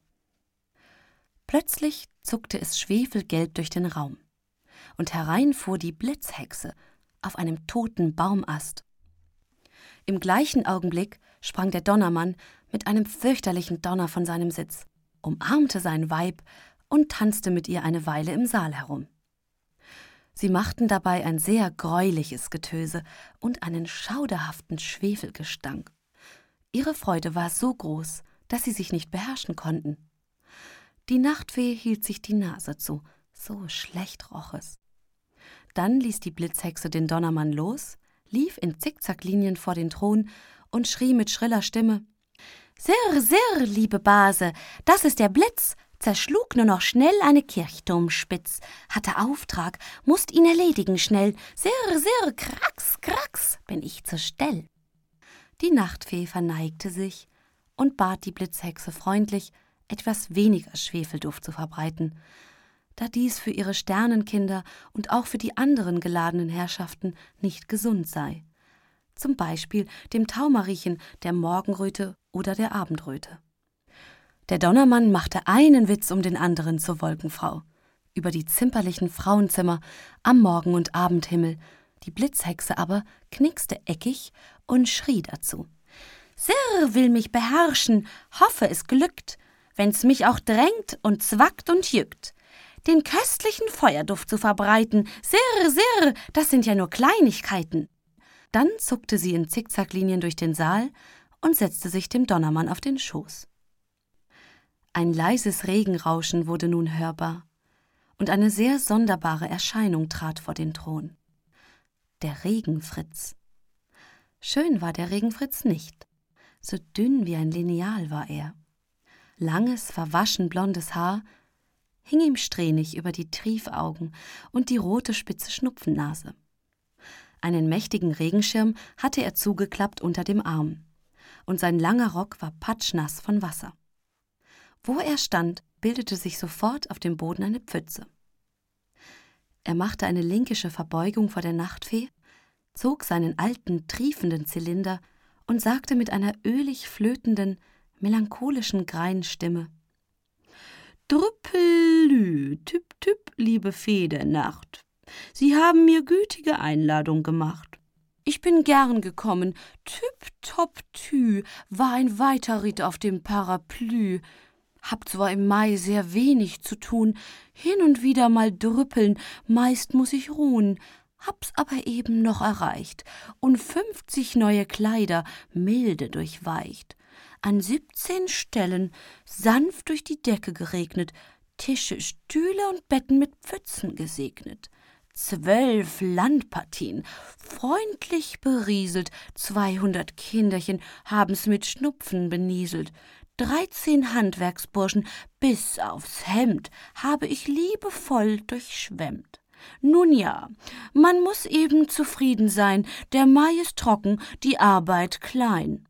Plötzlich zuckte es schwefelgelb durch den Raum, und herein fuhr die Blitzhexe auf einem toten Baumast. Im gleichen Augenblick sprang der Donnermann mit einem fürchterlichen Donner von seinem Sitz, umarmte sein Weib und tanzte mit ihr eine Weile im Saal herum. Sie machten dabei ein sehr greuliches Getöse und einen schauderhaften Schwefelgestank. Ihre Freude war so groß, dass sie sich nicht beherrschen konnten. Die Nachtfee hielt sich die Nase zu, so schlecht roch es. Dann ließ die Blitzhexe den Donnermann los, lief in Zickzacklinien vor den Thron und schrie mit schriller Stimme: »Sirr, sirr, liebe Base, das ist der Blitz, zerschlug nur noch schnell eine Kirchturmspitz, hatte Auftrag, mußt ihn erledigen schnell, sirr, sirr, krax, krax, bin ich zur Stell.« Die Nachtfee verneigte sich und bat die Blitzhexe freundlich, etwas weniger Schwefelduft zu verbreiten, da dies für ihre Sternenkinder und auch für die anderen geladenen Herrschaften nicht gesund sei. Zum Beispiel dem Taumariechen, der Morgenröte oder der Abendröte. Der Donnermann machte einen Witz um den anderen zur Wolkenfrau, über die zimperlichen Frauenzimmer am Morgen- und Abendhimmel. Die Blitzhexe aber knickste eckig und schrie dazu: »Sirr will mich beherrschen, hoffe es glückt, wenn's mich auch drängt und zwackt und jückt. Den köstlichen Feuerduft zu verbreiten, sirr, sirr, das sind ja nur Kleinigkeiten.« Dann zuckte sie in Zickzacklinien durch den Saal und setzte sich dem Donnermann auf den Schoß. Ein leises Regenrauschen wurde nun hörbar, und eine sehr sonderbare Erscheinung trat vor den Thron. Der Regenfritz. Schön war der Regenfritz nicht, so dünn wie ein Lineal war er. Langes, verwaschen blondes Haar hing ihm strähnig über die Triefaugen und die rote spitze Schnupfennase. Einen mächtigen Regenschirm hatte er zugeklappt unter dem Arm, und sein langer Rock war patschnass von Wasser. Wo er stand, bildete sich sofort auf dem Boden eine Pfütze. Er machte eine linkische Verbeugung vor der Nachtfee, zog seinen alten, triefenden Zylinder und sagte mit einer ölig flötenden, melancholischen Greinstimme: »Drüppelü, tüpp, tüpp, liebe Fee der Nacht. Sie haben mir gütige Einladung gemacht. Ich bin gern gekommen, tüpp, top, tü, war ein weiter Ritt auf dem Paraplü. Hab zwar im Mai sehr wenig zu tun, hin und wieder mal drüppeln, meist muss ich ruhen, hab's aber eben noch erreicht und 50 neue Kleider milde durchweicht. An 17 Stellen sanft durch die Decke geregnet, Tische, Stühle und Betten mit Pfützen gesegnet. 12 Landpartien, freundlich berieselt, 200 Kinderchen haben's mit Schnupfen benieselt, 13 Handwerksburschen bis aufs Hemd habe ich liebevoll durchschwemmt. Nun ja, man muß eben zufrieden sein, der Mai ist trocken, die Arbeit klein.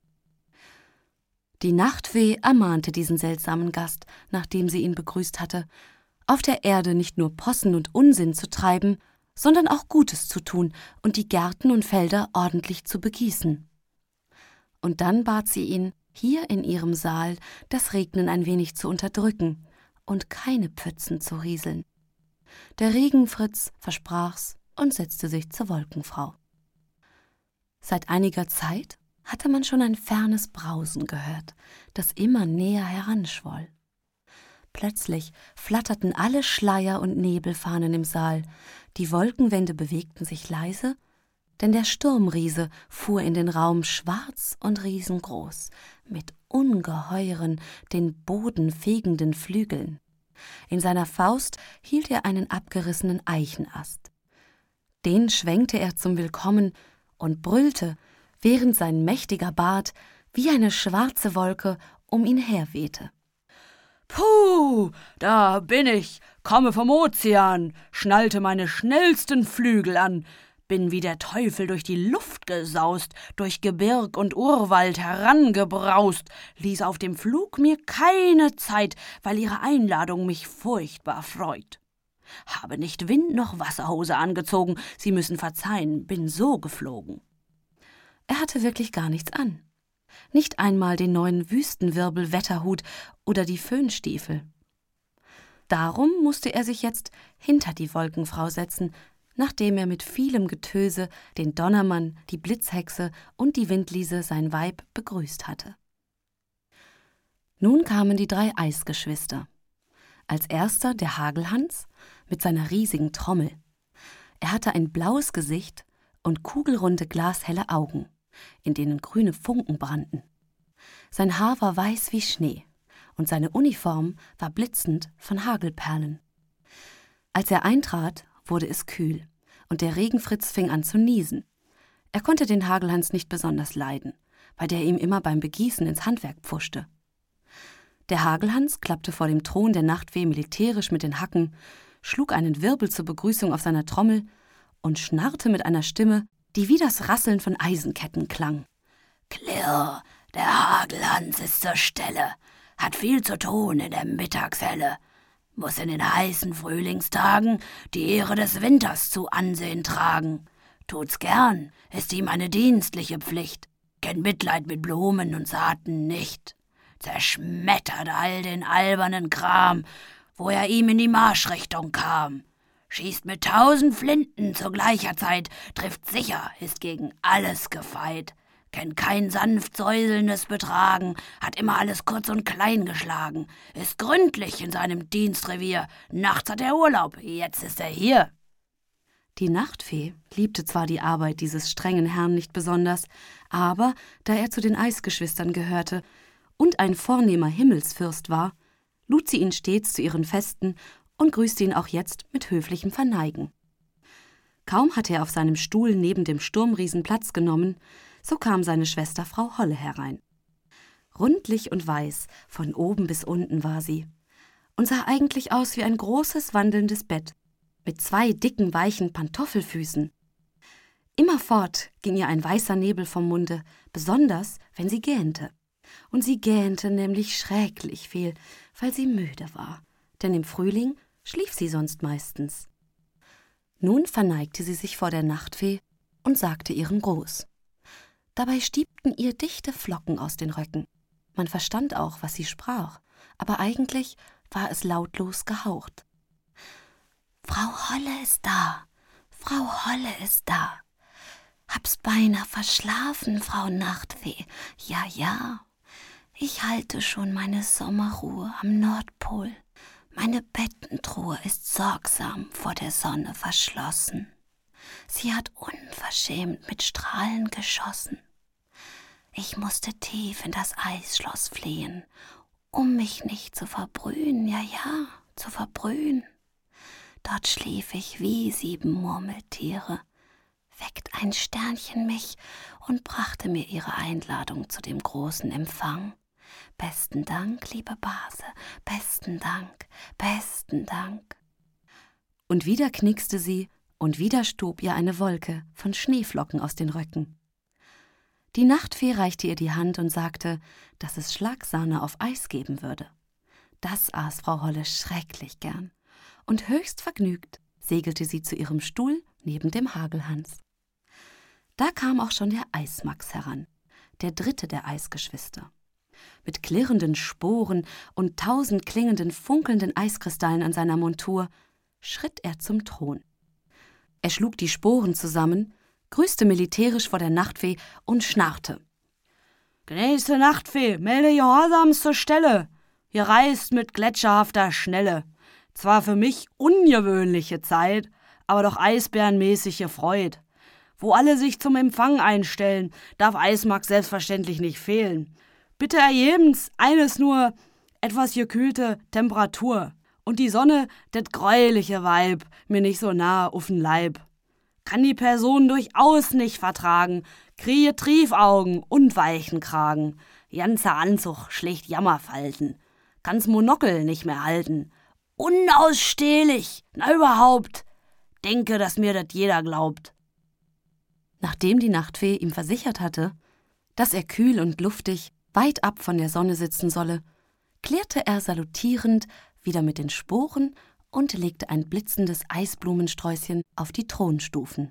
Die Nachtfee ermahnte diesen seltsamen Gast, nachdem sie ihn begrüßt hatte, auf der Erde nicht nur Possen und Unsinn zu treiben, sondern auch Gutes zu tun und die Gärten und Felder ordentlich zu begießen. Und dann bat sie ihn, hier in ihrem Saal das Regnen ein wenig zu unterdrücken und keine Pfützen zu rieseln. Der Regenfritz versprach's und setzte sich zur Wolkenfrau. Seit einiger Zeit hatte man schon ein fernes Brausen gehört, das immer näher heranschwoll. Plötzlich flatterten alle Schleier und Nebelfahnen im Saal, die Wolkenwände bewegten sich leise, denn der Sturmriese fuhr in den Raum schwarz und riesengroß, mit ungeheuren, den Boden fegenden Flügeln. In seiner Faust hielt er einen abgerissenen Eichenast. Den schwenkte er zum Willkommen und brüllte, während sein mächtiger Bart wie eine schwarze Wolke um ihn her wehte. »Puh, da bin ich, komme vom Ozean, schnallte meine schnellsten Flügel an, bin wie der Teufel durch die Luft gesaust, durch Gebirg und Urwald herangebraust, ließ auf dem Flug mir keine Zeit, weil Ihre Einladung mich furchtbar freut. Habe nicht Wind noch Wasserhose angezogen, Sie müssen verzeihen, bin so geflogen.« Er hatte wirklich gar nichts an. Nicht einmal den neuen Wüstenwirbel-Wetterhut oder die Föhnstiefel. Darum musste er sich jetzt hinter die Wolkenfrau setzen, nachdem er mit vielem Getöse den Donnermann, die Blitzhexe und die Windliese, sein Weib, begrüßt hatte. Nun kamen die 3 Eisgeschwister. Als erster der Hagelhans mit seiner riesigen Trommel. Er hatte ein blaues Gesicht und kugelrunde, glashelle Augen, in denen grüne Funken brannten. Sein Haar war weiß wie Schnee und seine Uniform war blitzend von Hagelperlen. Als er eintrat, wurde es kühl und der Regenfritz fing an zu niesen. Er konnte den Hagelhans nicht besonders leiden, weil der ihm immer beim Begießen ins Handwerk pfuschte. Der Hagelhans klappte vor dem Thron der Nachtfee militärisch mit den Hacken, schlug einen Wirbel zur Begrüßung auf seiner Trommel und schnarrte mit einer Stimme, die wie das Rasseln von Eisenketten klang. »Klirr, der Hagelhans ist zur Stelle, hat viel zu tun in der Mittagshelle, muss in den heißen Frühlingstagen die Ehre des Winters zu Ansehen tragen. Tut's gern, ist ihm eine dienstliche Pflicht, kennt Mitleid mit Blumen und Saaten nicht, zerschmettert all den albernen Kram, wo er ihm in die Marschrichtung kam. Schießt mit 1000 Flinten zu gleicher Zeit, trifft sicher, ist gegen alles gefeit, kennt kein sanft säuselndes Betragen, hat immer alles kurz und klein geschlagen, ist gründlich in seinem Dienstrevier, nachts hat er Urlaub, jetzt ist er hier.« Die Nachtfee liebte zwar die Arbeit dieses strengen Herrn nicht besonders, aber da er zu den Eisgeschwistern gehörte und ein vornehmer Himmelsfürst war, lud sie ihn stets zu ihren Festen und grüßte ihn auch jetzt mit höflichem Verneigen. Kaum hatte er auf seinem Stuhl neben dem Sturmriesen Platz genommen, so kam seine Schwester Frau Holle herein. Rundlich und weiß, von oben bis unten war sie, und sah eigentlich aus wie ein großes wandelndes Bett, mit 2 dicken, weichen Pantoffelfüßen. Immerfort ging ihr ein weißer Nebel vom Munde, besonders wenn sie gähnte. Und sie gähnte nämlich schrecklich viel, weil sie müde war, denn im Frühling schlief sie sonst meistens. Nun verneigte sie sich vor der Nachtfee und sagte ihren Gruß. Dabei stiebten ihr dichte Flocken aus den Röcken. Man verstand auch, was sie sprach, aber eigentlich war es lautlos gehaucht. »Frau Holle ist da, Frau Holle ist da. Hab's beinahe verschlafen, Frau Nachtfee. Ja, ja, ich halte schon meine Sommerruhe am Nordpol. Meine Bettentruhe ist sorgsam vor der Sonne verschlossen. Sie hat unverschämt mit Strahlen geschossen. Ich musste tief in das Eisschloss fliehen, um mich nicht zu verbrühen, ja, ja, zu verbrühen. Dort schlief ich wie 7 Murmeltiere. Weckt ein Sternchen mich und brachte mir ihre Einladung zu dem großen Empfang. Besten Dank, liebe Base, besten Dank, besten Dank. Und wieder knickste sie, und wieder stob ihr eine Wolke von Schneeflocken aus den Röcken. Die Nachtfee reichte ihr die Hand und sagte, dass es Schlagsahne auf Eis geben würde. Das aß Frau Holle schrecklich gern, und höchst vergnügt segelte sie zu ihrem Stuhl neben dem Hagelhans. Da kam auch schon der Eismax heran, der dritte der Eisgeschwister. Mit klirrenden Sporen und 1000 klingenden, funkelnden Eiskristallen an seiner Montur schritt er zum Thron. Er schlug die Sporen zusammen, grüßte militärisch vor der Nachtfee und schnarrte. »Gnädigste Nachtfee, melde Gehorsams zur Stelle. Ihr reist mit gletscherhafter Schnelle. Zwar für mich ungewöhnliche Zeit, aber doch eisbärenmäßig gefreut. Wo alle sich zum Empfang einstellen, darf Eismax selbstverständlich nicht fehlen. Bitte ergebens eines nur, etwas gekühlte Temperatur und die Sonne, det gräuliche Weib, mir nicht so nah uff'n Leib. Kann die Person durchaus nicht vertragen, kriege Triefaugen und weichen Kragen, ganzer Anzug schlägt Jammerfalten, kann's Monokel nicht mehr halten. Unausstehlich, na überhaupt, denke, dass mir das jeder glaubt.« Nachdem die Nachtfee ihm versichert hatte, dass er kühl und luftig weit ab von der Sonne sitzen solle, klirrte er salutierend wieder mit den Sporen und legte ein blitzendes Eisblumensträußchen auf die Thronstufen.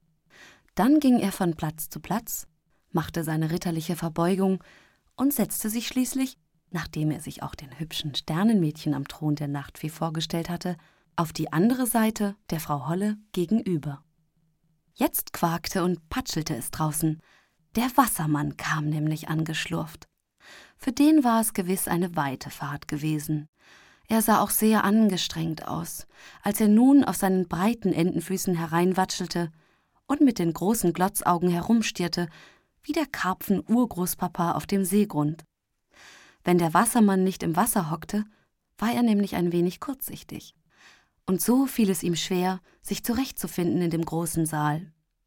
Dann ging er von Platz zu Platz, machte seine ritterliche Verbeugung und setzte sich schließlich, nachdem er sich auch den hübschen Sternenmädchen am Thron der Nachtfee vorgestellt hatte, auf die andere Seite der Frau Holle gegenüber. Jetzt quakte und patschelte es draußen. Der Wassermann kam nämlich angeschlurft. Für den war es gewiss eine weite Fahrt gewesen. Er sah auch sehr angestrengt aus, als er nun auf seinen breiten Entenfüßen hereinwatschelte und mit den großen Glotzaugen herumstierte, wie der Karpfen-Urgroßpapa auf dem Seegrund. Wenn der Wassermann nicht im Wasser hockte, war er nämlich ein wenig kurzsichtig. Und so fiel es ihm schwer, sich zurechtzufinden in dem großen Saal.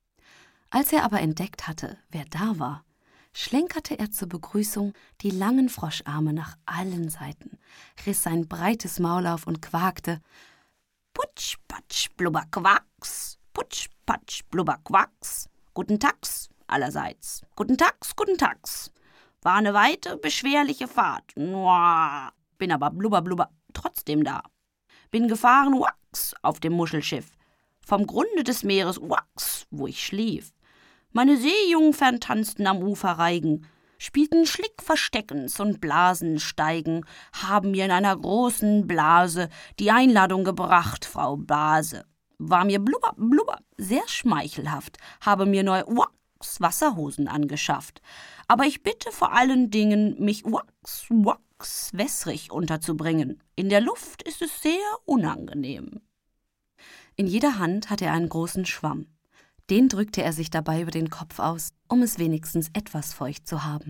Als er aber entdeckt hatte, wer da war, schlenkerte er zur Begrüßung die langen Froscharme nach allen Seiten, riss sein breites Maul auf und quakte: »Putsch, patsch, blubber, quacks, putsch, patsch, blubber, quacks, guten Tags allerseits, guten Tags, war eine weite, beschwerliche Fahrt, bin aber blubber, blubber trotzdem da. Bin gefahren, wachs, auf dem Muschelschiff, vom Grunde des Meeres, wachs, wo ich schlief. Meine Seejungfern tanzten am Ufer Reigen, spielten Schlickversteckens und Blasensteigen, haben mir in einer großen Blase die Einladung gebracht, Frau Base. War mir blubber, blubber, sehr schmeichelhaft, habe mir neue wachs Wasserhosen angeschafft. Aber ich bitte vor allen Dingen, mich wachs wässrig unterzubringen. In der Luft ist es sehr unangenehm.« In jeder Hand hatte er einen großen Schwamm. Den drückte er sich dabei über den Kopf aus, um es wenigstens etwas feucht zu haben.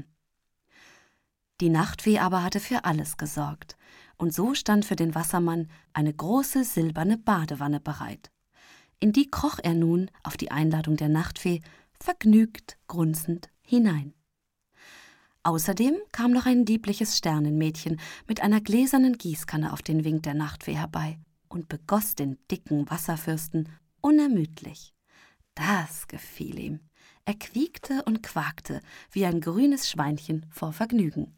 Die Nachtfee aber hatte für alles gesorgt, und so stand für den Wassermann eine große silberne Badewanne bereit. In die kroch er nun auf die Einladung der Nachtfee vergnügt grunzend hinein. Außerdem kam noch ein liebliches Sternenmädchen mit einer gläsernen Gießkanne auf den Wink der Nachtfee herbei und begoss den dicken Wasserfürsten unermüdlich. Das gefiel ihm. Er quiekte und quakte wie ein grünes Schweinchen vor Vergnügen.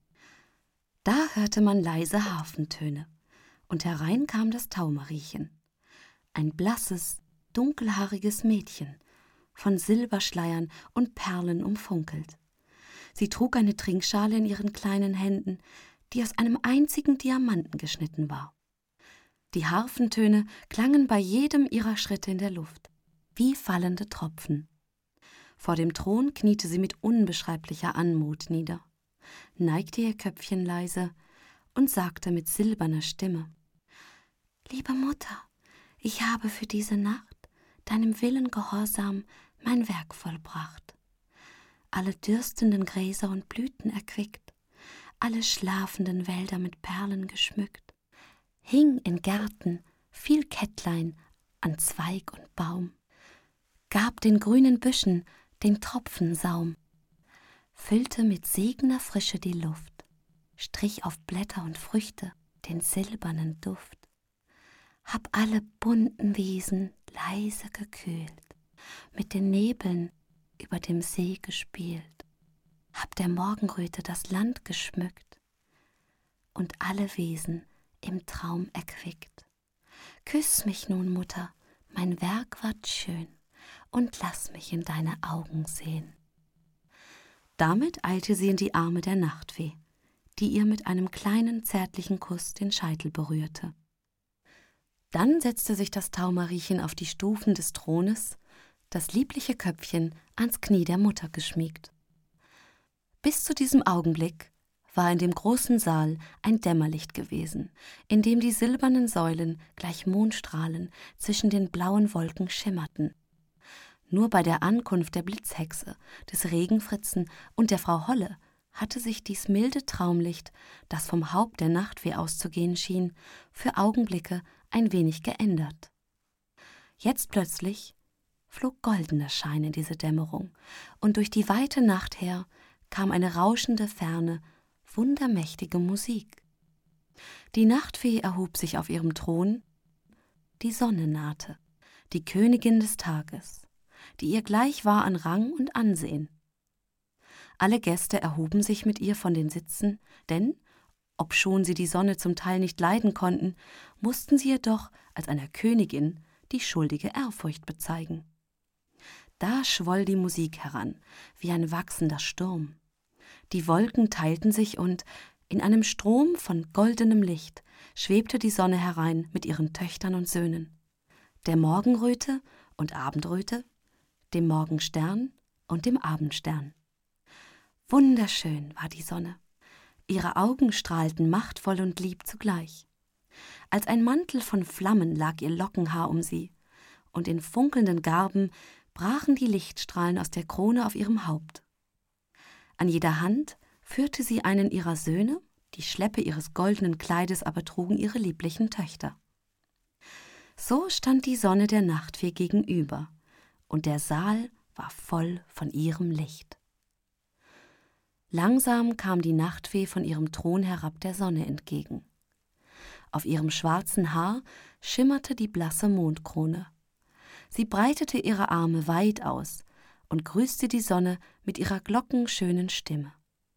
Da hörte man leise Harfentöne, und herein kam das Taumariechen. Ein blasses, dunkelhaariges Mädchen, von Silberschleiern und Perlen umfunkelt. Sie trug eine Trinkschale in ihren kleinen Händen, die aus einem einzigen Diamanten geschnitten war. Die Harfentöne klangen bei jedem ihrer Schritte in der Luft, wie fallende Tropfen. Vor dem Thron kniete sie mit unbeschreiblicher Anmut nieder, neigte ihr Köpfchen leise und sagte mit silberner Stimme: »Liebe Mutter, ich habe für diese Nacht deinem Willen gehorsam mein Werk vollbracht, alle dürstenden Gräser und Blüten erquickt, alle schlafenden Wälder mit Perlen geschmückt, hing in Gärten viel Kettlein an Zweig und Baum, gab den grünen Büschen den Tropfensaum, füllte mit segener Frische die Luft, strich auf Blätter und Früchte den silbernen Duft, hab alle bunten Wiesen leise gekühlt, mit den Nebeln über dem See gespielt, hab der Morgenröte das Land geschmückt und alle Wesen im Traum erquickt. Küss mich nun, Mutter, mein Werk ward schön, und lass mich in deine Augen sehen. Damit eilte sie in die Arme der Nachtfee, die ihr mit einem kleinen, zärtlichen Kuss den Scheitel berührte. Dann setzte sich das Taumariechen auf die Stufen des Thrones, das liebliche Köpfchen ans Knie der Mutter geschmiegt. Bis zu diesem Augenblick war in dem großen Saal ein Dämmerlicht gewesen, in dem die silbernen Säulen gleich Mondstrahlen zwischen den blauen Wolken schimmerten. Nur bei der Ankunft der Blitzhexe, des Regenfritzen und der Frau Holle hatte sich dies milde Traumlicht, das vom Haupt der Nachtfee auszugehen schien, für Augenblicke ein wenig geändert. Jetzt plötzlich flog goldener Schein in diese Dämmerung, und durch die weite Nacht her kam eine rauschende, ferne, wundermächtige Musik. Die Nachtfee erhob sich auf ihrem Thron, die Sonne nahte, die Königin des Tages, die ihr gleich war an Rang und Ansehen. Alle Gäste erhoben sich mit ihr von den Sitzen, denn, obschon sie die Sonne zum Teil nicht leiden konnten, mussten sie ihr doch als einer Königin die schuldige Ehrfurcht bezeigen. Da schwoll die Musik heran, wie ein wachsender Sturm. Die Wolken teilten sich und in einem Strom von goldenem Licht schwebte die Sonne herein mit ihren Töchtern und Söhnen, der Morgenröte und Abendröte, dem Morgenstern und dem Abendstern. Wunderschön war die Sonne. Ihre Augen strahlten machtvoll und lieb zugleich. Als ein Mantel von Flammen lag ihr Lockenhaar um sie, und in funkelnden Garben brachen die Lichtstrahlen aus der Krone auf ihrem Haupt. An jeder Hand führte sie einen ihrer Söhne, die Schleppe ihres goldenen Kleides aber trugen ihre lieblichen Töchter. So stand die Sonne der Nachtfee gegenüber, und der Saal war voll von ihrem Licht. Langsam kam die Nachtfee von ihrem Thron herab der Sonne entgegen. Auf ihrem schwarzen Haar schimmerte die blasse Mondkrone. Sie breitete ihre Arme weit aus und grüßte die Sonne mit ihrer glockenschönen Stimme.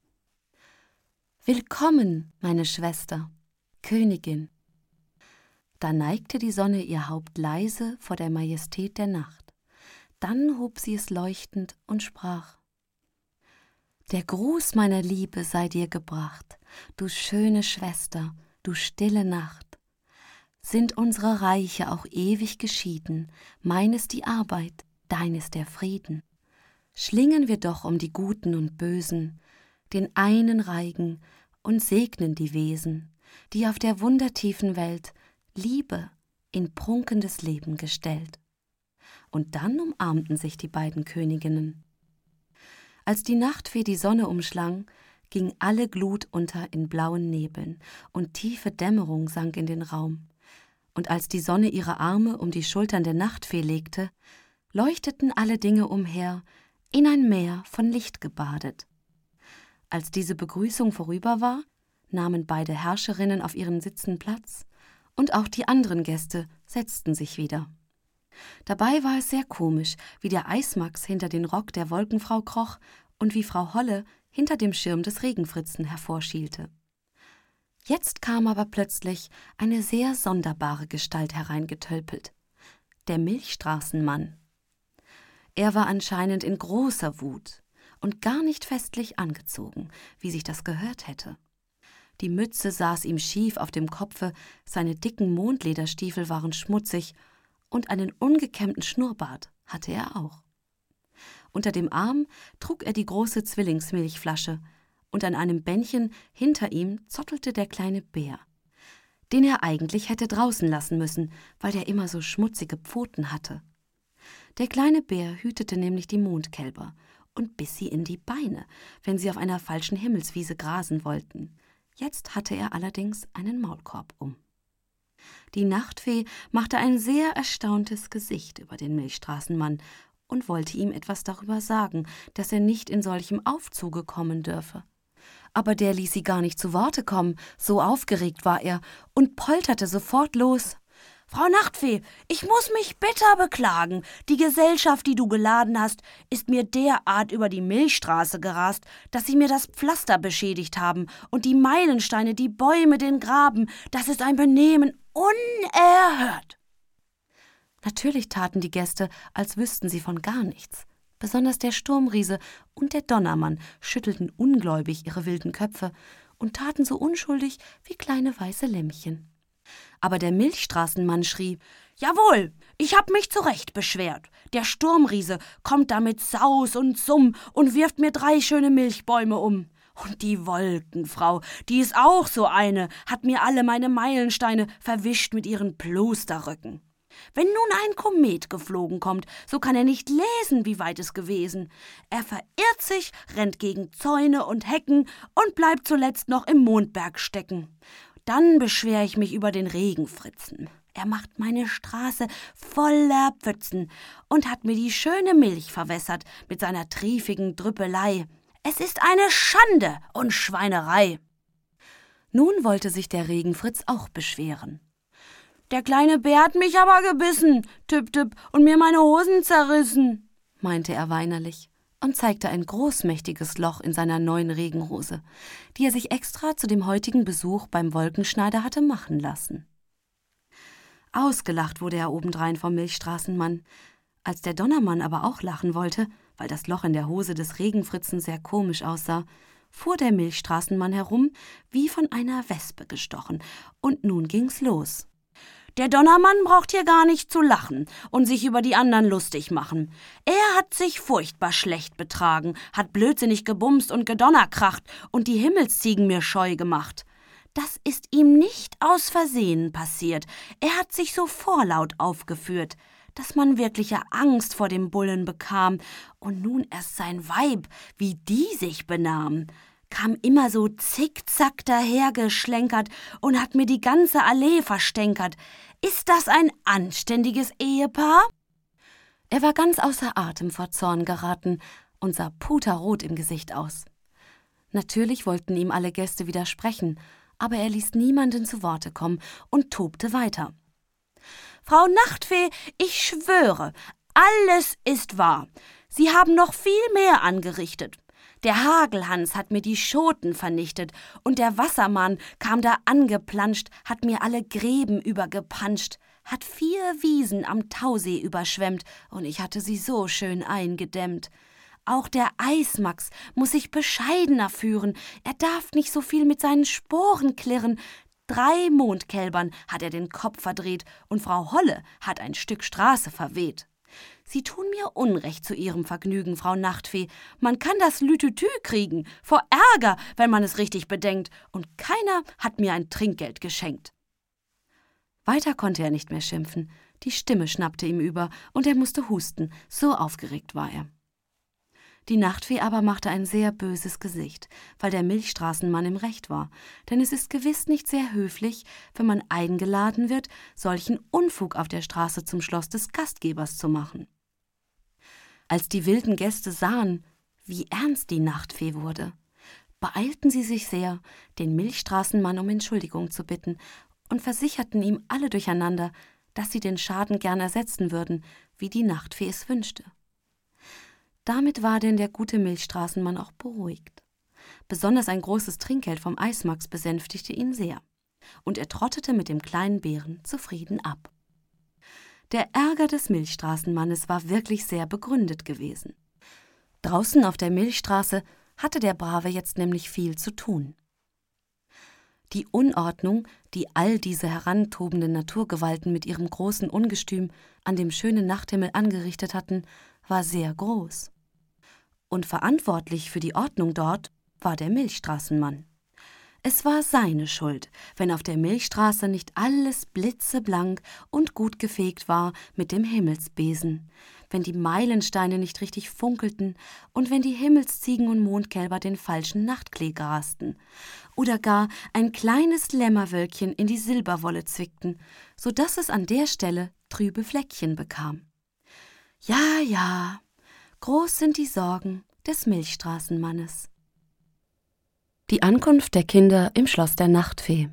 »Willkommen, meine Schwester, Königin!« Da neigte die Sonne ihr Haupt leise vor der Majestät der Nacht. Dann hob sie es leuchtend und sprach: »Der Gruß meiner Liebe sei dir gebracht, du schöne Schwester, du stille Nacht. Sind unsere Reiche auch ewig geschieden, meines die Arbeit, deines der Frieden. Schlingen wir doch um die Guten und Bösen den einen Reigen und segnen die Wesen, die auf der wundertiefen Welt Liebe in prunkendes Leben gestellt.« Und dann umarmten sich die beiden Königinnen. Als die Nachtfee die Sonne umschlang, ging alle Glut unter in blauen Nebeln, und tiefe Dämmerung sank in den Raum. Und als die Sonne ihre Arme um die Schultern der Nachtfee legte, leuchteten alle Dinge umher, in ein Meer von Licht gebadet. Als diese Begrüßung vorüber war, nahmen beide Herrscherinnen auf ihren Sitzen Platz, und auch die anderen Gäste setzten sich wieder. Dabei war es sehr komisch, wie der Eismax hinter den Rock der Wolkenfrau kroch und wie Frau Holle hinter dem Schirm des Regenfritzen hervorschielte. Jetzt kam aber plötzlich eine sehr sonderbare Gestalt hereingetölpelt: der Milchstraßenmann. Er war anscheinend in großer Wut und gar nicht festlich angezogen, wie sich das gehört hätte. Die Mütze saß ihm schief auf dem Kopfe, seine dicken Mondlederstiefel waren schmutzig, und einen ungekämmten Schnurrbart hatte er auch. Unter dem Arm trug er die große Zwillingsmilchflasche, und an einem Bändchen hinter ihm zottelte der kleine Bär, den er eigentlich hätte draußen lassen müssen, weil er immer so schmutzige Pfoten hatte. Der kleine Bär hütete nämlich die Mondkälber und biss sie in die Beine, wenn sie auf einer falschen Himmelswiese grasen wollten. Jetzt hatte er allerdings einen Maulkorb um. Die Nachtfee machte ein sehr erstauntes Gesicht über den Milchstraßenmann und wollte ihm etwas darüber sagen, dass er nicht in solchem Aufzuge kommen dürfe. Aber der ließ sie gar nicht zu Worte kommen, so aufgeregt war er, und polterte sofort los. »Frau Nachtfee, ich muss mich bitter beklagen. Die Gesellschaft, die du geladen hast, ist mir derart über die Milchstraße gerast, dass sie mir das Pflaster beschädigt haben und die Meilensteine, die Bäume, den Graben. Das ist ein Benehmen unerhört.« Natürlich taten die Gäste, als wüssten sie von gar nichts. Besonders der Sturmriese und der Donnermann schüttelten ungläubig ihre wilden Köpfe und taten so unschuldig wie kleine weiße Lämmchen. Aber der Milchstraßenmann schrie: »Jawohl, ich hab mich zurecht beschwert. Der Sturmriese kommt da mit Saus und Summ und wirft mir 3 schöne Milchbäume um. Und die Wolkenfrau, die ist auch so eine, hat mir alle meine Meilensteine verwischt mit ihren Plusterröcken. Wenn nun ein Komet geflogen kommt, so kann er nicht lesen, wie weit es gewesen. Er verirrt sich, rennt gegen Zäune und Hecken und bleibt zuletzt noch im Mondberg stecken. Dann beschwer ich mich über den Regenfritzen. Er macht meine Straße voller Pfützen und hat mir die schöne Milch verwässert mit seiner triefigen Drüppelei. Es ist eine Schande und Schweinerei.« Nun wollte sich der Regenfritz auch beschweren. »Der kleine Bär hat mich aber gebissen, Tüpp-Tüpp, und mir meine Hosen zerrissen«, meinte er weinerlich und zeigte ein großmächtiges Loch in seiner neuen Regenhose, die er sich extra zu dem heutigen Besuch beim Wolkenschneider hatte machen lassen. Ausgelacht wurde er obendrein vom Milchstraßenmann. Als der Donnermann aber auch lachen wollte, weil das Loch in der Hose des Regenfritzen sehr komisch aussah, fuhr der Milchstraßenmann herum, wie von einer Wespe gestochen, und nun ging's los. »Der Donnermann braucht hier gar nicht zu lachen und sich über die anderen lustig machen. Er hat sich furchtbar schlecht betragen, hat blödsinnig gebumst und gedonnerkracht und die Himmelsziegen mir scheu gemacht. Das ist ihm nicht aus Versehen passiert. Er hat sich so vorlaut aufgeführt, dass man wirkliche Angst vor dem Bullen bekam. Und nun erst sein Weib, wie die sich benahm, kam immer so zickzack dahergeschlenkert und hat mir die ganze Allee verstänkert. Ist das ein anständiges Ehepaar?« Er war ganz außer Atem vor Zorn geraten und sah puterrot im Gesicht aus. Natürlich wollten ihm alle Gäste widersprechen, aber er ließ niemanden zu Worte kommen und tobte weiter. »Frau Nachtfee, ich schwöre, alles ist wahr. Sie haben noch viel mehr angerichtet. Der Hagelhans hat mir die Schoten vernichtet und der Wassermann kam da angeplanscht, hat mir alle Gräben übergepanscht, hat 4 Wiesen am Tausee überschwemmt und ich hatte sie so schön eingedämmt. Auch der Eismax muss sich bescheidener führen, er darf nicht so viel mit seinen Sporen klirren. 3 Mondkälbern hat er den Kopf verdreht und Frau Holle hat ein Stück Straße verweht. Sie tun mir Unrecht zu Ihrem Vergnügen, Frau Nachtfee. Man kann das Lütütü kriegen, vor Ärger, wenn man es richtig bedenkt, und keiner hat mir ein Trinkgeld geschenkt.« Weiter konnte er nicht mehr schimpfen. Die Stimme schnappte ihm über und er musste husten, so aufgeregt war er. Die Nachtfee aber machte ein sehr böses Gesicht, weil der Milchstraßenmann im Recht war, denn es ist gewiss nicht sehr höflich, wenn man eingeladen wird, solchen Unfug auf der Straße zum Schloss des Gastgebers zu machen. Als die wilden Gäste sahen, wie ernst die Nachtfee wurde, beeilten sie sich sehr, den Milchstraßenmann um Entschuldigung zu bitten und versicherten ihm alle durcheinander, dass sie den Schaden gern ersetzen würden, wie die Nachtfee es wünschte. Damit war denn der gute Milchstraßenmann auch beruhigt. Besonders ein großes Trinkgeld vom Eismax besänftigte ihn sehr, und er trottete mit dem kleinen Bären zufrieden ab. Der Ärger des Milchstraßenmannes war wirklich sehr begründet gewesen. Draußen auf der Milchstraße hatte der Brave jetzt nämlich viel zu tun. Die Unordnung, die all diese herantobenden Naturgewalten mit ihrem großen Ungestüm an dem schönen Nachthimmel angerichtet hatten, war sehr groß. Und verantwortlich für die Ordnung dort war der Milchstraßenmann. Es war seine Schuld, wenn auf der Milchstraße nicht alles blitzeblank und gut gefegt war mit dem Himmelsbesen, wenn die Meilensteine nicht richtig funkelten und wenn die Himmelsziegen und Mondkälber den falschen Nachtklee grasten oder gar ein kleines Lämmerwölkchen in die Silberwolle zwickten, so dass es an der Stelle trübe Fleckchen bekam. Ja, ja, groß sind die Sorgen des Milchstraßenmannes. Die Ankunft der Kinder im Schloss der Nachtfee.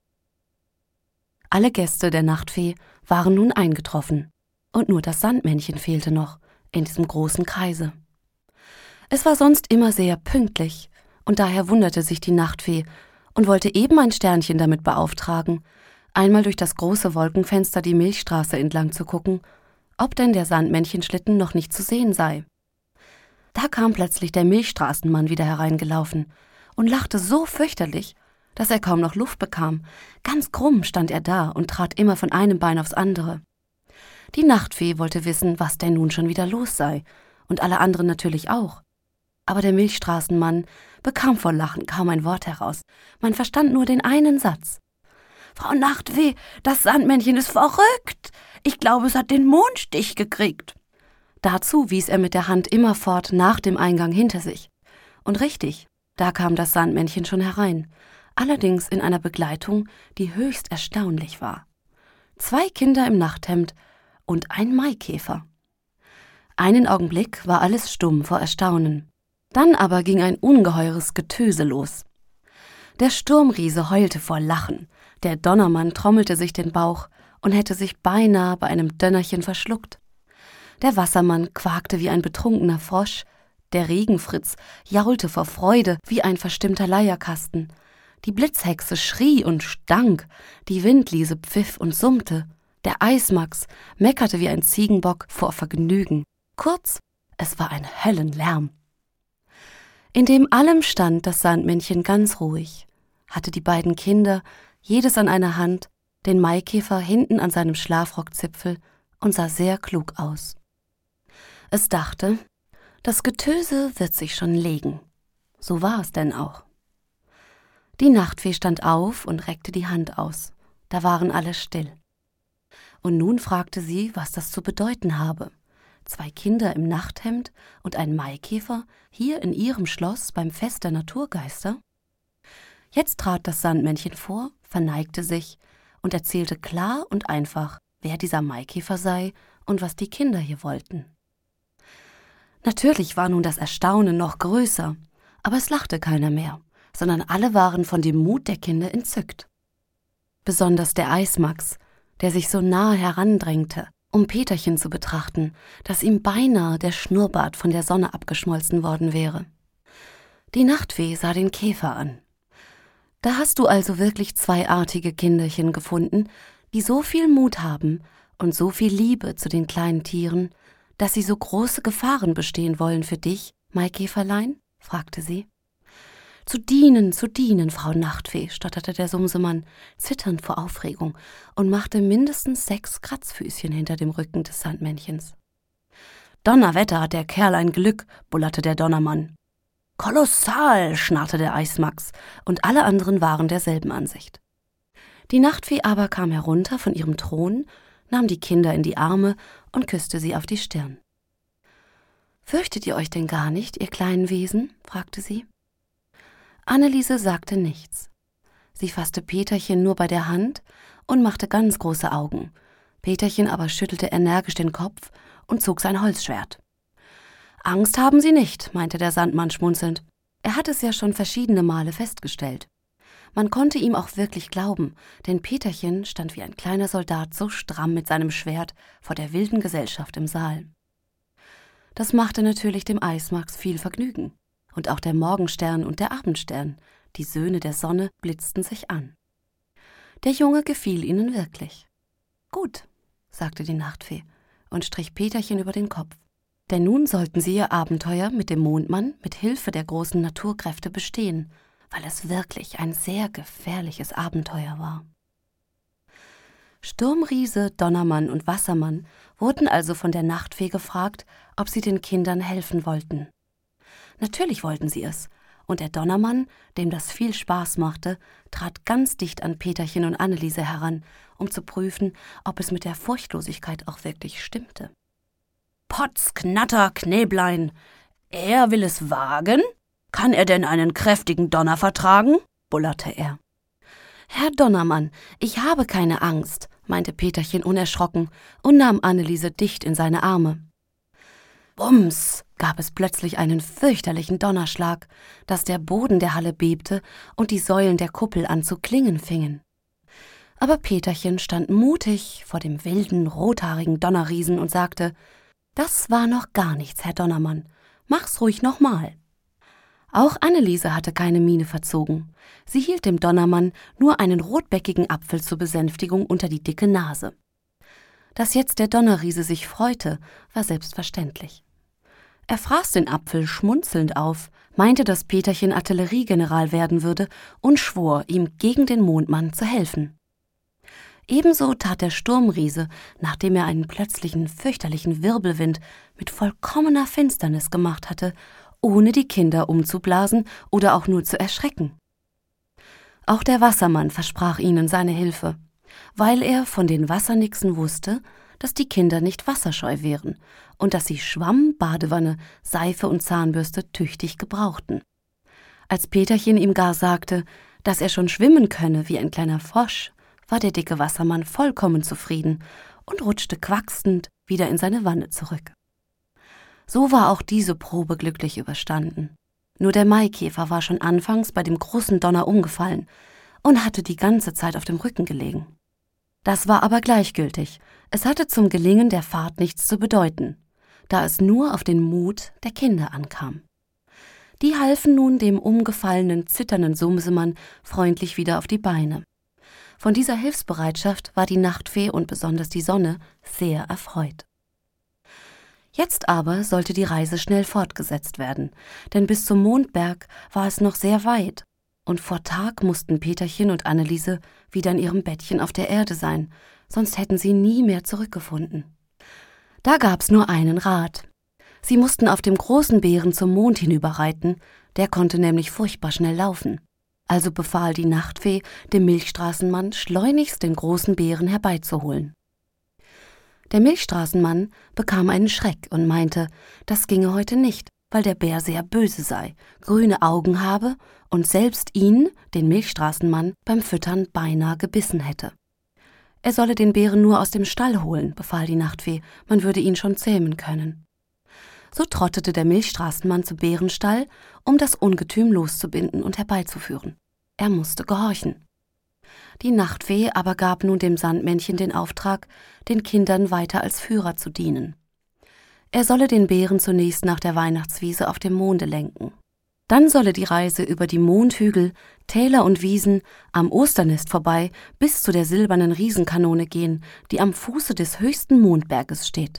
Alle Gäste der Nachtfee waren nun eingetroffen, und nur das Sandmännchen fehlte noch in diesem großen Kreise. Es war sonst immer sehr pünktlich, und daher wunderte sich die Nachtfee und wollte eben ein Sternchen damit beauftragen, einmal durch das große Wolkenfenster die Milchstraße entlang zu gucken, ob denn der Sandmännchenschlitten noch nicht zu sehen sei. Da kam plötzlich der Milchstraßenmann wieder hereingelaufen und lachte so fürchterlich, dass er kaum noch Luft bekam. Ganz krumm stand er da und trat immer von einem Bein aufs andere. Die Nachtfee wollte wissen, was denn nun schon wieder los sei, und alle anderen natürlich auch. Aber der Milchstraßenmann bekam vor Lachen kaum ein Wort heraus. Man verstand nur den einen Satz. »Frau Nachtfee, das Sandmännchen ist verrückt. Ich glaube, es hat den Mondstich gekriegt.« Dazu wies er mit der Hand immerfort nach dem Eingang hinter sich. Und richtig, da kam das Sandmännchen schon herein, allerdings in einer Begleitung, die höchst erstaunlich war. 2 Kinder im Nachthemd und ein Maikäfer. Einen Augenblick war alles stumm vor Erstaunen. Dann aber ging ein ungeheures Getöse los. Der Sturmriese heulte vor Lachen, der Donnermann trommelte sich den Bauch und hätte sich beinahe bei einem Dönnerchen verschluckt. Der Wassermann quakte wie ein betrunkener Frosch, der Regenfritz jaulte vor Freude wie ein verstimmter Leierkasten, die Blitzhexe schrie und stank, die Windliese pfiff und summte, der Eismax meckerte wie ein Ziegenbock vor Vergnügen. Kurz, es war ein Höllenlärm. In dem allem stand das Sandmännchen ganz ruhig, hatte die beiden Kinder, jedes an einer Hand, den Maikäfer hinten an seinem Schlafrockzipfel und sah sehr klug aus. Es dachte, das Getöse wird sich schon legen. So war es denn auch. Die Nachtfee stand auf und reckte die Hand aus. Da waren alle still. Und nun fragte sie, was das zu bedeuten habe. 2 Kinder im Nachthemd und ein Maikäfer hier in ihrem Schloss beim Fest der Naturgeister? Jetzt trat das Sandmännchen vor, verneigte sich und erzählte klar und einfach, wer dieser Maikäfer sei und was die Kinder hier wollten. Natürlich war nun das Erstaunen noch größer, aber es lachte keiner mehr, sondern alle waren von dem Mut der Kinder entzückt. Besonders der Eismax, der sich so nahe herandrängte, um Peterchen zu betrachten, dass ihm beinahe der Schnurrbart von der Sonne abgeschmolzen worden wäre. Die Nachtfee sah den Käfer an. »Da hast du also wirklich 2 artige Kinderchen gefunden, die so viel Mut haben und so viel Liebe zu den kleinen Tieren, dass sie so große Gefahren bestehen wollen für dich, Maikäferlein?« fragte sie. Zu dienen, Frau Nachtfee«, stotterte der Sumsemann, zitternd vor Aufregung, und machte mindestens 6 Kratzfüßchen hinter dem Rücken des Sandmännchens. »Donnerwetter, hat der Kerl ein Glück«, bullerte der Donnermann. »Kolossal«, schnarrte der Eismax, und alle anderen waren derselben Ansicht. Die Nachtfee aber kam herunter von ihrem Thron, nahm die Kinder in die Arme und küsste sie auf die Stirn. »Fürchtet ihr euch denn gar nicht, ihr kleinen Wesen?« fragte sie. Anneliese sagte nichts. Sie fasste Peterchen nur bei der Hand und machte ganz große Augen. Peterchen aber schüttelte energisch den Kopf und zog sein Holzschwert. »Angst haben Sie nicht«, meinte der Sandmann schmunzelnd. Er hatte es ja schon verschiedene Male festgestellt. Man konnte ihm auch wirklich glauben, denn Peterchen stand wie ein kleiner Soldat so stramm mit seinem Schwert vor der wilden Gesellschaft im Saal. Das machte natürlich dem Eismax viel Vergnügen. Und auch der Morgenstern und der Abendstern, die Söhne der Sonne, blitzten sich an. Der Junge gefiel ihnen wirklich. »Gut«, sagte die Nachtfee und strich Peterchen über den Kopf. Denn nun sollten sie ihr Abenteuer mit dem Mondmann mit Hilfe der großen Naturkräfte bestehen, weil es wirklich ein sehr gefährliches Abenteuer war. Sturmriese, Donnermann und Wassermann wurden also von der Nachtfee gefragt, ob sie den Kindern helfen wollten. Natürlich wollten sie es, und der Donnermann, dem das viel Spaß machte, trat ganz dicht an Peterchen und Anneliese heran, um zu prüfen, ob es mit der Furchtlosigkeit auch wirklich stimmte. Potz, Knatter, Knäblein. Er will es wagen? Kann er denn einen kräftigen Donner vertragen?« bullerte er. »Herr Donnermann, ich habe keine Angst«, meinte Peterchen unerschrocken und nahm Anneliese dicht in seine Arme. Bums gab es plötzlich einen fürchterlichen Donnerschlag, dass der Boden der Halle bebte und die Säulen der Kuppel an zu klingen fingen. Aber Peterchen stand mutig vor dem wilden, rothaarigen Donnerriesen und sagte: »Das war noch gar nichts, Herr Donnermann. Mach's ruhig nochmal.« Auch Anneliese hatte keine Miene verzogen. Sie hielt dem Donnermann nur einen rotbäckigen Apfel zur Besänftigung unter die dicke Nase. Dass jetzt der Donnerriese sich freute, war selbstverständlich. Er fraß den Apfel schmunzelnd auf, meinte, dass Peterchen Artilleriegeneral werden würde und schwor, ihm gegen den Mondmann zu helfen. Ebenso tat der Sturmriese, nachdem er einen plötzlichen, fürchterlichen Wirbelwind mit vollkommener Finsternis gemacht hatte, ohne die Kinder umzublasen oder auch nur zu erschrecken. Auch der Wassermann versprach ihnen seine Hilfe, weil er von den Wassernixen wusste, dass die Kinder nicht wasserscheu wären und dass sie Schwamm, Badewanne, Seife und Zahnbürste tüchtig gebrauchten. Als Peterchen ihm gar sagte, dass er schon schwimmen könne wie ein kleiner Frosch, war der dicke Wassermann vollkommen zufrieden und rutschte quaksend wieder in seine Wanne zurück. So war auch diese Probe glücklich überstanden. Nur der Maikäfer war schon anfangs bei dem großen Donner umgefallen und hatte die ganze Zeit auf dem Rücken gelegen. Das war aber gleichgültig. Es hatte zum Gelingen der Fahrt nichts zu bedeuten, da es nur auf den Mut der Kinder ankam. Die halfen nun dem umgefallenen, zitternden Sumsemann freundlich wieder auf die Beine. Von dieser Hilfsbereitschaft war die Nachtfee und besonders die Sonne sehr erfreut. Jetzt aber sollte die Reise schnell fortgesetzt werden, denn bis zum Mondberg war es noch sehr weit, und vor Tag mussten Peterchen und Anneliese wieder in ihrem Bettchen auf der Erde sein, sonst hätten sie nie mehr zurückgefunden. Da gab's nur einen Rat. Sie mussten auf dem großen Bären zum Mond hinüberreiten, der konnte nämlich furchtbar schnell laufen. Also befahl die Nachtfee dem Milchstraßenmann, schleunigst den großen Bären herbeizuholen. Der Milchstraßenmann bekam einen Schreck und meinte, das ginge heute nicht, weil der Bär sehr böse sei, grüne Augen habe und selbst ihn, den Milchstraßenmann, beim Füttern beinahe gebissen hätte. Er solle den Bären nur aus dem Stall holen, befahl die Nachtfee, man würde ihn schon zähmen können. So trottete der Milchstraßenmann zum Bärenstall, um das Ungetüm loszubinden und herbeizuführen. Er musste gehorchen. Die Nachtfee aber gab nun dem Sandmännchen den Auftrag, den Kindern weiter als Führer zu dienen. Er solle den Bären zunächst nach der Weihnachtswiese auf dem Monde lenken. Dann solle die Reise über die Mondhügel, Täler und Wiesen am Osternest vorbei bis zu der silbernen Riesenkanone gehen, die am Fuße des höchsten Mondberges steht.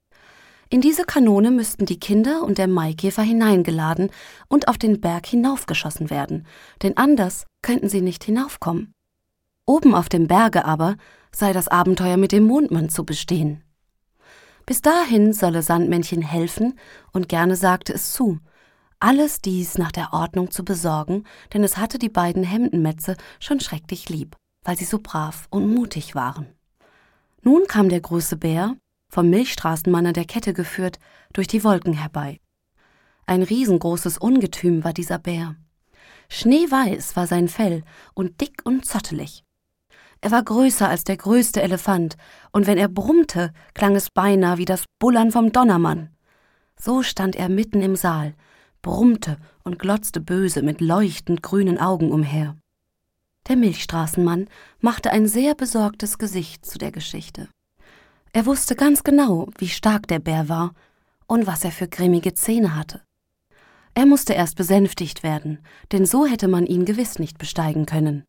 In diese Kanone müssten die Kinder und der Maikäfer hineingeladen und auf den Berg hinaufgeschossen werden, denn anders könnten sie nicht hinaufkommen. Oben auf dem Berge aber sei das Abenteuer mit dem Mondmann zu bestehen. Bis dahin solle Sandmännchen helfen und gerne sagte es zu, alles dies nach der Ordnung zu besorgen, denn es hatte die beiden Hemdenmätze schon schrecklich lieb, weil sie so brav und mutig waren. Nun kam der große Bär, vom Milchstraßenmann an der Kette geführt, durch die Wolken herbei. Ein riesengroßes Ungetüm war dieser Bär. Schneeweiß war sein Fell und dick und zottelig. Er war größer als der größte Elefant, und wenn er brummte, klang es beinahe wie das Bullern vom Donnermann. So stand er mitten im Saal, brummte und glotzte böse mit leuchtend grünen Augen umher. Der Milchstraßenmann machte ein sehr besorgtes Gesicht zu der Geschichte. Er wusste ganz genau, wie stark der Bär war und was er für grimmige Zähne hatte. Er musste erst besänftigt werden, denn so hätte man ihn gewiss nicht besteigen können.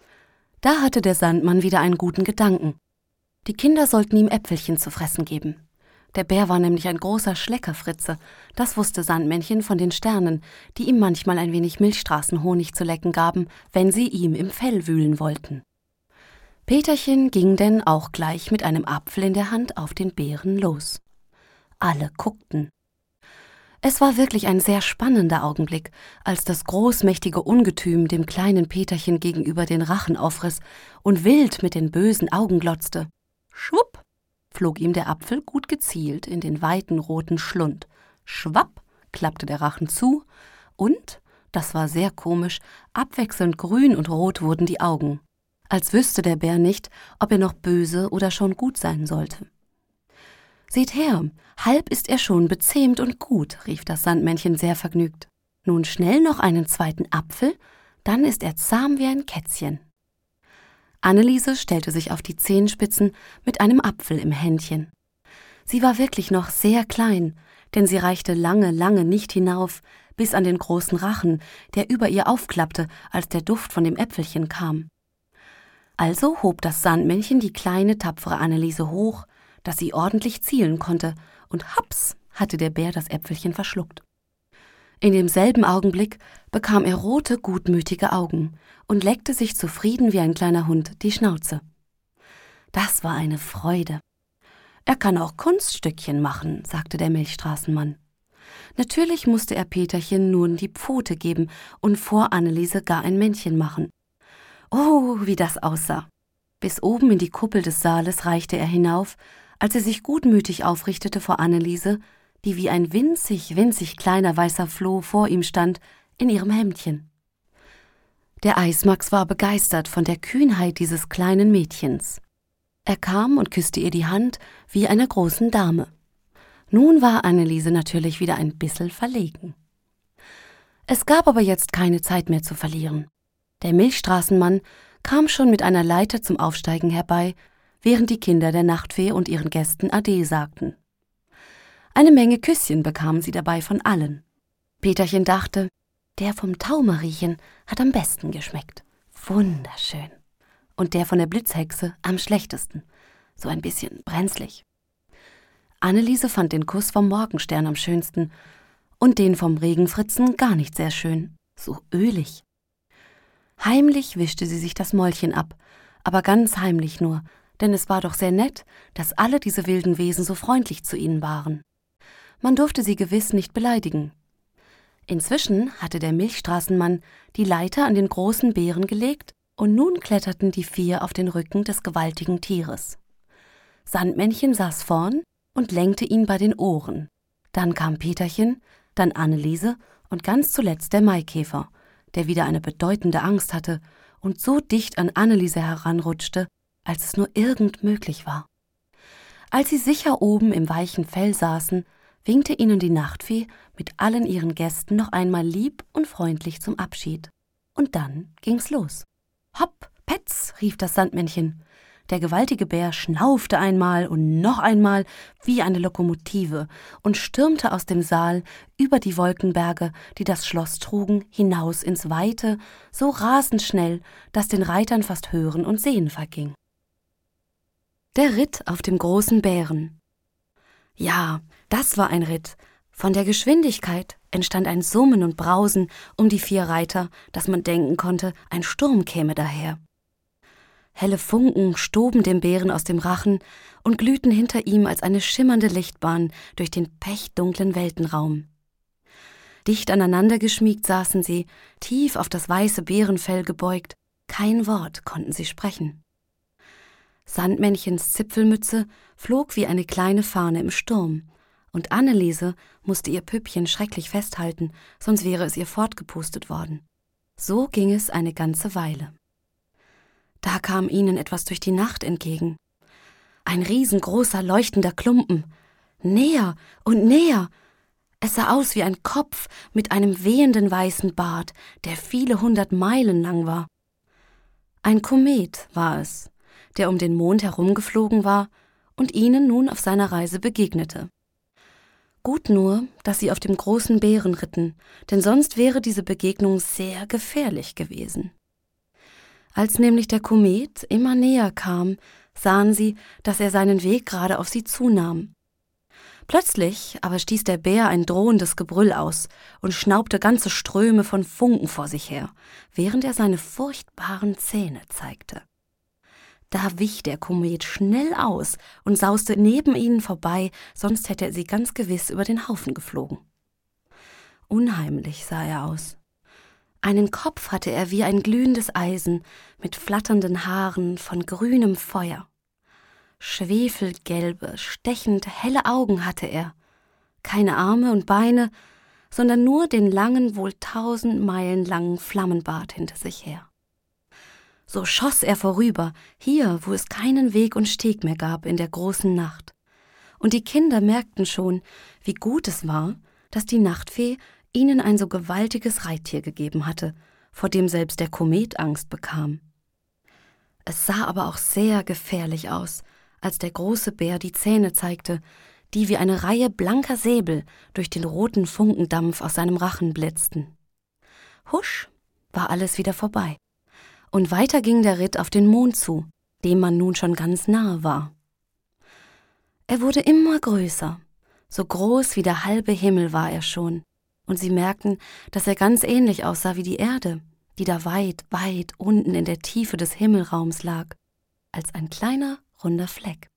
Da hatte der Sandmann wieder einen guten Gedanken. Die Kinder sollten ihm Äpfelchen zu fressen geben. Der Bär war nämlich ein großer Schleckerfritze, das wusste Sandmännchen von den Sternen, die ihm manchmal ein wenig Milchstraßenhonig zu lecken gaben, wenn sie ihm im Fell wühlen wollten. Peterchen ging denn auch gleich mit einem Apfel in der Hand auf den Bären los. Alle guckten. Es war wirklich ein sehr spannender Augenblick, als das großmächtige Ungetüm dem kleinen Peterchen gegenüber den Rachen aufriss und wild mit den bösen Augen glotzte. Schwupp flog ihm der Apfel gut gezielt in den weiten roten Schlund. Schwapp klappte der Rachen zu und, das war sehr komisch, abwechselnd grün und rot wurden die Augen, als wüsste der Bär nicht, ob er noch böse oder schon gut sein sollte. »Seht her, halb ist er schon bezähmt und gut«, rief das Sandmännchen sehr vergnügt. »Nun schnell noch einen zweiten Apfel, dann ist er zahm wie ein Kätzchen.« Anneliese stellte sich auf die Zehenspitzen mit einem Apfel im Händchen. Sie war wirklich noch sehr klein, denn sie reichte lange, lange nicht hinauf, bis an den großen Rachen, der über ihr aufklappte, als der Duft von dem Äpfelchen kam. Also hob das Sandmännchen die kleine, tapfere Anneliese hoch, dass sie ordentlich zielen konnte, und haps hatte der Bär das Äpfelchen verschluckt. In demselben Augenblick bekam er rote, gutmütige Augen und leckte sich zufrieden wie ein kleiner Hund die Schnauze. Das war eine Freude. »Er kann auch Kunststückchen machen«, sagte der Milchstraßenmann. Natürlich musste er Peterchen nun die Pfote geben und vor Anneliese gar ein Männchen machen. Oh, wie das aussah! Bis oben in die Kuppel des Saales reichte er hinauf, als er sich gutmütig aufrichtete vor Anneliese, die wie ein winzig, winzig kleiner weißer Floh vor ihm stand, in ihrem Hemdchen. Der Eismax war begeistert von der Kühnheit dieses kleinen Mädchens. Er kam und küsste ihr die Hand wie einer großen Dame. Nun war Anneliese natürlich wieder ein bissel verlegen. Es gab aber jetzt keine Zeit mehr zu verlieren. Der Milchstraßenmann kam schon mit einer Leiter zum Aufsteigen herbei, während die Kinder der Nachtfee und ihren Gästen Ade sagten. Eine Menge Küsschen bekamen sie dabei von allen. Peterchen dachte, der vom Taumeriechen hat am besten geschmeckt. Wunderschön. Und der von der Blitzhexe am schlechtesten. So ein bisschen brenzlig. Anneliese fand den Kuss vom Morgenstern am schönsten und den vom Regenfritzen gar nicht sehr schön. So ölig. Heimlich wischte sie sich das Mäulchen ab, aber ganz heimlich nur, denn es war doch sehr nett, dass alle diese wilden Wesen so freundlich zu ihnen waren. Man durfte sie gewiss nicht beleidigen. Inzwischen hatte der Milchstraßenmann die Leiter an den großen Bären gelegt und nun kletterten die 4 auf den Rücken des gewaltigen Tieres. Sandmännchen saß vorn und lenkte ihn bei den Ohren. Dann kam Peterchen, dann Anneliese und ganz zuletzt der Maikäfer, der wieder eine bedeutende Angst hatte und so dicht an Anneliese heranrutschte, als es nur irgend möglich war. Als sie sicher oben im weichen Fell saßen, winkte ihnen die Nachtfee mit allen ihren Gästen noch einmal lieb und freundlich zum Abschied. Und dann ging's los. »Hopp, Petz«, rief das Sandmännchen. Der gewaltige Bär schnaufte einmal und noch einmal wie eine Lokomotive und stürmte aus dem Saal über die Wolkenberge, die das Schloss trugen, hinaus ins Weite, so rasend schnell, dass den Reitern fast Hören und Sehen verging. Der Ritt auf dem großen Bären. Ja, das war ein Ritt. Von der Geschwindigkeit entstand ein Summen und Brausen um die 4 Reiter, dass man denken konnte, ein Sturm käme daher. Helle Funken stoben dem Bären aus dem Rachen und glühten hinter ihm als eine schimmernde Lichtbahn durch den pechdunklen Weltenraum. Dicht aneinander geschmiegt saßen sie, tief auf das weiße Bärenfell gebeugt, kein Wort konnten sie sprechen. Sandmännchens Zipfelmütze flog wie eine kleine Fahne im Sturm, und Anneliese musste ihr Püppchen schrecklich festhalten, sonst wäre es ihr fortgepustet worden. So ging es eine ganze Weile. Da kam ihnen etwas durch die Nacht entgegen. Ein riesengroßer, leuchtender Klumpen. Näher und näher. Es sah aus wie ein Kopf mit einem wehenden weißen Bart, der viele 100 Meilen lang war. Ein Komet war es, der um den Mond herumgeflogen war und ihnen nun auf seiner Reise begegnete. Gut nur, dass sie auf dem großen Bären ritten, denn sonst wäre diese Begegnung sehr gefährlich gewesen. Als nämlich der Komet immer näher kam, sahen sie, dass er seinen Weg gerade auf sie zunahm. Plötzlich aber stieß der Bär ein drohendes Gebrüll aus und schnaubte ganze Ströme von Funken vor sich her, während er seine furchtbaren Zähne zeigte. Da wich der Komet schnell aus und sauste neben ihnen vorbei, sonst hätte er sie ganz gewiss über den Haufen geflogen. Unheimlich sah er aus. Einen Kopf hatte er wie ein glühendes Eisen mit flatternden Haaren von grünem Feuer. Schwefelgelbe, stechend helle Augen hatte er, keine Arme und Beine, sondern nur den langen, wohl 1000 Meilen langen Flammenbart hinter sich her. So schoss er vorüber, hier, wo es keinen Weg und Steg mehr gab in der großen Nacht. Und die Kinder merkten schon, wie gut es war, dass die Nachtfee ihnen ein so gewaltiges Reittier gegeben hatte, vor dem selbst der Komet Angst bekam. Es sah aber auch sehr gefährlich aus, als der große Bär die Zähne zeigte, die wie eine Reihe blanker Säbel durch den roten Funkendampf aus seinem Rachen blitzten. Husch, war alles wieder vorbei. Und weiter ging der Ritt auf den Mond zu, dem man nun schon ganz nahe war. Er wurde immer größer, so groß wie der halbe Himmel war er schon, und sie merkten, dass er ganz ähnlich aussah wie die Erde, die da weit, weit unten in der Tiefe des Himmelraums lag, als ein kleiner, runder Fleck.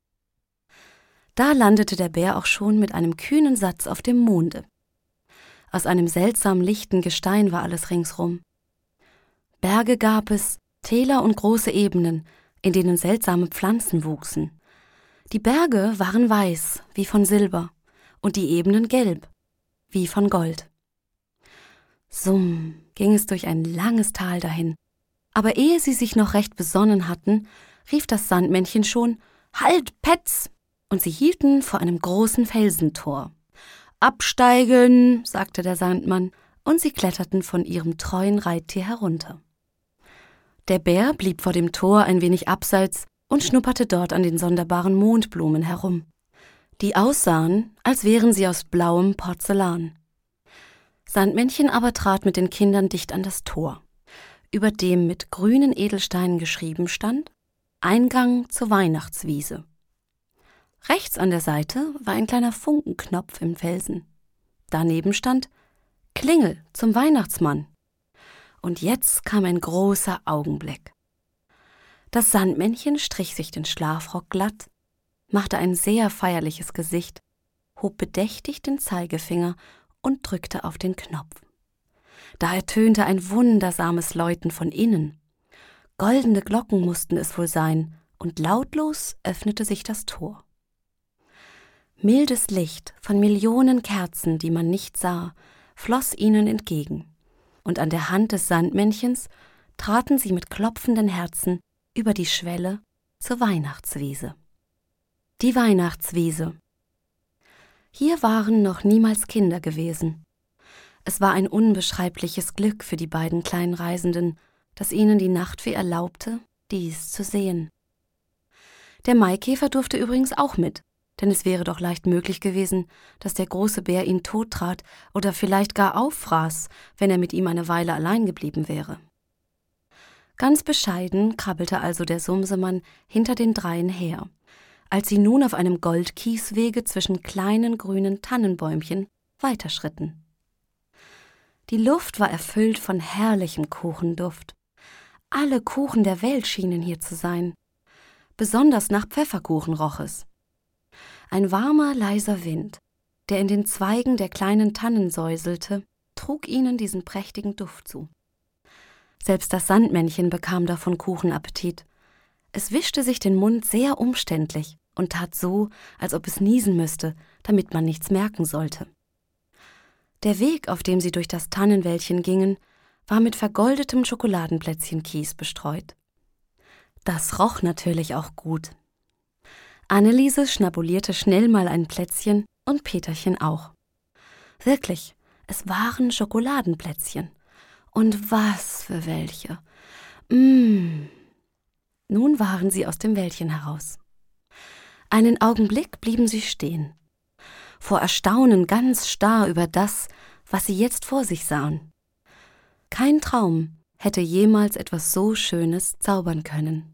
Da landete der Bär auch schon mit einem kühnen Satz auf dem Monde. Aus einem seltsam lichten Gestein war alles ringsrum. Berge gab es, Täler und große Ebenen, in denen seltsame Pflanzen wuchsen. Die Berge waren weiß, wie von Silber, und die Ebenen gelb, wie von Gold. Summ ging es durch ein langes Tal dahin, aber ehe sie sich noch recht besonnen hatten, rief das Sandmännchen schon: »Halt, Petz!« Und sie hielten vor einem großen Felsentor. »Absteigen«, sagte der Sandmann, und sie kletterten von ihrem treuen Reittier herunter. Der Bär blieb vor dem Tor ein wenig abseits und schnupperte dort an den sonderbaren Mondblumen herum, die aussahen, als wären sie aus blauem Porzellan. Sandmännchen aber trat mit den Kindern dicht an das Tor, über dem mit grünen Edelsteinen geschrieben stand: »Eingang zur Weihnachtswiese«. Rechts an der Seite war ein kleiner Funkenknopf im Felsen. Daneben stand: »Klingel zum Weihnachtsmann«. Und jetzt kam ein großer Augenblick. Das Sandmännchen strich sich den Schlafrock glatt, machte ein sehr feierliches Gesicht, hob bedächtig den Zeigefinger und drückte auf den Knopf. Da ertönte ein wundersames Läuten von innen. Goldene Glocken mussten es wohl sein, und lautlos öffnete sich das Tor. Mildes Licht von Millionen Kerzen, die man nicht sah, floss ihnen entgegen, und an der Hand des Sandmännchens traten sie mit klopfenden Herzen über die Schwelle zur Weihnachtswiese. Die Weihnachtswiese. Hier waren noch niemals Kinder gewesen. Es war ein unbeschreibliches Glück für die beiden kleinen Reisenden, dass ihnen die Nachtfee erlaubte, dies zu sehen. Der Maikäfer durfte übrigens auch mit, denn es wäre doch leicht möglich gewesen, dass der große Bär ihn tottrat oder vielleicht gar auffraß, wenn er mit ihm eine Weile allein geblieben wäre. Ganz bescheiden krabbelte also der Sumsemann hinter den dreien her, als sie nun auf einem Goldkieswege zwischen kleinen grünen Tannenbäumchen weiterschritten. Die Luft war erfüllt von herrlichem Kuchenduft. Alle Kuchen der Welt schienen hier zu sein. Besonders nach Pfefferkuchen roch es. Ein warmer, leiser Wind, der in den Zweigen der kleinen Tannen säuselte, trug ihnen diesen prächtigen Duft zu. Selbst das Sandmännchen bekam davon Kuchenappetit. Es wischte sich den Mund sehr umständlich und tat so, als ob es niesen müsste, damit man nichts merken sollte. Der Weg, auf dem sie durch das Tannenwäldchen gingen, war mit vergoldetem Schokoladenplätzchenkies bestreut. Das roch natürlich auch gut. Anneliese schnabulierte schnell mal ein Plätzchen und Peterchen auch. Wirklich, es waren Schokoladenplätzchen. Und was für welche! Nun waren sie aus dem Wäldchen heraus. Einen Augenblick blieben sie stehen, vor Erstaunen ganz starr über das, was sie jetzt vor sich sahen. Kein Traum hätte jemals etwas so Schönes zaubern können.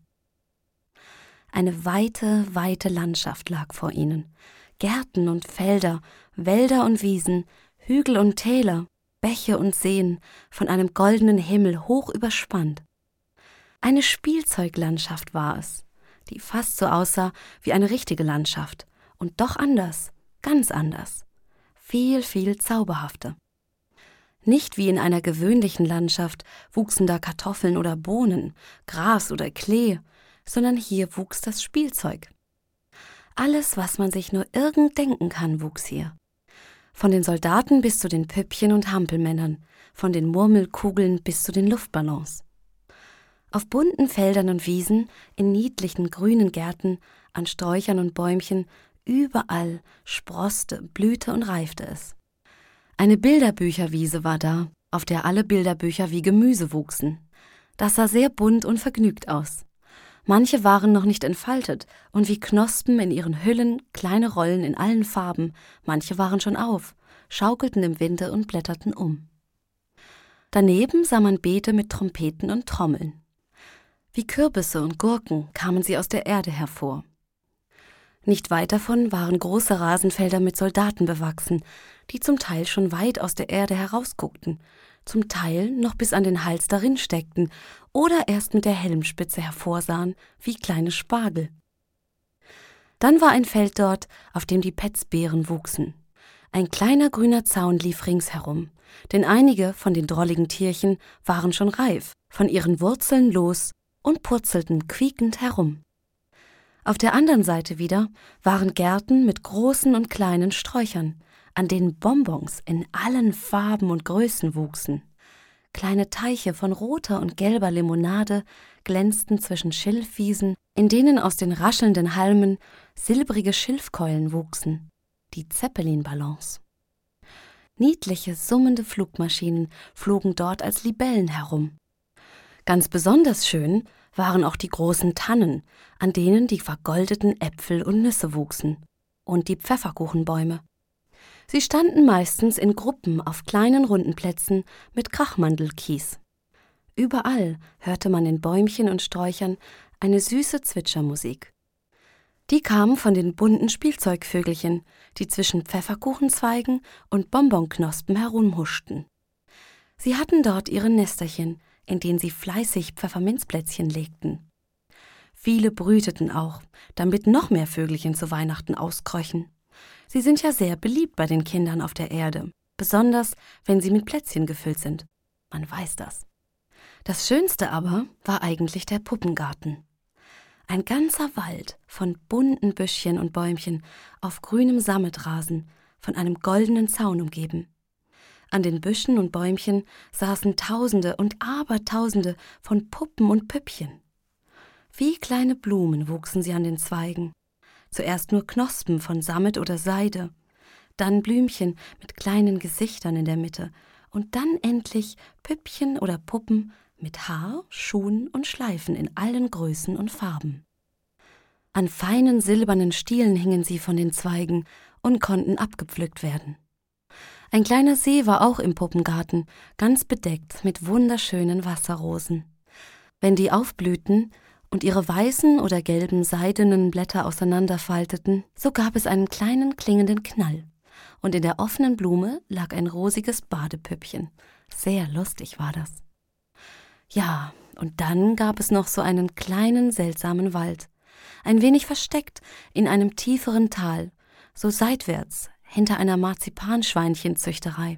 Eine weite, weite Landschaft lag vor ihnen. Gärten und Felder, Wälder und Wiesen, Hügel und Täler, Bäche und Seen, von einem goldenen Himmel hoch überspannt. Eine Spielzeuglandschaft war es, die fast so aussah wie eine richtige Landschaft und doch anders, ganz anders, viel, viel zauberhafter. Nicht wie in einer gewöhnlichen Landschaft wuchsen da Kartoffeln oder Bohnen, Gras oder Klee, sondern hier wuchs das Spielzeug. Alles, was man sich nur irgend denken kann, wuchs hier. Von den Soldaten bis zu den Püppchen und Hampelmännern, von den Murmelkugeln bis zu den Luftballons. Auf bunten Feldern und Wiesen, in niedlichen grünen Gärten, an Sträuchern und Bäumchen, überall sproßte, blühte und reifte es. Eine Bilderbücherwiese war da, auf der alle Bilderbücher wie Gemüse wuchsen. Das sah sehr bunt und vergnügt aus. Manche waren noch nicht entfaltet und wie Knospen in ihren Hüllen, kleine Rollen in allen Farben, manche waren schon auf, schaukelten im Winde und blätterten um. Daneben sah man Beete mit Trompeten und Trommeln. Wie Kürbisse und Gurken kamen sie aus der Erde hervor. Nicht weit davon waren große Rasenfelder mit Soldaten bewachsen, die zum Teil schon weit aus der Erde herausguckten, zum Teil noch bis an den Hals darin steckten oder erst mit der Helmspitze hervorsahen, wie kleine Spargel. Dann war ein Feld dort, auf dem die Petzbeeren wuchsen. Ein kleiner grüner Zaun lief ringsherum, denn einige von den drolligen Tierchen waren schon reif, von ihren Wurzeln los und purzelten quiekend herum. Auf der anderen Seite wieder waren Gärten mit großen und kleinen Sträuchern, an denen Bonbons in allen Farben und Größen wuchsen. Kleine Teiche von roter und gelber Limonade glänzten zwischen Schilfwiesen, in denen aus den raschelnden Halmen silbrige Schilfkeulen wuchsen, die Zeppelinballons. Niedliche, summende Flugmaschinen flogen dort als Libellen herum. Ganz besonders schön waren auch die großen Tannen, an denen die vergoldeten Äpfel und Nüsse wuchsen, und die Pfefferkuchenbäume. Sie standen meistens in Gruppen auf kleinen runden Plätzen mit Krachmandelkies. Überall hörte man in Bäumchen und Sträuchern eine süße Zwitschermusik. Die kam von den bunten Spielzeugvögelchen, die zwischen Pfefferkuchenzweigen und Bonbonknospen herumhuschten. Sie hatten dort ihre Nesterchen, in denen sie fleißig Pfefferminzplätzchen legten. Viele brüteten auch, damit noch mehr Vögelchen zu Weihnachten auskröchen. Sie sind ja sehr beliebt bei den Kindern auf der Erde, besonders wenn sie mit Plätzchen gefüllt sind. Man weiß das. Das Schönste aber war eigentlich der Puppengarten. Ein ganzer Wald von bunten Büschchen und Bäumchen auf grünem Sammetrasen, von einem goldenen Zaun umgeben. An den Büschen und Bäumchen saßen Tausende und Abertausende von Puppen und Püppchen. Wie kleine Blumen wuchsen sie an den Zweigen. Zuerst nur Knospen von Sammet oder Seide, dann Blümchen mit kleinen Gesichtern in der Mitte und dann endlich Püppchen oder Puppen mit Haar, Schuhen und Schleifen in allen Größen und Farben. An feinen silbernen Stielen hingen sie von den Zweigen und konnten abgepflückt werden. Ein kleiner See war auch im Puppengarten, ganz bedeckt mit wunderschönen Wasserrosen. Wenn die aufblühten und ihre weißen oder gelben seidenen Blätter auseinanderfalteten, so gab es einen kleinen klingenden Knall, und in der offenen Blume lag ein rosiges Badepüppchen. Sehr lustig war das. Ja, und dann gab es noch so einen kleinen, seltsamen Wald, ein wenig versteckt in einem tieferen Tal, so seitwärts, hinter einer Marzipanschweinchenzüchterei.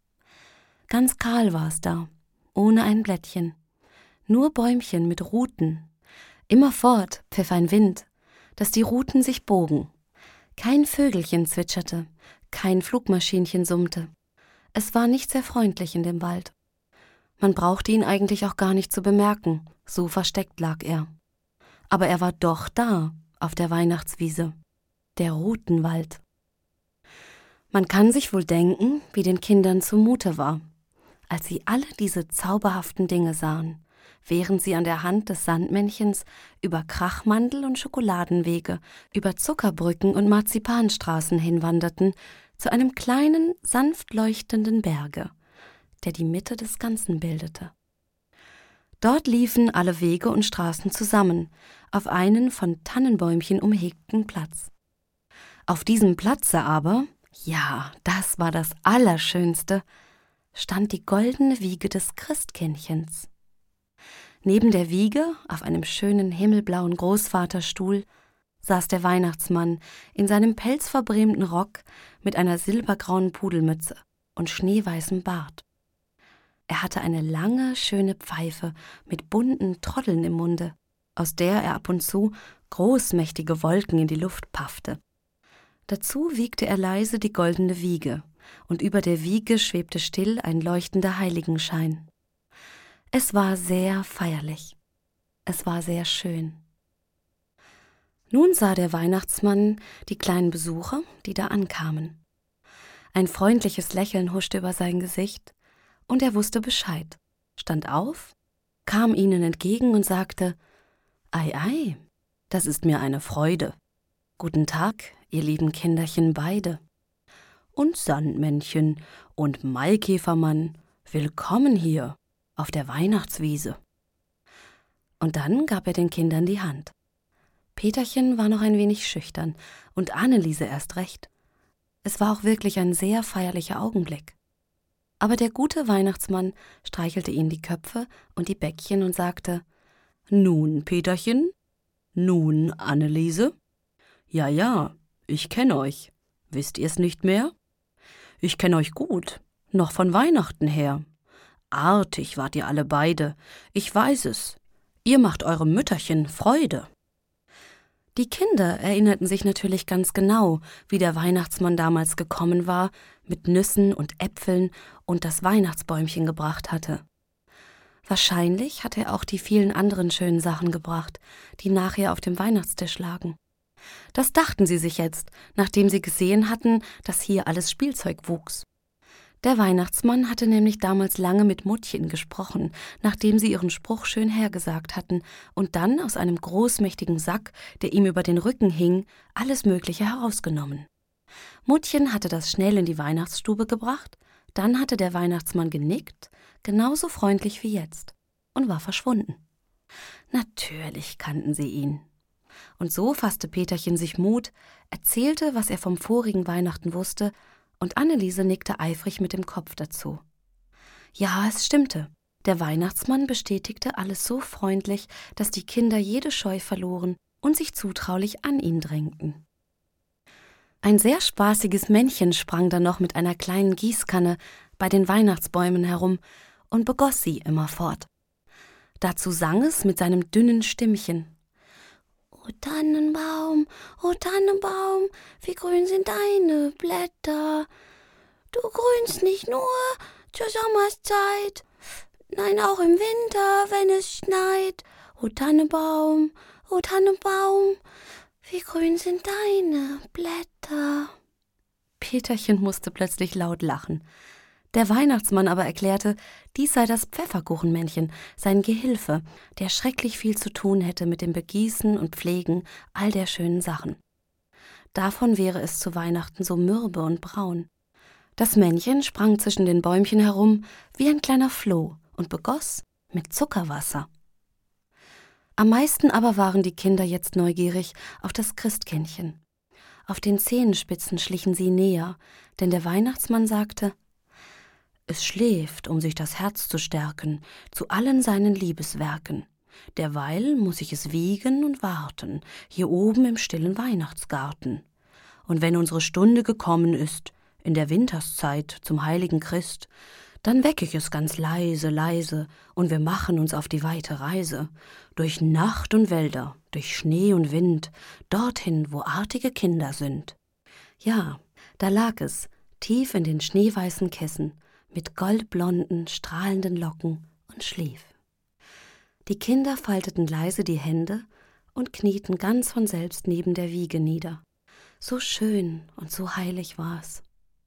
Ganz kahl war es da, ohne ein Blättchen, nur Bäumchen mit Ruten. Immerfort pfiff ein Wind, dass die Ruten sich bogen. Kein Vögelchen zwitscherte, kein Flugmaschinchen summte. Es war nicht sehr freundlich in dem Wald. Man brauchte ihn eigentlich auch gar nicht zu bemerken, so versteckt lag er. Aber er war doch da, auf der Weihnachtswiese, der Rutenwald. Man kann sich wohl denken, wie den Kindern zumute war, als sie alle diese zauberhaften Dinge sahen, während sie an der Hand des Sandmännchens über Krachmandel- und Schokoladenwege, über Zuckerbrücken und Marzipanstraßen hinwanderten zu einem kleinen, sanft leuchtenden Berge, der die Mitte des Ganzen bildete. Dort liefen alle Wege und Straßen zusammen, auf einen von Tannenbäumchen umhegten Platz. Auf diesem Platze aber, ja, das war das Allerschönste, stand die goldene Wiege des Christkindchens. Neben der Wiege, auf einem schönen himmelblauen Großvaterstuhl, saß der Weihnachtsmann in seinem pelzverbrämten Rock mit einer silbergrauen Pudelmütze und schneeweißem Bart. Er hatte eine lange, schöne Pfeife mit bunten Troddeln im Munde, aus der er ab und zu großmächtige Wolken in die Luft paffte. Dazu wiegte er leise die goldene Wiege, und über der Wiege schwebte still ein leuchtender Heiligenschein. Es war sehr feierlich. Es war sehr schön. Nun sah der Weihnachtsmann die kleinen Besucher, die da ankamen. Ein freundliches Lächeln huschte über sein Gesicht, und er wusste Bescheid, stand auf, kam ihnen entgegen und sagte: »Ei, ei, das ist mir eine Freude. Guten Tag, ihr lieben Kinderchen beide. Und Sandmännchen und Maikäfermann, willkommen hier auf der Weihnachtswiese.« Und dann gab er den Kindern die Hand. Peterchen war noch ein wenig schüchtern und Anneliese erst recht. Es war auch wirklich ein sehr feierlicher Augenblick. Aber der gute Weihnachtsmann streichelte ihnen die Köpfe und die Bäckchen und sagte: »Nun, Peterchen, nun, Anneliese. Ja, ja, ich kenne euch. Wisst ihr's nicht mehr? Ich kenne euch gut, noch von Weihnachten her. Artig wart ihr alle beide, ich weiß es. Ihr macht eurem Mütterchen Freude.« Die Kinder erinnerten sich natürlich ganz genau, wie der Weihnachtsmann damals gekommen war, mit Nüssen und Äpfeln und das Weihnachtsbäumchen gebracht hatte. Wahrscheinlich hatte er auch die vielen anderen schönen Sachen gebracht, die nachher auf dem Weihnachtstisch lagen. Das dachten sie sich jetzt, nachdem sie gesehen hatten, dass hier alles Spielzeug wuchs. Der Weihnachtsmann hatte nämlich damals lange mit Muttchen gesprochen, nachdem sie ihren Spruch schön hergesagt hatten, und dann aus einem großmächtigen Sack, der ihm über den Rücken hing, alles Mögliche herausgenommen. Muttchen hatte das schnell in die Weihnachtsstube gebracht, dann hatte der Weihnachtsmann genickt, genauso freundlich wie jetzt, und war verschwunden. Natürlich kannten sie ihn. Und so fasste Peterchen sich Mut, erzählte, was er vom vorigen Weihnachten wusste, und Anneliese nickte eifrig mit dem Kopf dazu. Ja, es stimmte. Der Weihnachtsmann bestätigte alles so freundlich, dass die Kinder jede Scheu verloren und sich zutraulich an ihn drängten. Ein sehr spaßiges Männchen sprang dann noch mit einer kleinen Gießkanne bei den Weihnachtsbäumen herum und begoss sie immerfort. Dazu sang es mit seinem dünnen Stimmchen: »O Tannenbaum, wie grün sind deine Blätter. Du grünst nicht nur zur Sommerszeit, nein, auch im Winter, wenn es schneit. O Tannenbaum, wie grün sind deine Blätter.« Peterchen musste plötzlich laut lachen. Der Weihnachtsmann aber erklärte, dies sei das Pfefferkuchenmännchen, sein Gehilfe, der schrecklich viel zu tun hätte mit dem Begießen und Pflegen all der schönen Sachen. Davon wäre es zu Weihnachten so mürbe und braun. Das Männchen sprang zwischen den Bäumchen herum wie ein kleiner Floh und begoss mit Zuckerwasser. Am meisten aber waren die Kinder jetzt neugierig auf das Christkindchen. Auf den Zehenspitzen schlichen sie näher, denn der Weihnachtsmann sagte: »Es schläft, um sich das Herz zu stärken, zu allen seinen Liebeswerken. Derweil muß ich es wiegen und warten, hier oben im stillen Weihnachtsgarten. Und wenn unsere Stunde gekommen ist, in der Winterszeit zum heiligen Christ, dann weck ich es ganz leise, leise, und wir machen uns auf die weite Reise, durch Nacht und Wälder, durch Schnee und Wind, dorthin, wo artige Kinder sind.« Ja, da lag es, tief in den schneeweißen Kissen, mit goldblonden, strahlenden Locken und schlief. Die Kinder falteten leise die Hände und knieten ganz von selbst neben der Wiege nieder. So schön und so heilig war's.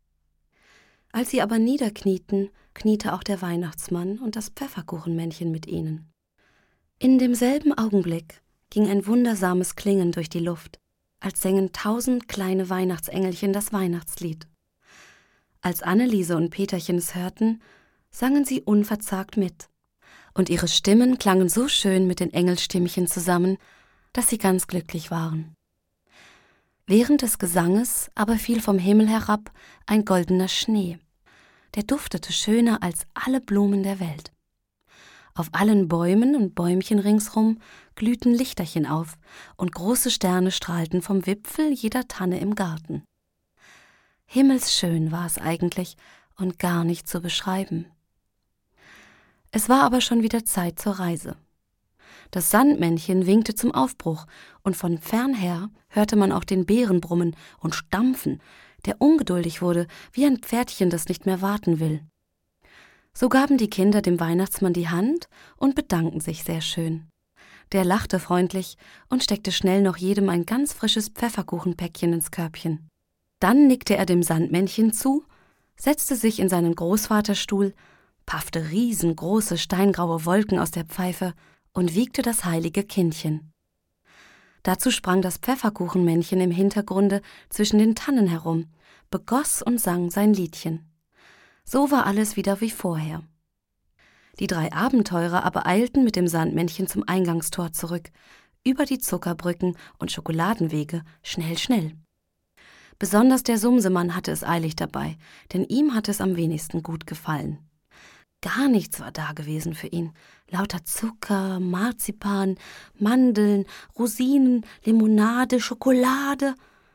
Als sie aber niederknieten, kniete auch der Weihnachtsmann und das Pfefferkuchenmännchen mit ihnen. In demselben Augenblick ging ein wundersames Klingen durch die Luft, als sängen 1000 kleine Weihnachtsengelchen das Weihnachtslied. Als Anneliese und Peterchen es hörten, sangen sie unverzagt mit, und ihre Stimmen klangen so schön mit den Engelstimmchen zusammen, dass sie ganz glücklich waren. Während des Gesanges aber fiel vom Himmel herab ein goldener Schnee, der duftete schöner als alle Blumen der Welt. Auf allen Bäumen und Bäumchen ringsrum glühten Lichterchen auf, und große Sterne strahlten vom Wipfel jeder Tanne im Garten. Himmelsschön war es eigentlich und gar nicht zu beschreiben. Es war aber schon wieder Zeit zur Reise. Das Sandmännchen winkte zum Aufbruch, und von fernher hörte man auch den Bären brummen und stampfen, der ungeduldig wurde, wie ein Pferdchen, das nicht mehr warten will. So gaben die Kinder dem Weihnachtsmann die Hand und bedankten sich sehr schön. Der lachte freundlich und steckte schnell noch jedem ein ganz frisches Pfefferkuchenpäckchen ins Körbchen. Dann nickte er dem Sandmännchen zu, setzte sich in seinen Großvaterstuhl, paffte riesengroße steingraue Wolken aus der Pfeife und wiegte das heilige Kindchen. Dazu sprang das Pfefferkuchenmännchen im Hintergrunde zwischen den Tannen herum, begoss und sang sein Liedchen. So war alles wieder wie vorher. Die 3 Abenteurer aber eilten mit dem Sandmännchen zum Eingangstor zurück, über die Zuckerbrücken und Schokoladenwege, schnell, schnell. Besonders der Sumsemann hatte es eilig dabei, denn ihm hatte es am wenigsten gut gefallen. Gar nichts war da gewesen für ihn. Lauter Zucker, Marzipan, Mandeln, Rosinen, Limonade, Schokolade.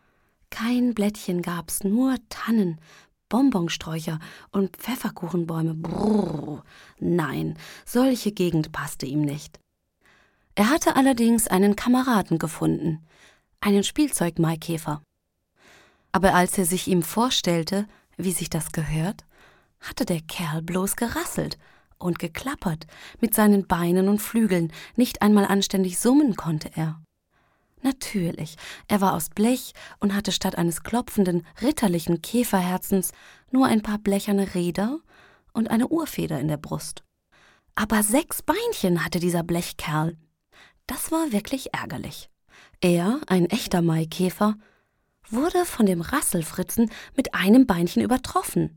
Kein Blättchen gab's, nur Tannen, Bonbonsträucher und Pfefferkuchenbäume. Brrr, nein, solche Gegend passte ihm nicht. Er hatte allerdings einen Kameraden gefunden, einen Spielzeug-Maikäfer. Aber als er sich ihm vorstellte, wie sich das gehört, hatte der Kerl bloß gerasselt und geklappert mit seinen Beinen und Flügeln, nicht einmal anständig summen konnte er. Natürlich, er war aus Blech und hatte statt eines klopfenden, ritterlichen Käferherzens nur ein paar blecherne Räder und eine Uhrfeder in der Brust. Aber 6 Beinchen hatte dieser Blechkerl. Das war wirklich ärgerlich. Er, ein echter Maikäfer, wurde von dem Rasselfritzen mit einem Beinchen übertroffen.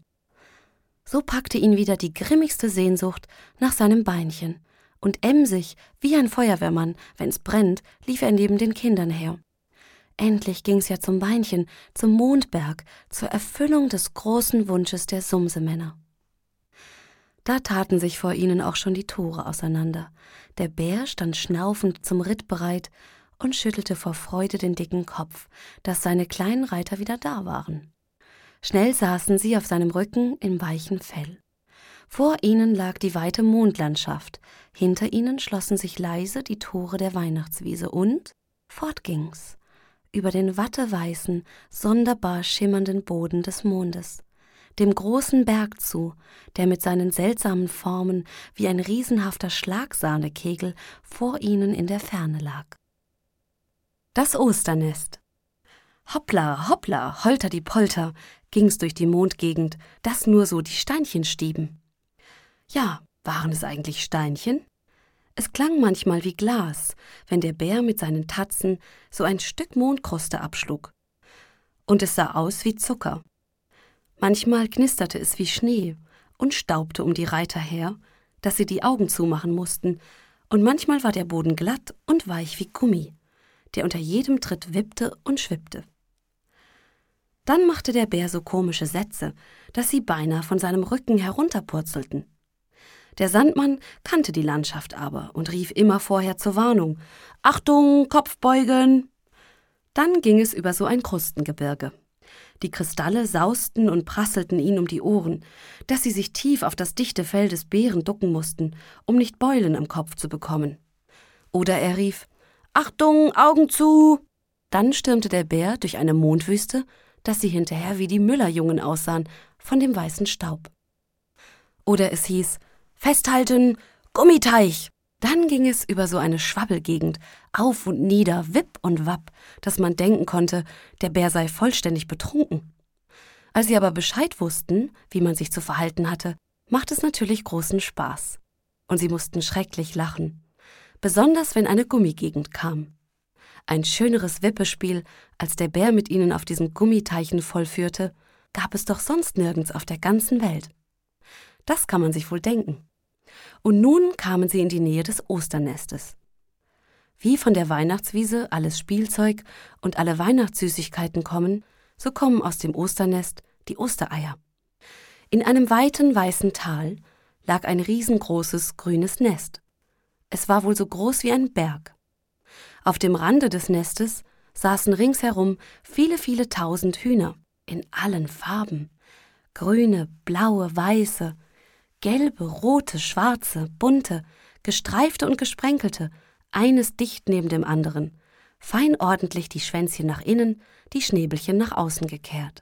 So packte ihn wieder die grimmigste Sehnsucht nach seinem Beinchen, und emsig, wie ein Feuerwehrmann, wenn's brennt, lief er neben den Kindern her. Endlich ging's ja zum Beinchen, zum Mondberg, zur Erfüllung des großen Wunsches der Sumsemänner. Da taten sich vor ihnen auch schon die Tore auseinander. Der Bär stand schnaufend zum Ritt bereit und schüttelte vor Freude den dicken Kopf, dass seine kleinen Reiter wieder da waren. Schnell saßen sie auf seinem Rücken im weichen Fell. Vor ihnen lag die weite Mondlandschaft, hinter ihnen schlossen sich leise die Tore der Weihnachtswiese und fort ging's, über den watteweißen, sonderbar schimmernden Boden des Mondes, dem großen Berg zu, der mit seinen seltsamen Formen wie ein riesenhafter Schlagsahnekegel vor ihnen in der Ferne lag. Das Osternest. Hoppla, hoppla, holter die Polter, ging's durch die Mondgegend, dass nur so die Steinchen stieben. Ja, waren es eigentlich Steinchen? Es klang manchmal wie Glas, wenn der Bär mit seinen Tatzen so ein Stück Mondkruste abschlug. Und es sah aus wie Zucker. Manchmal knisterte es wie Schnee und staubte um die Reiter her, dass sie die Augen zumachen mussten, und manchmal war der Boden glatt und weich wie Gummi, der unter jedem Tritt wippte und schwippte. Dann machte der Bär so komische Sätze, dass sie beinahe von seinem Rücken herunterpurzelten. Der Sandmann kannte die Landschaft aber und rief immer vorher zur Warnung: »Achtung, Kopf beugen!« Dann ging es über so ein Krustengebirge. Die Kristalle sausten und prasselten ihn um die Ohren, dass sie sich tief auf das dichte Fell des Bären ducken mussten, um nicht Beulen am Kopf zu bekommen. Oder er rief: »Achtung, Augen zu!« Dann stürmte der Bär durch eine Mondwüste, dass sie hinterher wie die Müllerjungen aussahen, von dem weißen Staub. Oder es hieß: »Festhalten, Gummiteich!« Dann ging es über so eine Schwabbelgegend, auf und nieder, wipp und wapp, dass man denken konnte, der Bär sei vollständig betrunken. Als sie aber Bescheid wussten, wie man sich zu verhalten hatte, machte es natürlich großen Spaß. Und sie mussten schrecklich lachen, besonders wenn eine Gummigegend kam. Ein schöneres Wippespiel, als der Bär mit ihnen auf diesen Gummiteichen vollführte, gab es doch sonst nirgends auf der ganzen Welt. Das kann man sich wohl denken. Und nun kamen sie in die Nähe des Osternestes. Wie von der Weihnachtswiese alles Spielzeug und alle Weihnachtssüßigkeiten kommen, so kommen aus dem Osternest die Ostereier. In einem weiten weißen Tal lag ein riesengroßes grünes Nest. Es war wohl so groß wie ein Berg. Auf dem Rande des Nestes saßen ringsherum viele, viele tausend Hühner in allen Farben: grüne, blaue, weiße, gelbe, rote, schwarze, bunte, gestreifte und gesprenkelte, eines dicht neben dem anderen, fein ordentlich die Schwänzchen nach innen, die Schnäbelchen nach außen gekehrt.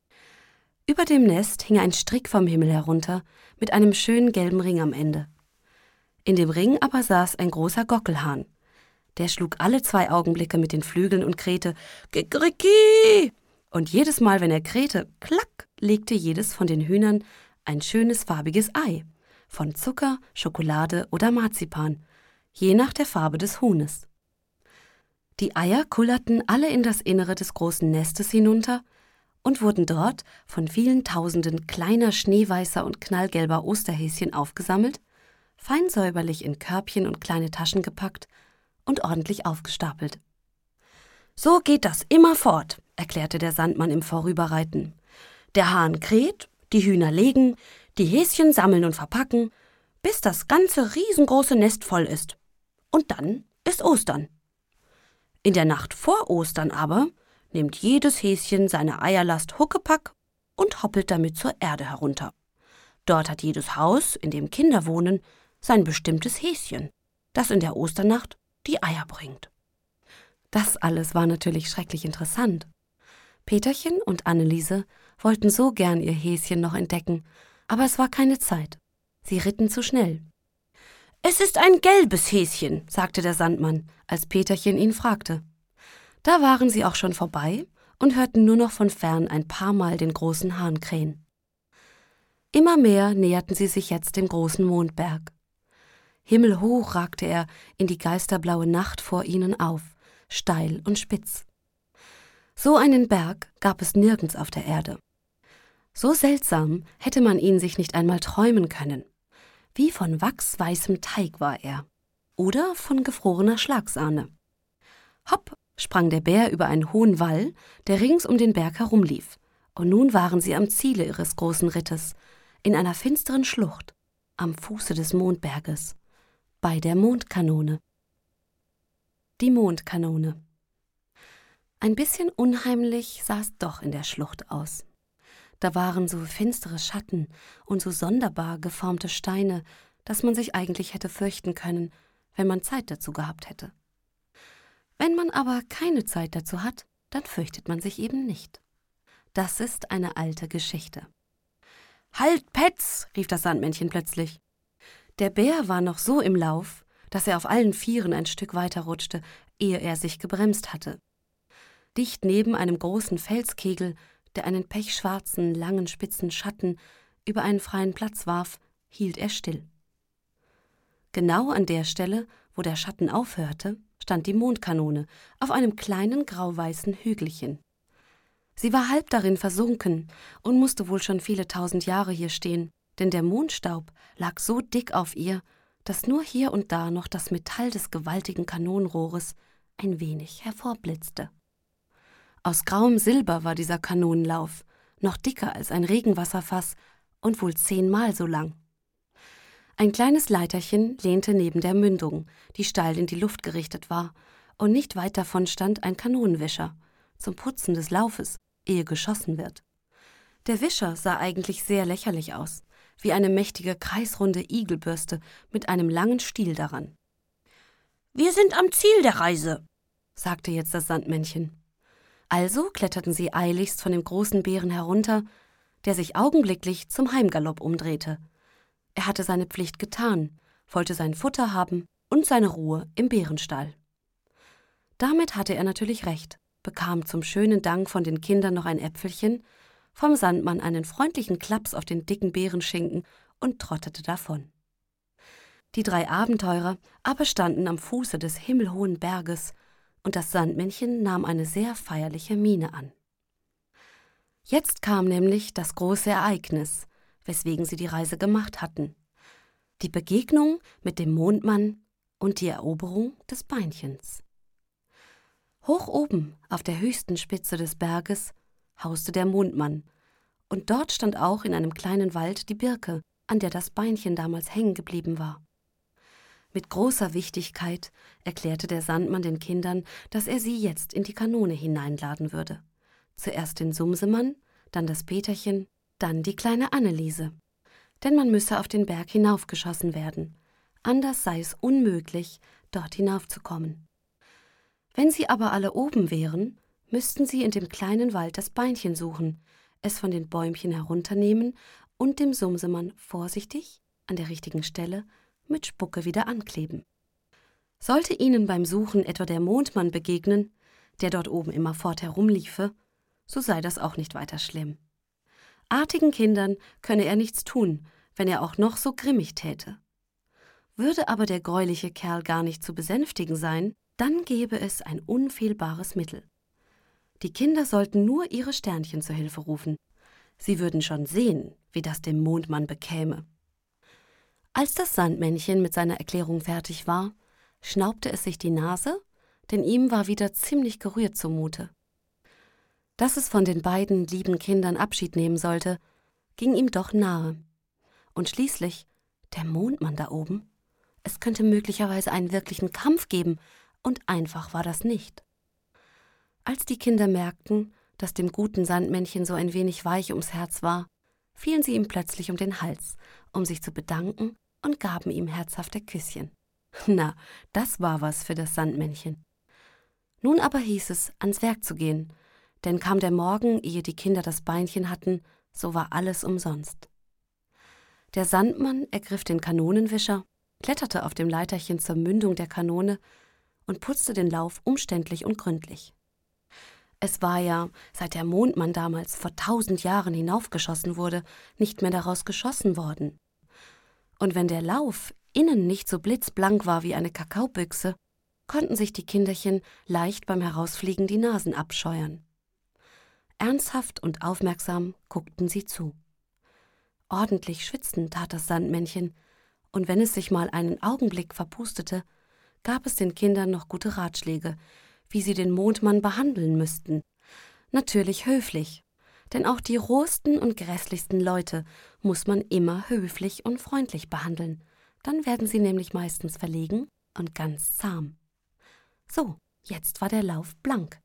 Über dem Nest hing ein Strick vom Himmel herunter mit einem schönen gelben Ring am Ende. In dem Ring aber saß ein großer Gockelhahn. Der schlug alle 2 Augenblicke mit den Flügeln und krähte »Kikeriki!« Und jedes Mal, wenn er krähte, klack, legte jedes von den Hühnern ein schönes farbiges Ei, von Zucker, Schokolade oder Marzipan, je nach der Farbe des Huhnes. Die Eier kullerten alle in das Innere des großen Nestes hinunter und wurden dort von vielen Tausenden kleiner schneeweißer und knallgelber Osterhäschen aufgesammelt, fein säuberlich in Körbchen und kleine Taschen gepackt und ordentlich aufgestapelt. »So geht das immer fort«, erklärte der Sandmann im Vorüberreiten. »Der Hahn kräht, die Hühner legen, die Häschen sammeln und verpacken, bis das ganze riesengroße Nest voll ist. Und dann ist Ostern. In der Nacht vor Ostern aber nimmt jedes Häschen seine Eierlast Huckepack und hoppelt damit zur Erde herunter. Dort hat jedes Haus, in dem Kinder wohnen, sein bestimmtes Häschen, das in der Osternacht die Eier bringt.« Das alles war natürlich schrecklich interessant. Peterchen und Anneliese wollten so gern ihr Häschen noch entdecken, aber es war keine Zeit. Sie ritten zu schnell. »Es ist ein gelbes Häschen«, sagte der Sandmann, als Peterchen ihn fragte. Da waren sie auch schon vorbei und hörten nur noch von fern ein paar Mal den großen Hahn krähen. Immer mehr näherten sie sich jetzt dem großen Mondberg. Himmelhoch ragte er in die geisterblaue Nacht vor ihnen auf, steil und spitz. So einen Berg gab es nirgends auf der Erde. So seltsam hätte man ihn sich nicht einmal träumen können. Wie von wachsweißem Teig war er. Oder von gefrorener Schlagsahne. Hopp sprang der Bär über einen hohen Wall, der rings um den Berg herumlief. Und nun waren sie am Ziele ihres großen Rittes, in einer finsteren Schlucht, am Fuße des Mondberges, bei der Mondkanone. Die Mondkanone. Ein bisschen unheimlich sah es doch in der Schlucht aus. Da waren so finstere Schatten und so sonderbar geformte Steine, dass man sich eigentlich hätte fürchten können, wenn man Zeit dazu gehabt hätte. Wenn man aber keine Zeit dazu hat, dann fürchtet man sich eben nicht. Das ist eine alte Geschichte. »Halt, Petz«, rief das Sandmännchen plötzlich. Der Bär war noch so im Lauf, dass er auf allen Vieren ein Stück weiter rutschte, ehe er sich gebremst hatte. Dicht neben einem großen Felskegel, der einen pechschwarzen, langen, spitzen Schatten über einen freien Platz warf, hielt er still. Genau an der Stelle, wo der Schatten aufhörte, stand die Mondkanone auf einem kleinen grauweißen Hügelchen. Sie war halb darin versunken und musste wohl schon viele 1000 Jahre hier stehen, denn der Mondstaub lag so dick auf ihr, dass nur hier und da noch das Metall des gewaltigen Kanonenrohres ein wenig hervorblitzte. Aus grauem Silber war dieser Kanonenlauf, noch dicker als ein Regenwasserfass und wohl 10-mal so lang. Ein kleines Leiterchen lehnte neben der Mündung, die steil in die Luft gerichtet war, und nicht weit davon stand ein Kanonenwischer, zum Putzen des Laufes, ehe geschossen wird. Der Wischer sah eigentlich sehr lächerlich aus, wie eine mächtige kreisrunde Igelbürste mit einem langen Stiel daran. »Wir sind am Ziel der Reise«, sagte jetzt das Sandmännchen. Also kletterten sie eiligst von dem großen Bären herunter, der sich augenblicklich zum Heimgalopp umdrehte. Er hatte seine Pflicht getan, wollte sein Futter haben und seine Ruhe im Bärenstall. Damit hatte er natürlich recht, bekam zum schönen Dank von den Kindern noch ein Äpfelchen, vom Sandmann einen freundlichen Klaps auf den dicken Bärenschinken und trottete davon. Die 3 Abenteurer aber standen am Fuße des himmelhohen Berges, und das Sandmännchen nahm eine sehr feierliche Miene an. Jetzt kam nämlich das große Ereignis, weswegen sie die Reise gemacht hatten: die Begegnung mit dem Mondmann und die Eroberung des Beinchens. Hoch oben, auf der höchsten Spitze des Berges, hauste der Mondmann, und dort stand auch in einem kleinen Wald die Birke, an der das Beinchen damals hängen geblieben war. Mit großer Wichtigkeit erklärte der Sandmann den Kindern, dass er sie jetzt in die Kanone hineinladen würde. Zuerst den Sumsemann, dann das Peterchen, dann die kleine Anneliese. Denn man müsse auf den Berg hinaufgeschossen werden. Anders sei es unmöglich, dort hinaufzukommen. Wenn sie aber alle oben wären, müssten sie in dem kleinen Wald das Beinchen suchen, es von den Bäumchen herunternehmen und dem Sumsemann vorsichtig, an der richtigen Stelle, mit Spucke wieder ankleben. Sollte ihnen beim Suchen etwa der Mondmann begegnen, der dort oben immerfort herumliefe, so sei das auch nicht weiter schlimm. Artigen Kindern könne er nichts tun, wenn er auch noch so grimmig täte. Würde aber der greuliche Kerl gar nicht zu besänftigen sein, dann gäbe es ein unfehlbares Mittel. Die Kinder sollten nur ihre Sternchen zur Hilfe rufen. Sie würden schon sehen, wie das dem Mondmann bekäme. Als das Sandmännchen mit seiner Erklärung fertig war, schnaubte es sich die Nase, denn ihm war wieder ziemlich gerührt zumute. Dass es von den beiden lieben Kindern Abschied nehmen sollte, ging ihm doch nahe. Und schließlich, der Mondmann da oben, es könnte möglicherweise einen wirklichen Kampf geben, und einfach war das nicht. Als die Kinder merkten, dass dem guten Sandmännchen so ein wenig weich ums Herz war, fielen sie ihm plötzlich um den Hals, um sich zu bedanken, und gaben ihm herzhafte Küsschen. Na, das war was für das Sandmännchen. Nun aber hieß es, ans Werk zu gehen, denn kam der Morgen, ehe die Kinder das Beinchen hatten, so war alles umsonst. Der Sandmann ergriff den Kanonenwischer, kletterte auf dem Leiterchen zur Mündung der Kanone und putzte den Lauf umständlich und gründlich. Es war ja, seit der Mondmann damals vor 1000 Jahren hinaufgeschossen wurde, nicht mehr daraus geschossen worden. Und wenn der Lauf innen nicht so blitzblank war wie eine Kakaobüchse, konnten sich die Kinderchen leicht beim Herausfliegen die Nasen abscheuern. Ernsthaft und aufmerksam guckten sie zu. Ordentlich schwitzen tat das Sandmännchen, und wenn es sich mal einen Augenblick verpustete, gab es den Kindern noch gute Ratschläge, wie sie den Mondmann behandeln müssten. Natürlich höflich, denn auch die rohesten und grässlichsten Leute muss man immer höflich und freundlich behandeln. Dann werden sie nämlich meistens verlegen und ganz zahm. So, jetzt war der Lauf blank.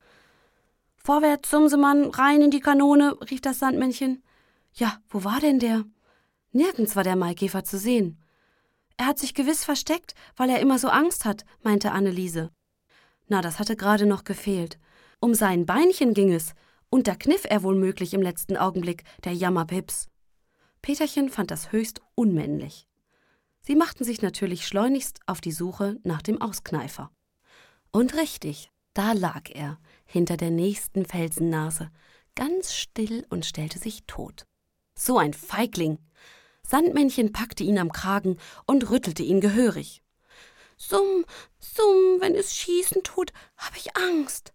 »Vorwärts, Sumsemann, rein in die Kanone«, rief das Sandmännchen. Ja, wo war denn der? Nirgends war der Maikäfer zu sehen. Er hat sich gewiss versteckt, weil er immer so Angst hat, meinte Anneliese. Na, das hatte gerade noch gefehlt. Um sein Beinchen ging es, und da kniff er wohl möglich im letzten Augenblick, der Jammerpips. Peterchen fand das höchst unmännlich. Sie machten sich natürlich schleunigst auf die Suche nach dem Auskneifer. Und richtig, da lag er, hinter der nächsten Felsennase, ganz still und stellte sich tot. So ein Feigling! Sandmännchen packte ihn am Kragen und rüttelte ihn gehörig. »Summ, Summ, wenn es schießen tut, hab ich Angst,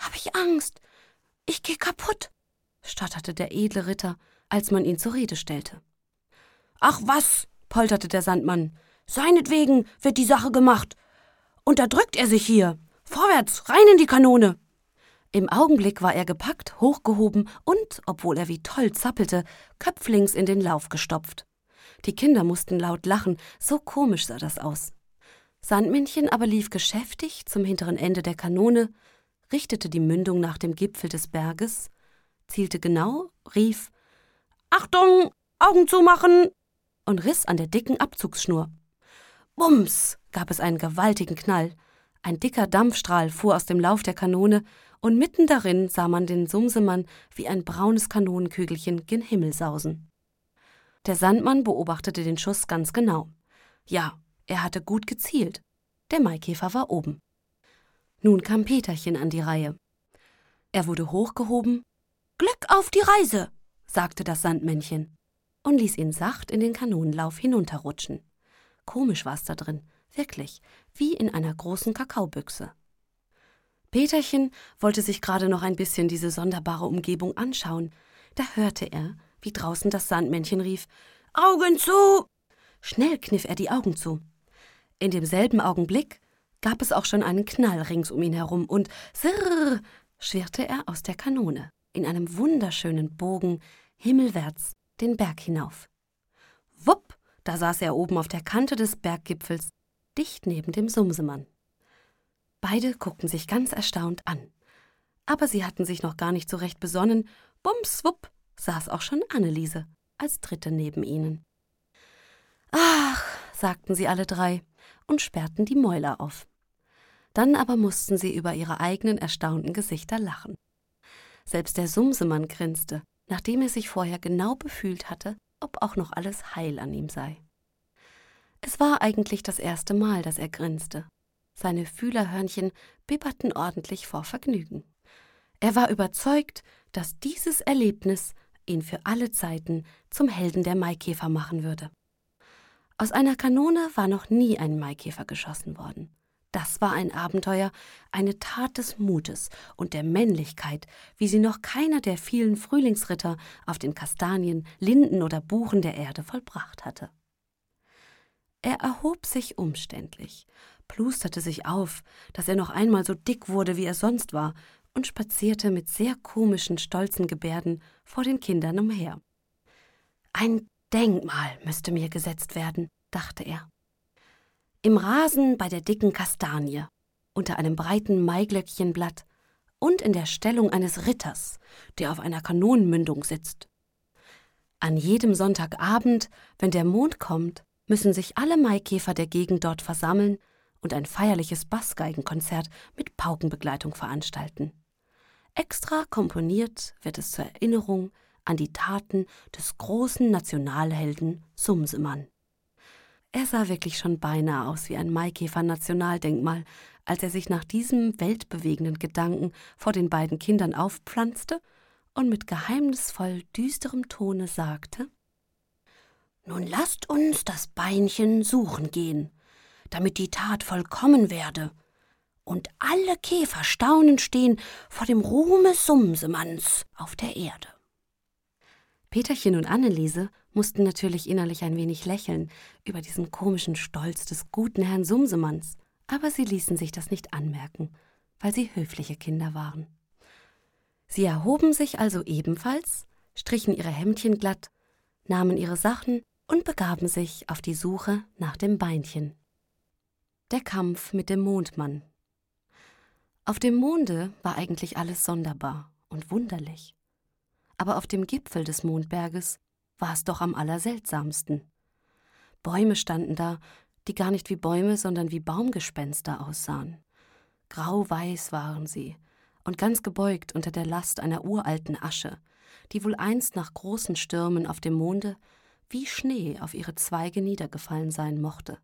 ich geh kaputt«, stotterte der edle Ritter, als man ihn zur Rede stellte. »Ach was«, polterte der Sandmann, »seinetwegen wird die Sache gemacht. Unterdrückt er sich hier. Vorwärts, rein in die Kanone!« Im Augenblick war er gepackt, hochgehoben und, obwohl er wie toll zappelte, köpflings in den Lauf gestopft. Die Kinder mussten laut lachen, so komisch sah das aus. Sandmännchen aber lief geschäftig zum hinteren Ende der Kanone, richtete die Mündung nach dem Gipfel des Berges, zielte genau, rief »Achtung, Augen zumachen!« und riss an der dicken Abzugsschnur. Bums, gab es einen gewaltigen Knall. Ein dicker Dampfstrahl fuhr aus dem Lauf der Kanone, und mitten darin sah man den Sumsemann wie ein braunes Kanonenkügelchen gen Himmel sausen. Der Sandmann beobachtete den Schuss ganz genau. Ja, er hatte gut gezielt. Der Maikäfer war oben. Nun kam Peterchen an die Reihe. Er wurde hochgehoben. »Glück auf die Reise«, sagte das Sandmännchen und ließ ihn sacht in den Kanonenlauf hinunterrutschen. Komisch war's da drin, wirklich, wie in einer großen Kakaobüchse. Peterchen wollte sich gerade noch ein bisschen diese sonderbare Umgebung anschauen. Da hörte er, wie draußen das Sandmännchen rief, »Augen zu!« Schnell kniff er die Augen zu. In demselben Augenblick gab es auch schon einen Knall rings um ihn herum und sirrrr schwirrte er aus der Kanone in einem wunderschönen Bogen himmelwärts den Berg hinauf. Wupp, da saß er oben auf der Kante des Berggipfels, dicht neben dem Sumsemann. Beide guckten sich ganz erstaunt an. Aber sie hatten sich noch gar nicht so recht besonnen. Bumswupp saß auch schon Anneliese als Dritte neben ihnen. »Ach«, sagten sie alle drei und sperrten die Mäuler auf. Dann aber mussten sie über ihre eigenen erstaunten Gesichter lachen. Selbst der Sumsemann grinste, nachdem er sich vorher genau befühlt hatte, ob auch noch alles heil an ihm sei. Es war eigentlich das erste Mal, dass er grinste. Seine Fühlerhörnchen bibberten ordentlich vor Vergnügen. Er war überzeugt, dass dieses Erlebnis ihn für alle Zeiten zum Helden der Maikäfer machen würde. Aus einer Kanone war noch nie ein Maikäfer geschossen worden. Das war ein Abenteuer, eine Tat des Mutes und der Männlichkeit, wie sie noch keiner der vielen Frühlingsritter auf den Kastanien, Linden oder Buchen der Erde vollbracht hatte. Er erhob sich umständlich, plusterte sich auf, dass er noch einmal so dick wurde, wie er sonst war, und spazierte mit sehr komischen, stolzen Gebärden vor den Kindern umher. Ein Denkmal müsste mir gesetzt werden, dachte er. Im Rasen bei der dicken Kastanie, unter einem breiten Maiglöckchenblatt und in der Stellung eines Ritters, der auf einer Kanonenmündung sitzt. An jedem Sonntagabend, wenn der Mond kommt, müssen sich alle Maikäfer der Gegend dort versammeln und ein feierliches Bassgeigenkonzert mit Paukenbegleitung veranstalten. Extra komponiert wird es zur Erinnerung an die Taten des großen Nationalhelden Sumsemann. Er sah wirklich schon beinahe aus wie ein Maikäfer-Nationaldenkmal, als er sich nach diesem weltbewegenden Gedanken vor den beiden Kindern aufpflanzte und mit geheimnisvoll düsterem Tone sagte: »Nun lasst uns das Beinchen suchen gehen, damit die Tat vollkommen werde und alle Käfer staunend stehen vor dem Ruhme Sumsemanns auf der Erde.« Peterchen und Anneliese mussten natürlich innerlich ein wenig lächeln über diesen komischen Stolz des guten Herrn Sumsemanns, aber sie ließen sich das nicht anmerken, weil sie höfliche Kinder waren. Sie erhoben sich also ebenfalls, strichen ihre Hemdchen glatt, nahmen ihre Sachen und begaben sich auf die Suche nach dem Beinchen. Der Kampf mit dem Mondmann. Auf dem Monde war eigentlich alles sonderbar und wunderlich. Aber auf dem Gipfel des Mondberges war es doch am allerseltsamsten. Bäume standen da, die gar nicht wie Bäume, sondern wie Baumgespenster aussahen. Grau-weiß waren sie und ganz gebeugt unter der Last einer uralten Asche, die wohl einst nach großen Stürmen auf dem Monde wie Schnee auf ihre Zweige niedergefallen sein mochte.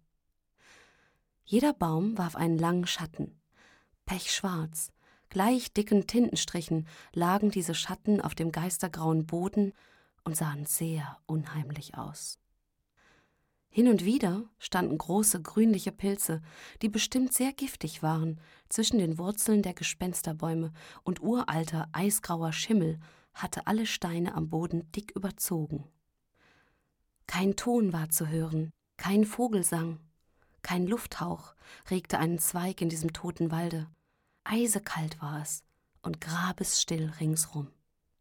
Jeder Baum warf einen langen Schatten. Pechschwarz, gleich dicken Tintenstrichen lagen diese Schatten auf dem geistergrauen Boden und sahen sehr unheimlich aus. Hin und wieder standen große grünliche Pilze, die bestimmt sehr giftig waren, zwischen den Wurzeln der Gespensterbäume, und uralter, eisgrauer Schimmel hatte alle Steine am Boden dick überzogen. Kein Ton war zu hören, kein Vogelsang, kein Lufthauch regte einen Zweig in diesem toten Walde. Eisekalt war es und grabesstill ringsrum.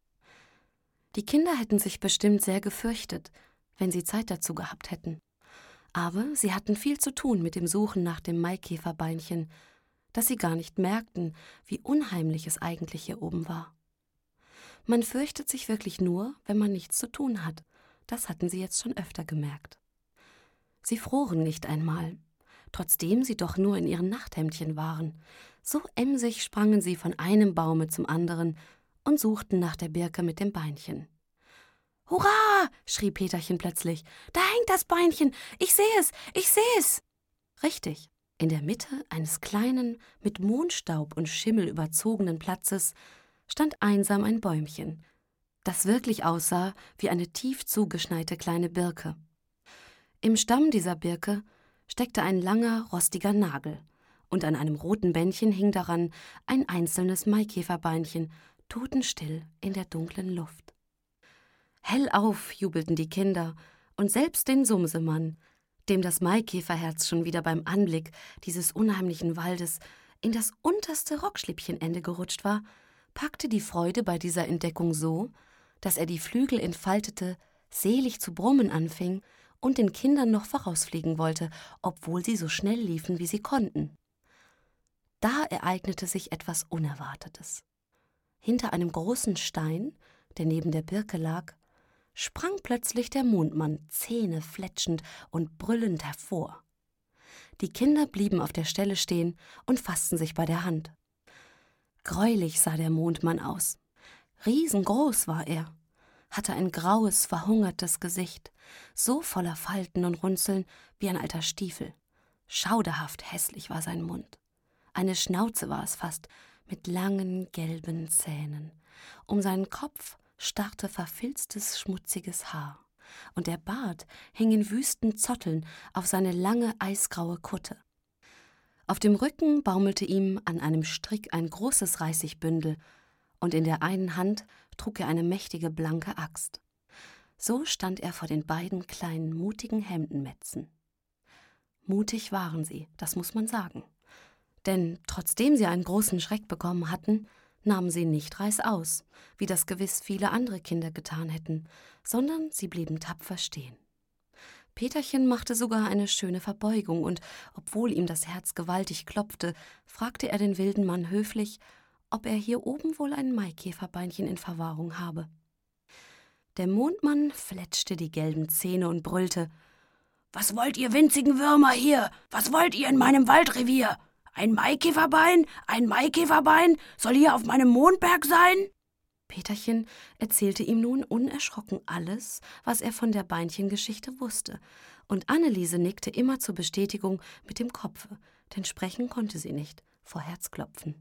Die Kinder hätten sich bestimmt sehr gefürchtet, wenn sie Zeit dazu gehabt hätten. Aber sie hatten viel zu tun mit dem Suchen nach dem Maikäferbeinchen, dass sie gar nicht merkten, wie unheimlich es eigentlich hier oben war. Man fürchtet sich wirklich nur, wenn man nichts zu tun hat. Das hatten sie jetzt schon öfter gemerkt. Sie froren nicht einmal, trotzdem sie doch nur in ihren Nachthemdchen waren. So emsig sprangen sie von einem Baume zum anderen und suchten nach der Birke mit dem Beinchen. »Hurra!« schrie Peterchen plötzlich. »Da hängt das Beinchen! Ich sehe es! Ich sehe es!« Richtig, in der Mitte eines kleinen, mit Mondstaub und Schimmel überzogenen Platzes stand einsam ein Bäumchen, das wirklich aussah wie eine tief zugeschneite kleine Birke. Im Stamm dieser Birke steckte ein langer, rostiger Nagel, und an einem roten Bändchen hing daran ein einzelnes Maikäferbeinchen, totenstill in der dunklen Luft. Hellauf jubelten die Kinder, und selbst den Sumsemann, dem das Maikäferherz schon wieder beim Anblick dieses unheimlichen Waldes in das unterste Rockschlippchenende gerutscht war, packte die Freude bei dieser Entdeckung so, dass er die Flügel entfaltete, selig zu brummen anfing und den Kindern noch vorausfliegen wollte, obwohl sie so schnell liefen, wie sie konnten. Da ereignete sich etwas Unerwartetes. Hinter einem großen Stein, der neben der Birke lag, sprang plötzlich der Mondmann zähnefletschend und brüllend hervor. Die Kinder blieben auf der Stelle stehen und fassten sich bei der Hand. Greulich sah der Mondmann aus. Riesengroß war er, hatte ein graues, verhungertes Gesicht, so voller Falten und Runzeln wie ein alter Stiefel. Schauderhaft hässlich war sein Mund. Eine Schnauze war es fast, mit langen, gelben Zähnen. Um seinen Kopf starrte verfilztes, schmutziges Haar. Und der Bart hing in wüsten Zotteln auf seine lange, eisgraue Kutte. Auf dem Rücken baumelte ihm an einem Strick ein großes Reisigbündel, und in der einen Hand trug er eine mächtige, blanke Axt. So stand er vor den beiden kleinen, mutigen Hemdenmetzen. Mutig waren sie, das muss man sagen. Denn trotzdem sie einen großen Schreck bekommen hatten, nahmen sie nicht reißaus, wie das gewiss viele andere Kinder getan hätten, sondern sie blieben tapfer stehen. Peterchen machte sogar eine schöne Verbeugung, und obwohl ihm das Herz gewaltig klopfte, fragte er den wilden Mann höflich, ob er hier oben wohl ein Maikäferbeinchen in Verwahrung habe. Der Mondmann fletschte die gelben Zähne und brüllte: »Was wollt ihr winzigen Würmer hier? Was wollt ihr in meinem Waldrevier? Ein Maikäferbein? Ein Maikäferbein? Soll hier auf meinem Mondberg sein?« Peterchen erzählte ihm nun unerschrocken alles, was er von der Beinchengeschichte wusste, und Anneliese nickte immer zur Bestätigung mit dem Kopfe, denn sprechen konnte sie nicht, vor Herzklopfen.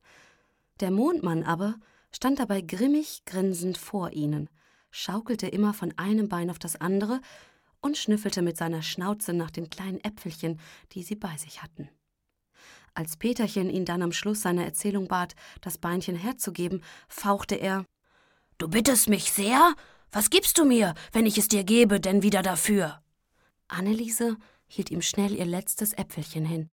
Der Mondmann aber stand dabei grimmig grinsend vor ihnen, schaukelte immer von einem Bein auf das andere und schnüffelte mit seiner Schnauze nach den kleinen Äpfelchen, die sie bei sich hatten. Als Peterchen ihn dann am Schluss seiner Erzählung bat, das Beinchen herzugeben, fauchte er: »Du bittest mich sehr? Was gibst du mir, wenn ich es dir gebe, denn wieder dafür?« Anneliese hielt ihm schnell ihr letztes Äpfelchen hin.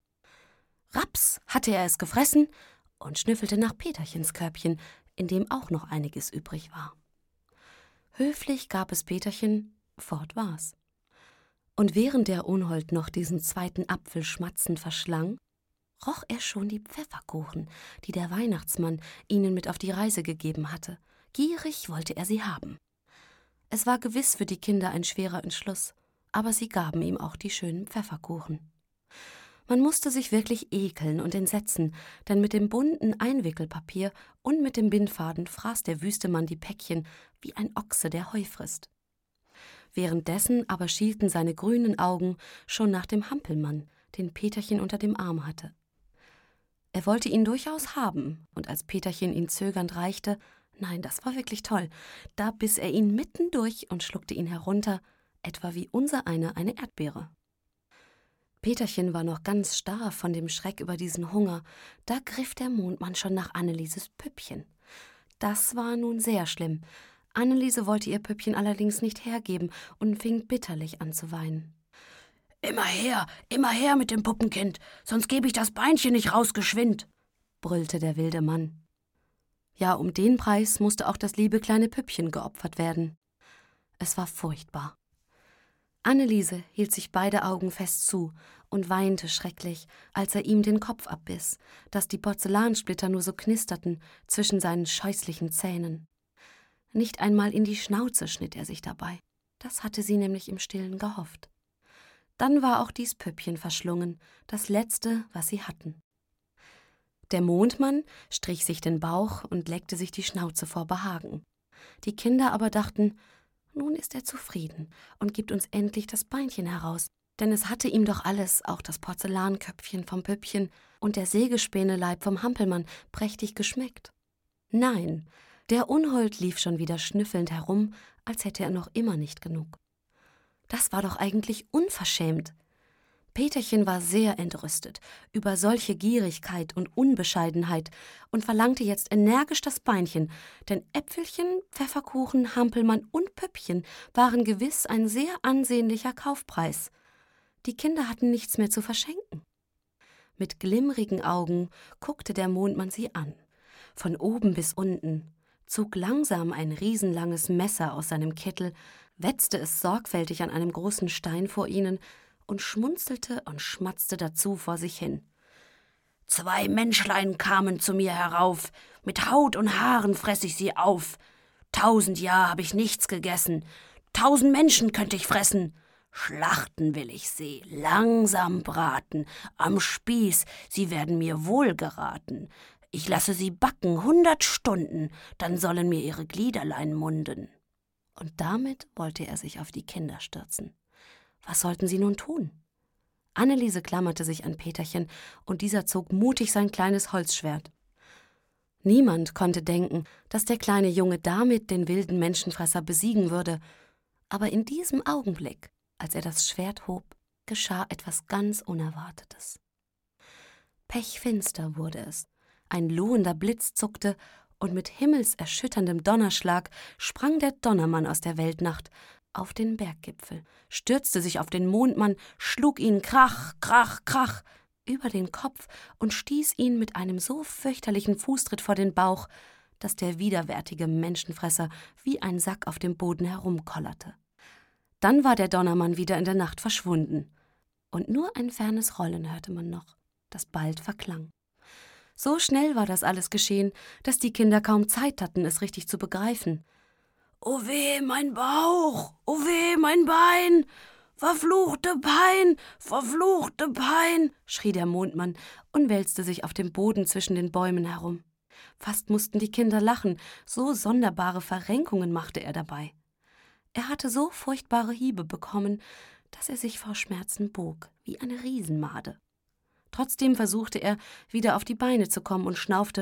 Raps hatte er es gefressen und schnüffelte nach Peterchens Körbchen, in dem auch noch einiges übrig war. Höflich gab es Peterchen, fort war's. Und während der Unhold noch diesen zweiten Apfel schmatzend verschlang, roch er schon die Pfefferkuchen, die der Weihnachtsmann ihnen mit auf die Reise gegeben hatte. Gierig wollte er sie haben. Es war gewiss für die Kinder ein schwerer Entschluss, aber sie gaben ihm auch die schönen Pfefferkuchen. Man musste sich wirklich ekeln und entsetzen, denn mit dem bunten Einwickelpapier und mit dem Bindfaden fraß der wüste Mann die Päckchen wie ein Ochse, der Heu frisst. Währenddessen aber schielten seine grünen Augen schon nach dem Hampelmann, den Peterchen unter dem Arm hatte. Er wollte ihn durchaus haben, und als Peterchen ihn zögernd reichte, nein, das war wirklich toll, da biss er ihn mitten durch und schluckte ihn herunter, etwa wie unsereiner eine Erdbeere. Peterchen war noch ganz starr von dem Schreck über diesen Hunger, da griff der Mondmann schon nach Annelieses Püppchen. Das war nun sehr schlimm. Anneliese wollte ihr Püppchen allerdings nicht hergeben und fing bitterlich an zu weinen. Immer her mit dem Puppenkind, sonst gebe ich das Beinchen nicht raus geschwind«, brüllte der wilde Mann. Ja, um den Preis musste auch das liebe kleine Püppchen geopfert werden. Es war furchtbar. Anneliese hielt sich beide Augen fest zu und weinte schrecklich, als er ihm den Kopf abbiss, dass die Porzellansplitter nur so knisterten zwischen seinen scheußlichen Zähnen. Nicht einmal in die Schnauze schnitt er sich dabei. Das hatte sie nämlich im Stillen gehofft. Dann war auch dies Püppchen verschlungen, das letzte, was sie hatten. Der Mondmann strich sich den Bauch und leckte sich die Schnauze vor Behagen. Die Kinder aber dachten, nun ist er zufrieden und gibt uns endlich das Beinchen heraus, denn es hatte ihm doch alles, auch das Porzellanköpfchen vom Püppchen und der Sägespäneleib vom Hampelmann, prächtig geschmeckt. Nein, der Unhold lief schon wieder schnüffelnd herum, als hätte er noch immer nicht genug. Das war doch eigentlich unverschämt. Peterchen war sehr entrüstet über solche Gierigkeit und Unbescheidenheit und verlangte jetzt energisch das Beinchen, denn Äpfelchen, Pfefferkuchen, Hampelmann und Püppchen waren gewiss ein sehr ansehnlicher Kaufpreis. Die Kinder hatten nichts mehr zu verschenken. Mit glimmrigen Augen guckte der Mondmann sie an, von oben bis unten, zog langsam ein riesenlanges Messer aus seinem Kittel, wetzte es sorgfältig an einem großen Stein vor ihnen und schmunzelte und schmatzte dazu vor sich hin. 2 Menschlein kamen zu mir herauf, mit Haut und Haaren fress ich sie auf. 1000 Jahr hab ich nichts gegessen, 1000 Menschen könnt ich fressen, Schlachten will ich sie, langsam braten, am Spieß, sie werden mir wohlgeraten. Ich lasse sie backen 100 Stunden, dann sollen mir ihre Gliederlein munden. Und damit wollte er sich auf die Kinder stürzen. Was sollten sie nun tun? Anneliese klammerte sich an Peterchen, und dieser zog mutig sein kleines Holzschwert. Niemand konnte denken, dass der kleine Junge damit den wilden Menschenfresser besiegen würde, aber in diesem Augenblick, als er das Schwert hob, geschah etwas ganz Unerwartetes. Pechfinster wurde es, ein lohender Blitz zuckte, und mit himmelserschütterndem Donnerschlag sprang der Donnermann aus der Weltnacht auf den Berggipfel, stürzte sich auf den Mondmann, schlug ihn krach, krach, krach über den Kopf und stieß ihn mit einem so fürchterlichen Fußtritt vor den Bauch, dass der widerwärtige Menschenfresser wie ein Sack auf dem Boden herumkollerte. Dann war der Donnermann wieder in der Nacht verschwunden, und nur ein fernes Rollen hörte man noch, das bald verklang. So schnell war das alles geschehen, dass die Kinder kaum Zeit hatten, es richtig zu begreifen. »O weh, mein Bauch! O weh, mein Bein! Verfluchte Pein! Verfluchte Pein!« schrie der Mondmann und wälzte sich auf dem Boden zwischen den Bäumen herum. Fast mussten die Kinder lachen, so sonderbare Verrenkungen machte er dabei. Er hatte so furchtbare Hiebe bekommen, dass er sich vor Schmerzen bog, wie eine Riesenmade. Trotzdem versuchte er, wieder auf die Beine zu kommen und schnaufte: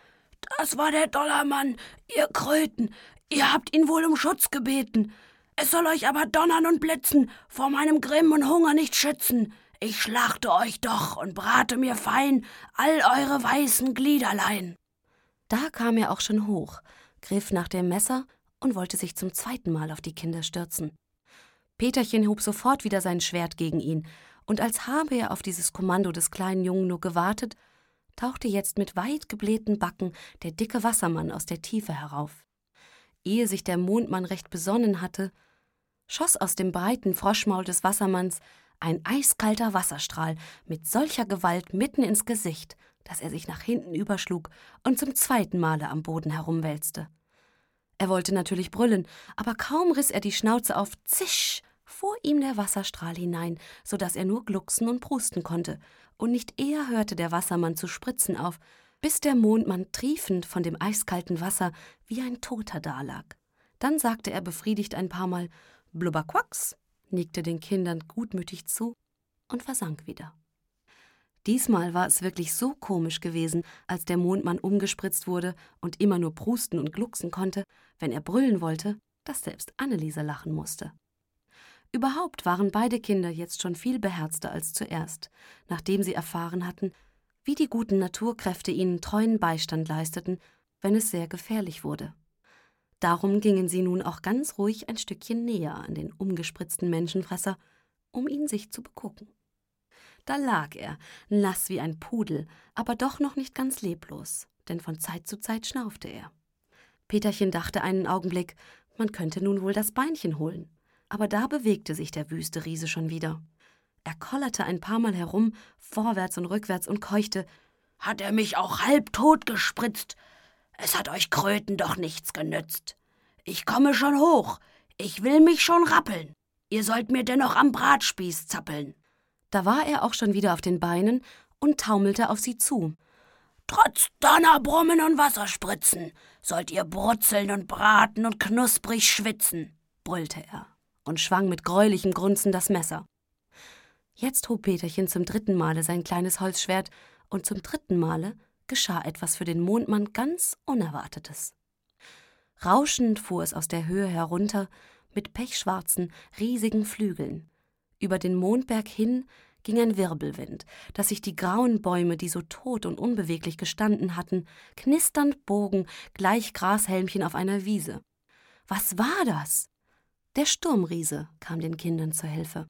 »Das war der Donnermann, ihr Kröten! Ihr habt ihn wohl um Schutz gebeten. Es soll euch aber donnern und blitzen, vor meinem Grimm und Hunger nicht schützen. Ich schlachte euch doch und brate mir fein all eure weißen Gliederlein.« Da kam er auch schon hoch, griff nach dem Messer und wollte sich zum zweiten Mal auf die Kinder stürzen. Peterchen hob sofort wieder sein Schwert gegen ihn, und als habe er auf dieses Kommando des kleinen Jungen nur gewartet, tauchte jetzt mit weit geblähten Backen der dicke Wassermann aus der Tiefe herauf. Ehe sich der Mondmann recht besonnen hatte, schoss aus dem breiten Froschmaul des Wassermanns ein eiskalter Wasserstrahl mit solcher Gewalt mitten ins Gesicht, dass er sich nach hinten überschlug und zum zweiten Male am Boden herumwälzte. Er wollte natürlich brüllen, aber kaum riss er die Schnauze auf, zisch, fuhr ihm der Wasserstrahl hinein, so dass er nur glucksen und prusten konnte, und nicht eher hörte der Wassermann zu spritzen auf, bis der Mondmann triefend von dem eiskalten Wasser wie ein Toter dalag. Dann sagte er befriedigt ein paar Mal »Blubberquacks«, nickte den Kindern gutmütig zu und versank wieder. Diesmal war es wirklich so komisch gewesen, als der Mondmann umgespritzt wurde und immer nur prusten und glucksen konnte, wenn er brüllen wollte, dass selbst Anneliese lachen musste. Überhaupt waren beide Kinder jetzt schon viel beherzter als zuerst, nachdem sie erfahren hatten, wie die guten Naturkräfte ihnen treuen Beistand leisteten, wenn es sehr gefährlich wurde. Darum gingen sie nun auch ganz ruhig ein Stückchen näher an den umgespritzten Menschenfresser, um ihn sich zu begucken. Da lag er, nass wie ein Pudel, aber doch noch nicht ganz leblos, denn von Zeit zu Zeit schnaufte er. Peterchen dachte einen Augenblick, man könnte nun wohl das Beinchen holen, aber da bewegte sich der wüste Riese schon wieder. Er kollerte ein paar Mal herum, vorwärts und rückwärts, und keuchte: »Hat er mich auch halbtot gespritzt? Es hat euch Kröten doch nichts genützt. Ich komme schon hoch, ich will mich schon rappeln. Ihr sollt mir dennoch am Bratspieß zappeln.« Da war er auch schon wieder auf den Beinen und taumelte auf sie zu. »Trotz Donnerbrummen und Wasserspritzen sollt ihr brutzeln und braten und knusprig schwitzen«, brüllte er und schwang mit greulichem Grunzen das Messer. Jetzt hob Peterchen zum dritten Male sein kleines Holzschwert, und zum dritten Male geschah etwas für den Mondmann ganz Unerwartetes. Rauschend fuhr es aus der Höhe herunter mit pechschwarzen, riesigen Flügeln. Über den Mondberg hin ging ein Wirbelwind, dass sich die grauen Bäume, die so tot und unbeweglich gestanden hatten, knisternd bogen, gleich Grashelmchen auf einer Wiese. Was war das? Der Sturmriese kam den Kindern zur Hilfe.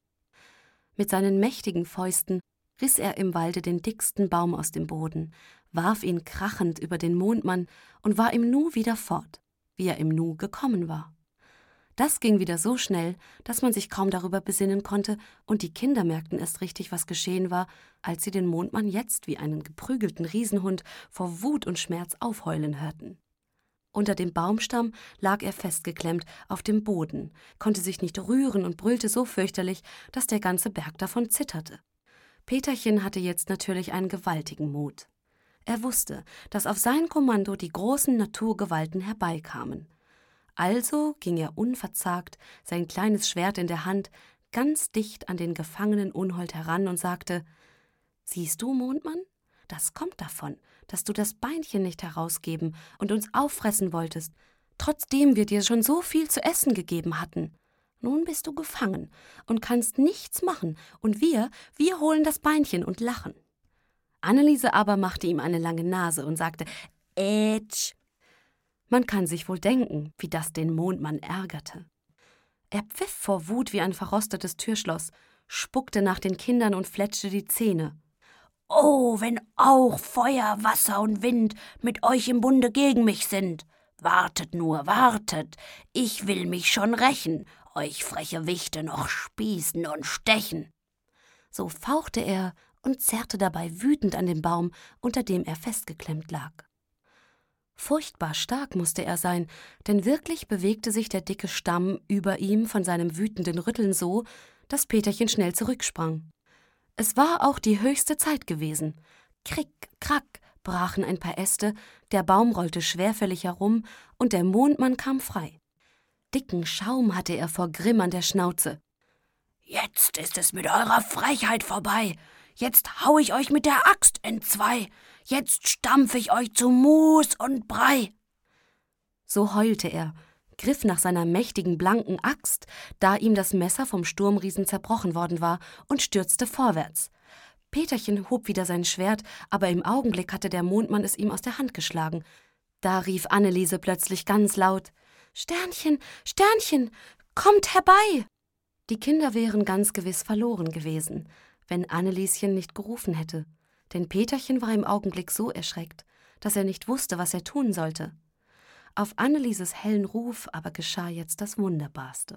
Mit seinen mächtigen Fäusten riss er im Walde den dicksten Baum aus dem Boden, warf ihn krachend über den Mondmann und war im Nu wieder fort, wie er im Nu gekommen war. Das ging wieder so schnell, dass man sich kaum darüber besinnen konnte, und die Kinder merkten erst richtig, was geschehen war, als sie den Mondmann jetzt wie einen geprügelten Riesenhund vor Wut und Schmerz aufheulen hörten. Unter dem Baumstamm lag er festgeklemmt auf dem Boden, konnte sich nicht rühren und brüllte so fürchterlich, dass der ganze Berg davon zitterte. Peterchen hatte jetzt natürlich einen gewaltigen Mut. Er wusste, dass auf sein Kommando die großen Naturgewalten herbeikamen. Also ging er unverzagt, sein kleines Schwert in der Hand, ganz dicht an den gefangenen Unhold heran und sagte: »Siehst du, Mondmann, das kommt davon, dass du das Beinchen nicht herausgeben und uns auffressen wolltest, trotzdem wir dir schon so viel zu essen gegeben hatten. Nun bist du gefangen und kannst nichts machen, und wir holen das Beinchen und lachen.« Anneliese aber machte ihm eine lange Nase und sagte: »Ätsch!« Man kann sich wohl denken, wie das den Mondmann ärgerte. Er pfiff vor Wut wie ein verrostetes Türschloss, spuckte nach den Kindern und fletschte die Zähne. »Oh, wenn auch Feuer, Wasser und Wind mit euch im Bunde gegen mich sind! Wartet nur, wartet! Ich will mich schon rächen, euch freche Wichte noch spießen und stechen!« So fauchte er und zerrte dabei wütend an den Baum, unter dem er festgeklemmt lag. Furchtbar stark musste er sein, denn wirklich bewegte sich der dicke Stamm über ihm von seinem wütenden Rütteln so, dass Peterchen schnell zurücksprang. Es war auch die höchste Zeit gewesen. Krick, krack brachen ein paar Äste, der Baum rollte schwerfällig herum und der Mondmann kam frei. Dicken Schaum hatte er vor Grimm an der Schnauze. »Jetzt ist es mit eurer Frechheit vorbei. Jetzt hau ich euch mit der Axt entzwei. Jetzt stampf ich euch zu Mus und Brei.« So heulte er, griff nach seiner mächtigen, blanken Axt, da ihm das Messer vom Sturmriesen zerbrochen worden war, und stürzte vorwärts. Peterchen hob wieder sein Schwert, aber im Augenblick hatte der Mondmann es ihm aus der Hand geschlagen. Da rief Anneliese plötzlich ganz laut: »Sternchen, Sternchen, kommt herbei!« Die Kinder wären ganz gewiss verloren gewesen, wenn Annelieschen nicht gerufen hätte, denn Peterchen war im Augenblick so erschreckt, dass er nicht wusste, was er tun sollte. Auf Annelieses hellen Ruf aber geschah jetzt das Wunderbarste.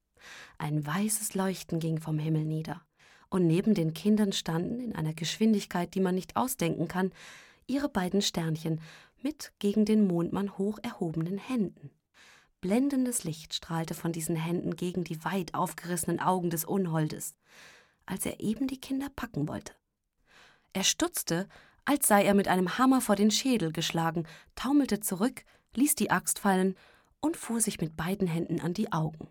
Ein weißes Leuchten ging vom Himmel nieder, und neben den Kindern standen in einer Geschwindigkeit, die man nicht ausdenken kann, ihre beiden Sternchen mit gegen den Mondmann hoch erhobenen Händen. Blendendes Licht strahlte von diesen Händen gegen die weit aufgerissenen Augen des Unholdes, als er eben die Kinder packen wollte. Er stutzte, als sei er mit einem Hammer vor den Schädel geschlagen, taumelte zurück, ließ die Axt fallen und fuhr sich mit beiden Händen an die Augen.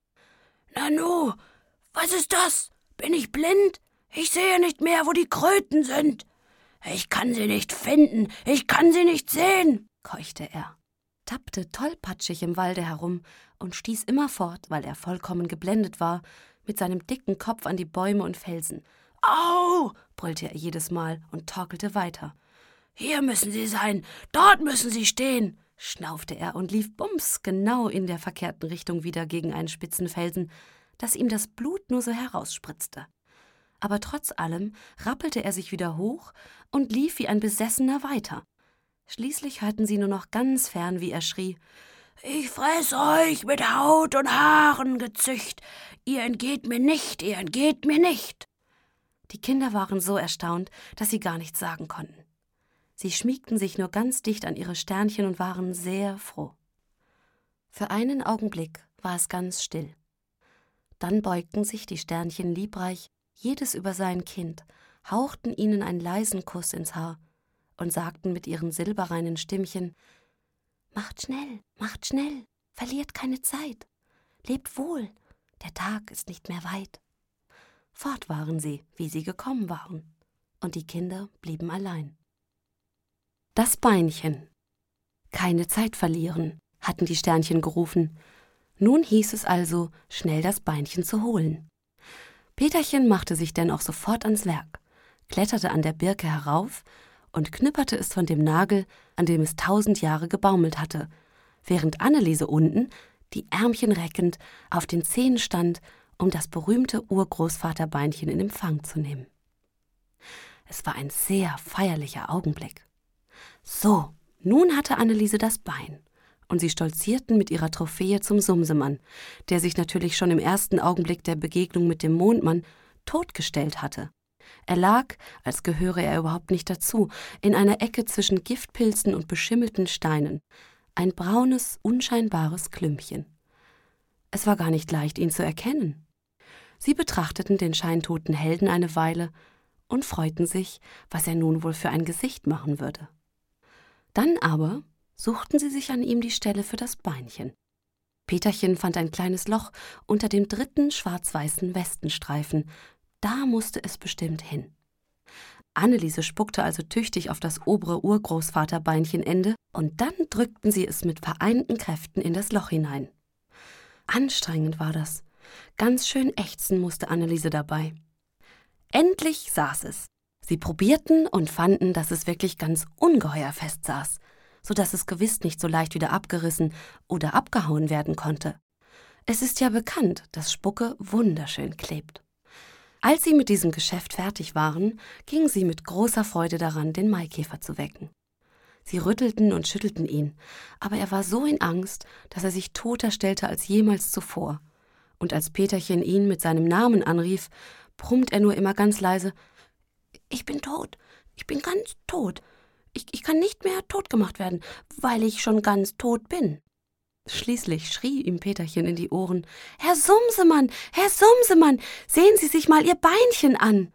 »Nanu, was ist das? Bin ich blind? Ich sehe nicht mehr, wo die Kröten sind. Ich kann sie nicht finden, ich kann sie nicht sehen«, keuchte er, tappte tollpatschig im Walde herum und stieß immerfort, weil er vollkommen geblendet war, mit seinem dicken Kopf an die Bäume und Felsen. »Au«, brüllte er jedes Mal und torkelte weiter. »Hier müssen sie sein, dort müssen sie stehen«, schnaufte er und lief bums genau in der verkehrten Richtung wieder gegen einen spitzen Felsen, dass ihm das Blut nur so herausspritzte. Aber trotz allem rappelte er sich wieder hoch und lief wie ein Besessener weiter. Schließlich hörten sie nur noch ganz fern, wie er schrie: »Ich fress euch mit Haut und Haaren gezücht. Ihr entgeht mir nicht, ihr entgeht mir nicht.« Die Kinder waren so erstaunt, dass sie gar nichts sagen konnten. Sie schmiegten sich nur ganz dicht an ihre Sternchen und waren sehr froh. Für einen Augenblick war es ganz still. Dann beugten sich die Sternchen liebreich, jedes über sein Kind, hauchten ihnen einen leisen Kuss ins Haar und sagten mit ihren silberreinen Stimmchen: »Macht schnell, verliert keine Zeit, lebt wohl, der Tag ist nicht mehr weit.« Fort waren sie, wie sie gekommen waren, und die Kinder blieben allein. Das Beinchen. Keine Zeit verlieren, hatten die Sternchen gerufen. Nun hieß es also, schnell das Beinchen zu holen. Peterchen machte sich denn auch sofort ans Werk, kletterte an der Birke herauf und knüpperte es von dem Nagel, an dem es 1000 Jahre gebaumelt hatte, während Anneliese unten, die Ärmchen reckend, auf den Zehen stand, um das berühmte Urgroßvaterbeinchen in Empfang zu nehmen. Es war ein sehr feierlicher Augenblick. So, nun hatte Anneliese das Bein, und sie stolzierten mit ihrer Trophäe zum Sumsemann, der sich natürlich schon im ersten Augenblick der Begegnung mit dem Mondmann totgestellt hatte. Er lag, als gehöre er überhaupt nicht dazu, in einer Ecke zwischen Giftpilzen und beschimmelten Steinen. ein braunes, unscheinbares Klümpchen. Es war gar nicht leicht, ihn zu erkennen. Sie betrachteten den scheintoten Helden eine Weile und freuten sich, was er nun wohl für ein Gesicht machen würde. Dann aber suchten sie sich an ihm die Stelle für das Beinchen. Peterchen fand ein kleines Loch unter dem 3. schwarz-weißen Westenstreifen. Da musste es bestimmt hin. Anneliese spuckte also tüchtig auf das obere Urgroßvaterbeinchenende und dann drückten sie es mit vereinten Kräften in das Loch hinein. Anstrengend war das. Ganz schön ächzen musste Anneliese dabei. Endlich saß es. Sie probierten und fanden, dass es wirklich ganz ungeheuer fest saß, so dass es gewiss nicht so leicht wieder abgerissen oder abgehauen werden konnte. Es ist ja bekannt, dass Spucke wunderschön klebt. Als sie mit diesem Geschäft fertig waren, gingen sie mit großer Freude daran, den Maikäfer zu wecken. Sie rüttelten und schüttelten ihn, aber er war so in Angst, dass er sich toter stellte als jemals zuvor. Und als Peterchen ihn mit seinem Namen anrief, brummt er nur immer ganz leise: »Ich bin tot, ich bin ganz tot. Ich kann nicht mehr tot gemacht werden, weil ich schon ganz tot bin.« Schließlich schrie ihm Peterchen in die Ohren: »Herr Sumsemann, Herr Sumsemann, sehen Sie sich mal Ihr Beinchen an!«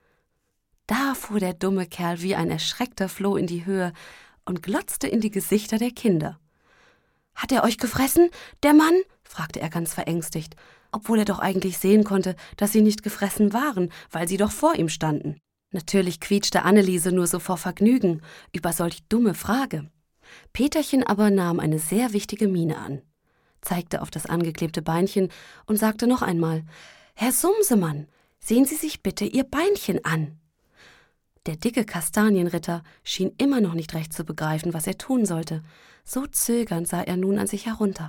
Da fuhr der dumme Kerl wie ein erschreckter Floh in die Höhe und glotzte in die Gesichter der Kinder. »Hat er euch gefressen, der Mann?« fragte er ganz verängstigt, obwohl er doch eigentlich sehen konnte, dass sie nicht gefressen waren, weil sie doch vor ihm standen. Natürlich quietschte Anneliese nur so vor Vergnügen über solch dumme Frage. Peterchen aber nahm eine sehr wichtige Miene an, zeigte auf das angeklebte Beinchen und sagte noch einmal: »Herr Sumsemann, sehen Sie sich bitte Ihr Beinchen an.« Der dicke Kastanienritter schien immer noch nicht recht zu begreifen, was er tun sollte. So zögernd sah er nun an sich herunter.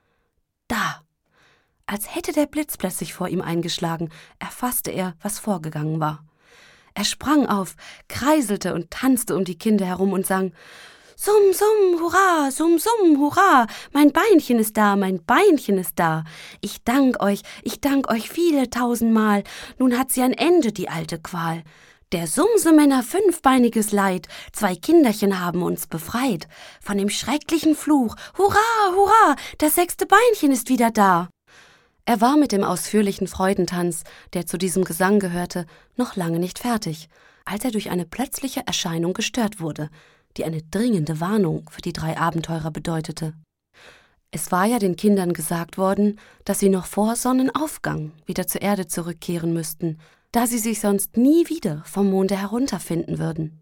Da! Als hätte der Blitz plötzlich vor ihm eingeschlagen, erfasste er, was vorgegangen war. Er sprang auf, kreiselte und tanzte um die Kinder herum und sang: »Sum, sum, hurra, sum, sum, hurra, mein Beinchen ist da, mein Beinchen ist da. Ich dank euch viele tausendmal, nun hat sie ein Ende, die alte Qual. Der Sumsemänner 5-beiniges Leid, 2 Kinderchen haben uns befreit. Von dem schrecklichen Fluch, hurra, hurra, das 6. Beinchen ist wieder da.« Er war mit dem ausführlichen Freudentanz, der zu diesem Gesang gehörte, noch lange nicht fertig, als er durch eine plötzliche Erscheinung gestört wurde, die eine dringende Warnung für die 3 Abenteurer bedeutete. Es war ja den Kindern gesagt worden, dass sie noch vor Sonnenaufgang wieder zur Erde zurückkehren müssten, da sie sich sonst nie wieder vom Monde herunterfinden würden.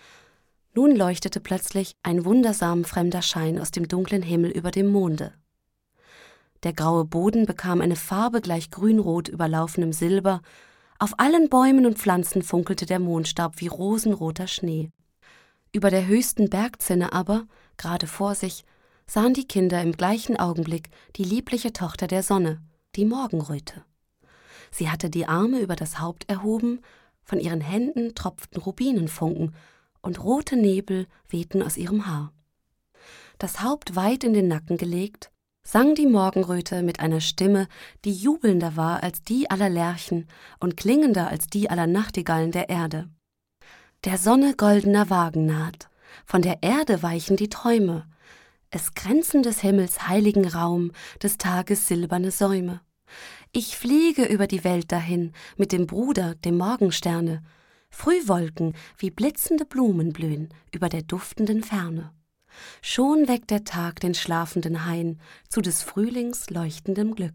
Nun leuchtete plötzlich ein wundersam fremder Schein aus dem dunklen Himmel über dem Monde. Der graue Boden bekam eine Farbe gleich grünrot überlaufenem Silber, auf allen Bäumen und Pflanzen funkelte der Mondstaub wie rosenroter Schnee. Über der höchsten Bergzinne aber, gerade vor sich, sahen die Kinder im gleichen Augenblick die liebliche Tochter der Sonne, die Morgenröte. Sie hatte die Arme über das Haupt erhoben, von ihren Händen tropften Rubinenfunken und rote Nebel wehten aus ihrem Haar. Das Haupt weit in den Nacken gelegt, sang die Morgenröte mit einer Stimme, die jubelnder war als die aller Lerchen und klingender als die aller Nachtigallen der Erde. Der Sonne goldener Wagen naht, von der Erde weichen die Träume, es kränzen des Himmels heiligen Raum, des Tages silberne Säume. Ich fliege über die Welt dahin, mit dem Bruder, dem Morgensterne, Frühwolken wie blitzende Blumen blühen über der duftenden Ferne. Schon weckt der Tag den schlafenden Hain zu des Frühlings leuchtendem Glück.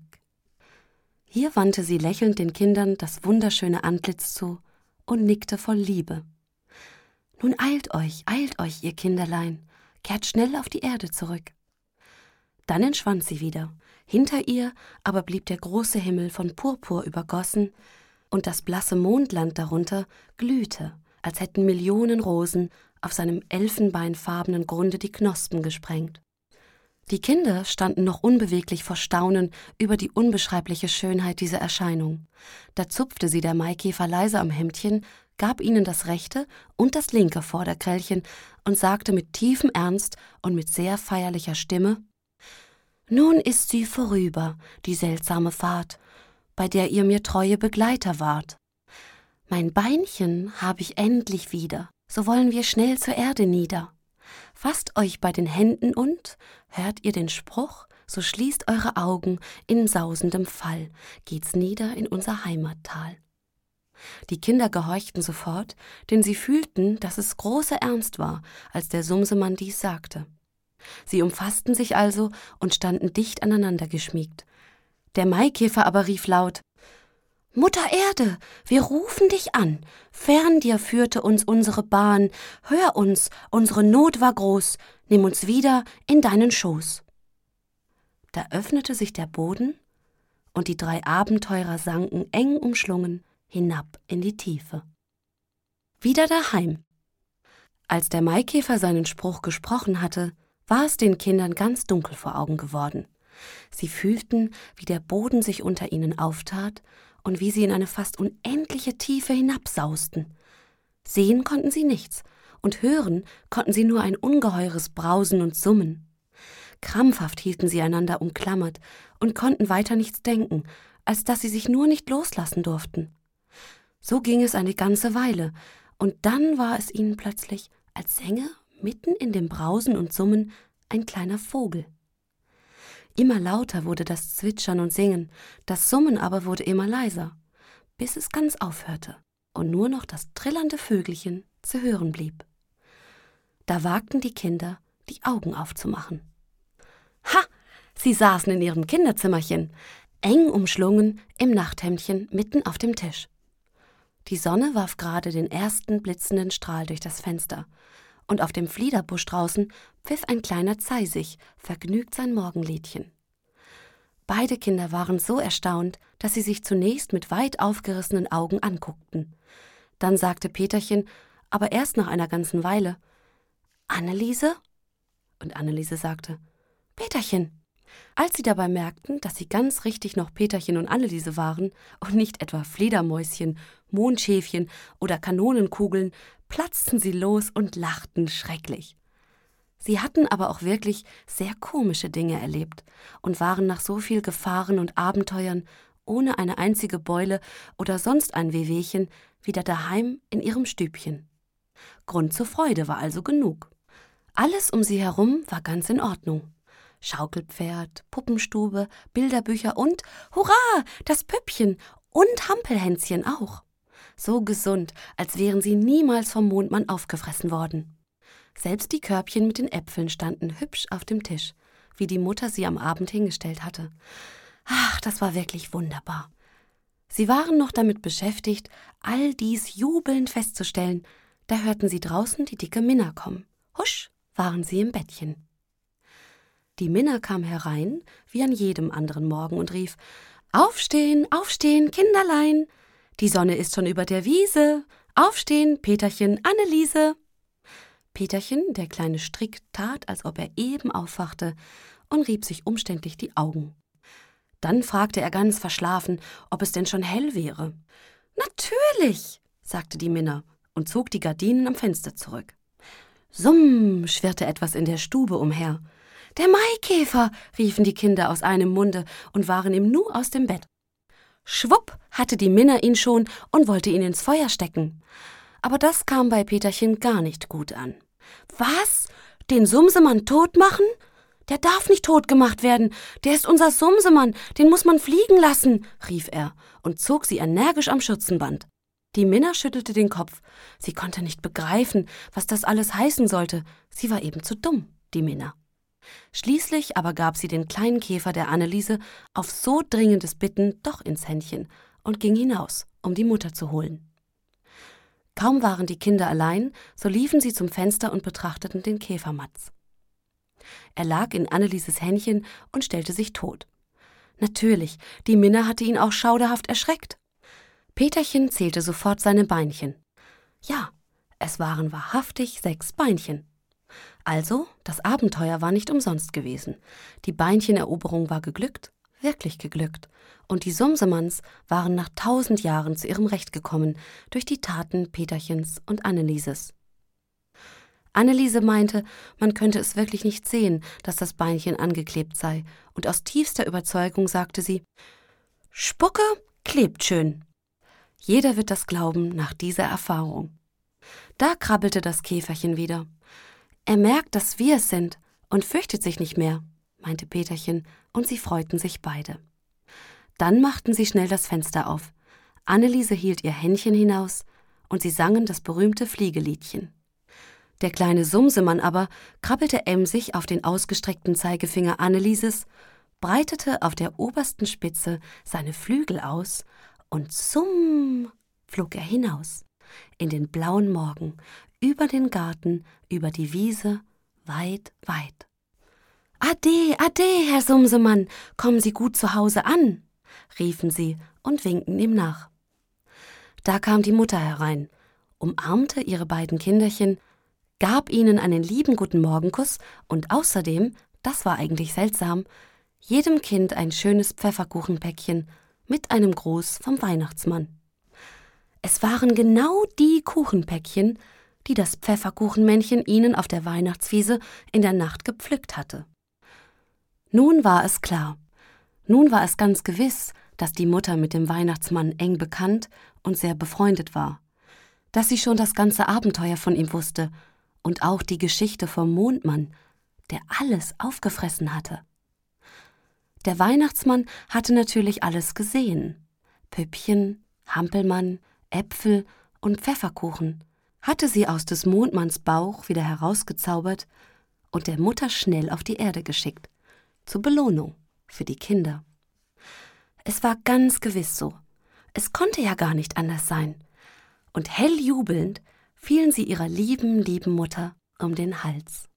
Hier wandte sie lächelnd den Kindern das wunderschöne Antlitz zu und nickte voll Liebe. »Nun eilt euch, ihr Kinderlein, kehrt schnell auf die Erde zurück.« Dann entschwand sie wieder. Hinter ihr aber blieb der große Himmel von Purpur übergossen und das blasse Mondland darunter glühte, als hätten Millionen Rosen auf seinem elfenbeinfarbenen Grunde die Knospen gesprengt. Die Kinder standen noch unbeweglich vor Staunen über die unbeschreibliche Schönheit dieser Erscheinung. Da zupfte sie der Maikäfer leise am Hemdchen, gab ihnen das rechte und das linke Vorderkrällchen und sagte mit tiefem Ernst und mit sehr feierlicher Stimme: »Nun ist sie vorüber, die seltsame Fahrt, bei der ihr mir treue Begleiter wart. Mein Beinchen hab ich endlich wieder, so wollen wir schnell zur Erde nieder. Fasst euch bei den Händen und, hört ihr den Spruch, so schließt eure Augen, in sausendem Fall geht's nieder in unser Heimattal. Die Kinder gehorchten sofort, denn sie fühlten, dass es großer Ernst war, als der Sumsemann dies sagte. Sie umfassten sich also und standen dicht aneinander geschmiegt. Der Maikäfer aber rief laut: »Mutter Erde, wir rufen dich an, fern dir führte uns unsere Bahn, hör uns, unsere Not war groß, nimm uns wieder in deinen Schoß.« Da öffnete sich der Boden, und die 3 Abenteurer sanken eng umschlungen hinab in die Tiefe. Wieder daheim. Als der Maikäfer seinen Spruch gesprochen hatte, war es den Kindern ganz dunkel vor Augen geworden. Sie fühlten, wie der Boden sich unter ihnen auftat und wie sie in eine fast unendliche Tiefe hinabsausten. Sehen konnten sie nichts und hören konnten sie nur ein ungeheures Brausen und Summen. Krampfhaft hielten sie einander umklammert und konnten weiter nichts denken, als dass sie sich nur nicht loslassen durften. So ging es eine ganze Weile, und dann war es ihnen plötzlich, als sänge mitten in dem Brausen und Summen ein kleiner Vogel. Immer lauter wurde das Zwitschern und Singen, das Summen aber wurde immer leiser, bis es ganz aufhörte und nur noch das trillernde Vögelchen zu hören blieb. Da wagten die Kinder, die Augen aufzumachen. Ha! Sie saßen in ihrem Kinderzimmerchen, eng umschlungen im Nachthemdchen mitten auf dem Tisch. Die Sonne warf gerade den ersten blitzenden Strahl durch das Fenster, und auf dem Fliederbusch draußen pfiff ein kleiner Zeisig vergnügt sein Morgenliedchen. Beide Kinder waren so erstaunt, dass sie sich zunächst mit weit aufgerissenen Augen anguckten. Dann sagte Peterchen, aber erst nach einer ganzen Weile: »Anneliese?« Und Anneliese sagte: »Peterchen.« Als sie dabei merkten, dass sie ganz richtig noch Peterchen und Anneliese waren und nicht etwa Fledermäuschen, Mondschäfchen oder Kanonenkugeln, platzten sie los und lachten schrecklich. Sie hatten aber auch wirklich sehr komische Dinge erlebt und waren nach so viel Gefahren und Abenteuern ohne eine einzige Beule oder sonst ein Wehwehchen wieder daheim in ihrem Stübchen. Grund zur Freude war also genug. Alles um sie herum war ganz in Ordnung. Schaukelpferd, Puppenstube, Bilderbücher und, hurra, das Püppchen und Hampelhänschen auch. So gesund, als wären sie niemals vom Mondmann aufgefressen worden. Selbst die Körbchen mit den Äpfeln standen hübsch auf dem Tisch, wie die Mutter sie am Abend hingestellt hatte. Ach, das war wirklich wunderbar. Sie waren noch damit beschäftigt, all dies jubelnd festzustellen, da hörten sie draußen die dicke Minna kommen. Husch, waren sie im Bettchen. Die Minna kam herein, wie an jedem anderen Morgen, und rief: »Aufstehen, aufstehen, Kinderlein! Die Sonne ist schon über der Wiese. Aufstehen, Peterchen, Anneliese!« Peterchen, der kleine Strick, tat, als ob er eben aufwachte und rieb sich umständlich die Augen. Dann fragte er ganz verschlafen, ob es denn schon hell wäre. »Natürlich«, sagte die Minna und zog die Gardinen am Fenster zurück. Summ, schwirrte etwas in der Stube umher. »Der Maikäfer«, riefen die Kinder aus einem Munde und waren im Nu aus dem Bett. Schwupp hatte die Minna ihn schon und wollte ihn ins Feuer stecken. Aber das kam bei Peterchen gar nicht gut an. »Was? Den Sumsemann tot machen? Der darf nicht tot gemacht werden. Der ist unser Sumsemann, den muss man fliegen lassen«, rief er und zog sie energisch am Schürzenband. Die Minna schüttelte den Kopf. Sie konnte nicht begreifen, was das alles heißen sollte. Sie war eben zu dumm, die Minna. Schließlich aber gab sie den kleinen Käfer der Anneliese auf so dringendes Bitten doch ins Händchen und ging hinaus, um die Mutter zu holen. Kaum waren die Kinder allein, so liefen sie zum Fenster und betrachteten den Käfermatz. Er lag in Annelieses Händchen und stellte sich tot. Natürlich, die Minna hatte ihn auch schauderhaft erschreckt. Peterchen zählte sofort seine Beinchen. Ja, es waren wahrhaftig 6 Beinchen. Also, das Abenteuer war nicht umsonst gewesen. Die Beincheneroberung war geglückt, wirklich geglückt. Und die Sumsemanns waren nach 1000 Jahren zu ihrem Recht gekommen, durch die Taten Peterchens und Annelieses. Anneliese meinte, man könnte es wirklich nicht sehen, dass das Beinchen angeklebt sei, und aus tiefster Überzeugung sagte sie: »Spucke klebt schön.« Jeder wird das glauben nach dieser Erfahrung. Da krabbelte das Käferchen wieder. Er merkt, dass wir es sind und fürchtet sich nicht mehr, meinte Peterchen, und sie freuten sich beide. Dann machten sie schnell das Fenster auf. Anneliese hielt ihr Händchen hinaus und sie sangen das berühmte Fliegeliedchen. Der kleine Sumsemann aber krabbelte emsig auf den ausgestreckten Zeigefinger Annelieses, breitete auf der obersten Spitze seine Flügel aus und summ flog er hinaus, in den blauen Morgen, über den Garten, über die Wiese, weit, weit. »Ade, ade, Herr Sumsemann, kommen Sie gut zu Hause an«, riefen sie und winkten ihm nach. Da kam die Mutter herein, umarmte ihre beiden Kinderchen, gab ihnen einen lieben Guten-Morgen-Kuss und außerdem, das war eigentlich seltsam, jedem Kind ein schönes Pfefferkuchenpäckchen mit einem Gruß vom Weihnachtsmann. Es waren genau die Kuchenpäckchen, die das Pfefferkuchenmännchen ihnen auf der Weihnachtswiese in der Nacht gepflückt hatte. Nun war es klar, nun war es ganz gewiss, dass die Mutter mit dem Weihnachtsmann eng bekannt und sehr befreundet war, dass sie schon das ganze Abenteuer von ihm wusste und auch die Geschichte vom Mondmann, der alles aufgefressen hatte. Der Weihnachtsmann hatte natürlich alles gesehen: Püppchen, Hampelmann, Äpfel und Pfefferkuchen, hatte sie aus des Mondmanns Bauch wieder herausgezaubert und der Mutter schnell auf die Erde geschickt, zur Belohnung für die Kinder. Es war ganz gewiss so, es konnte ja gar nicht anders sein, und hell jubelnd fielen sie ihrer lieben, lieben Mutter um den Hals.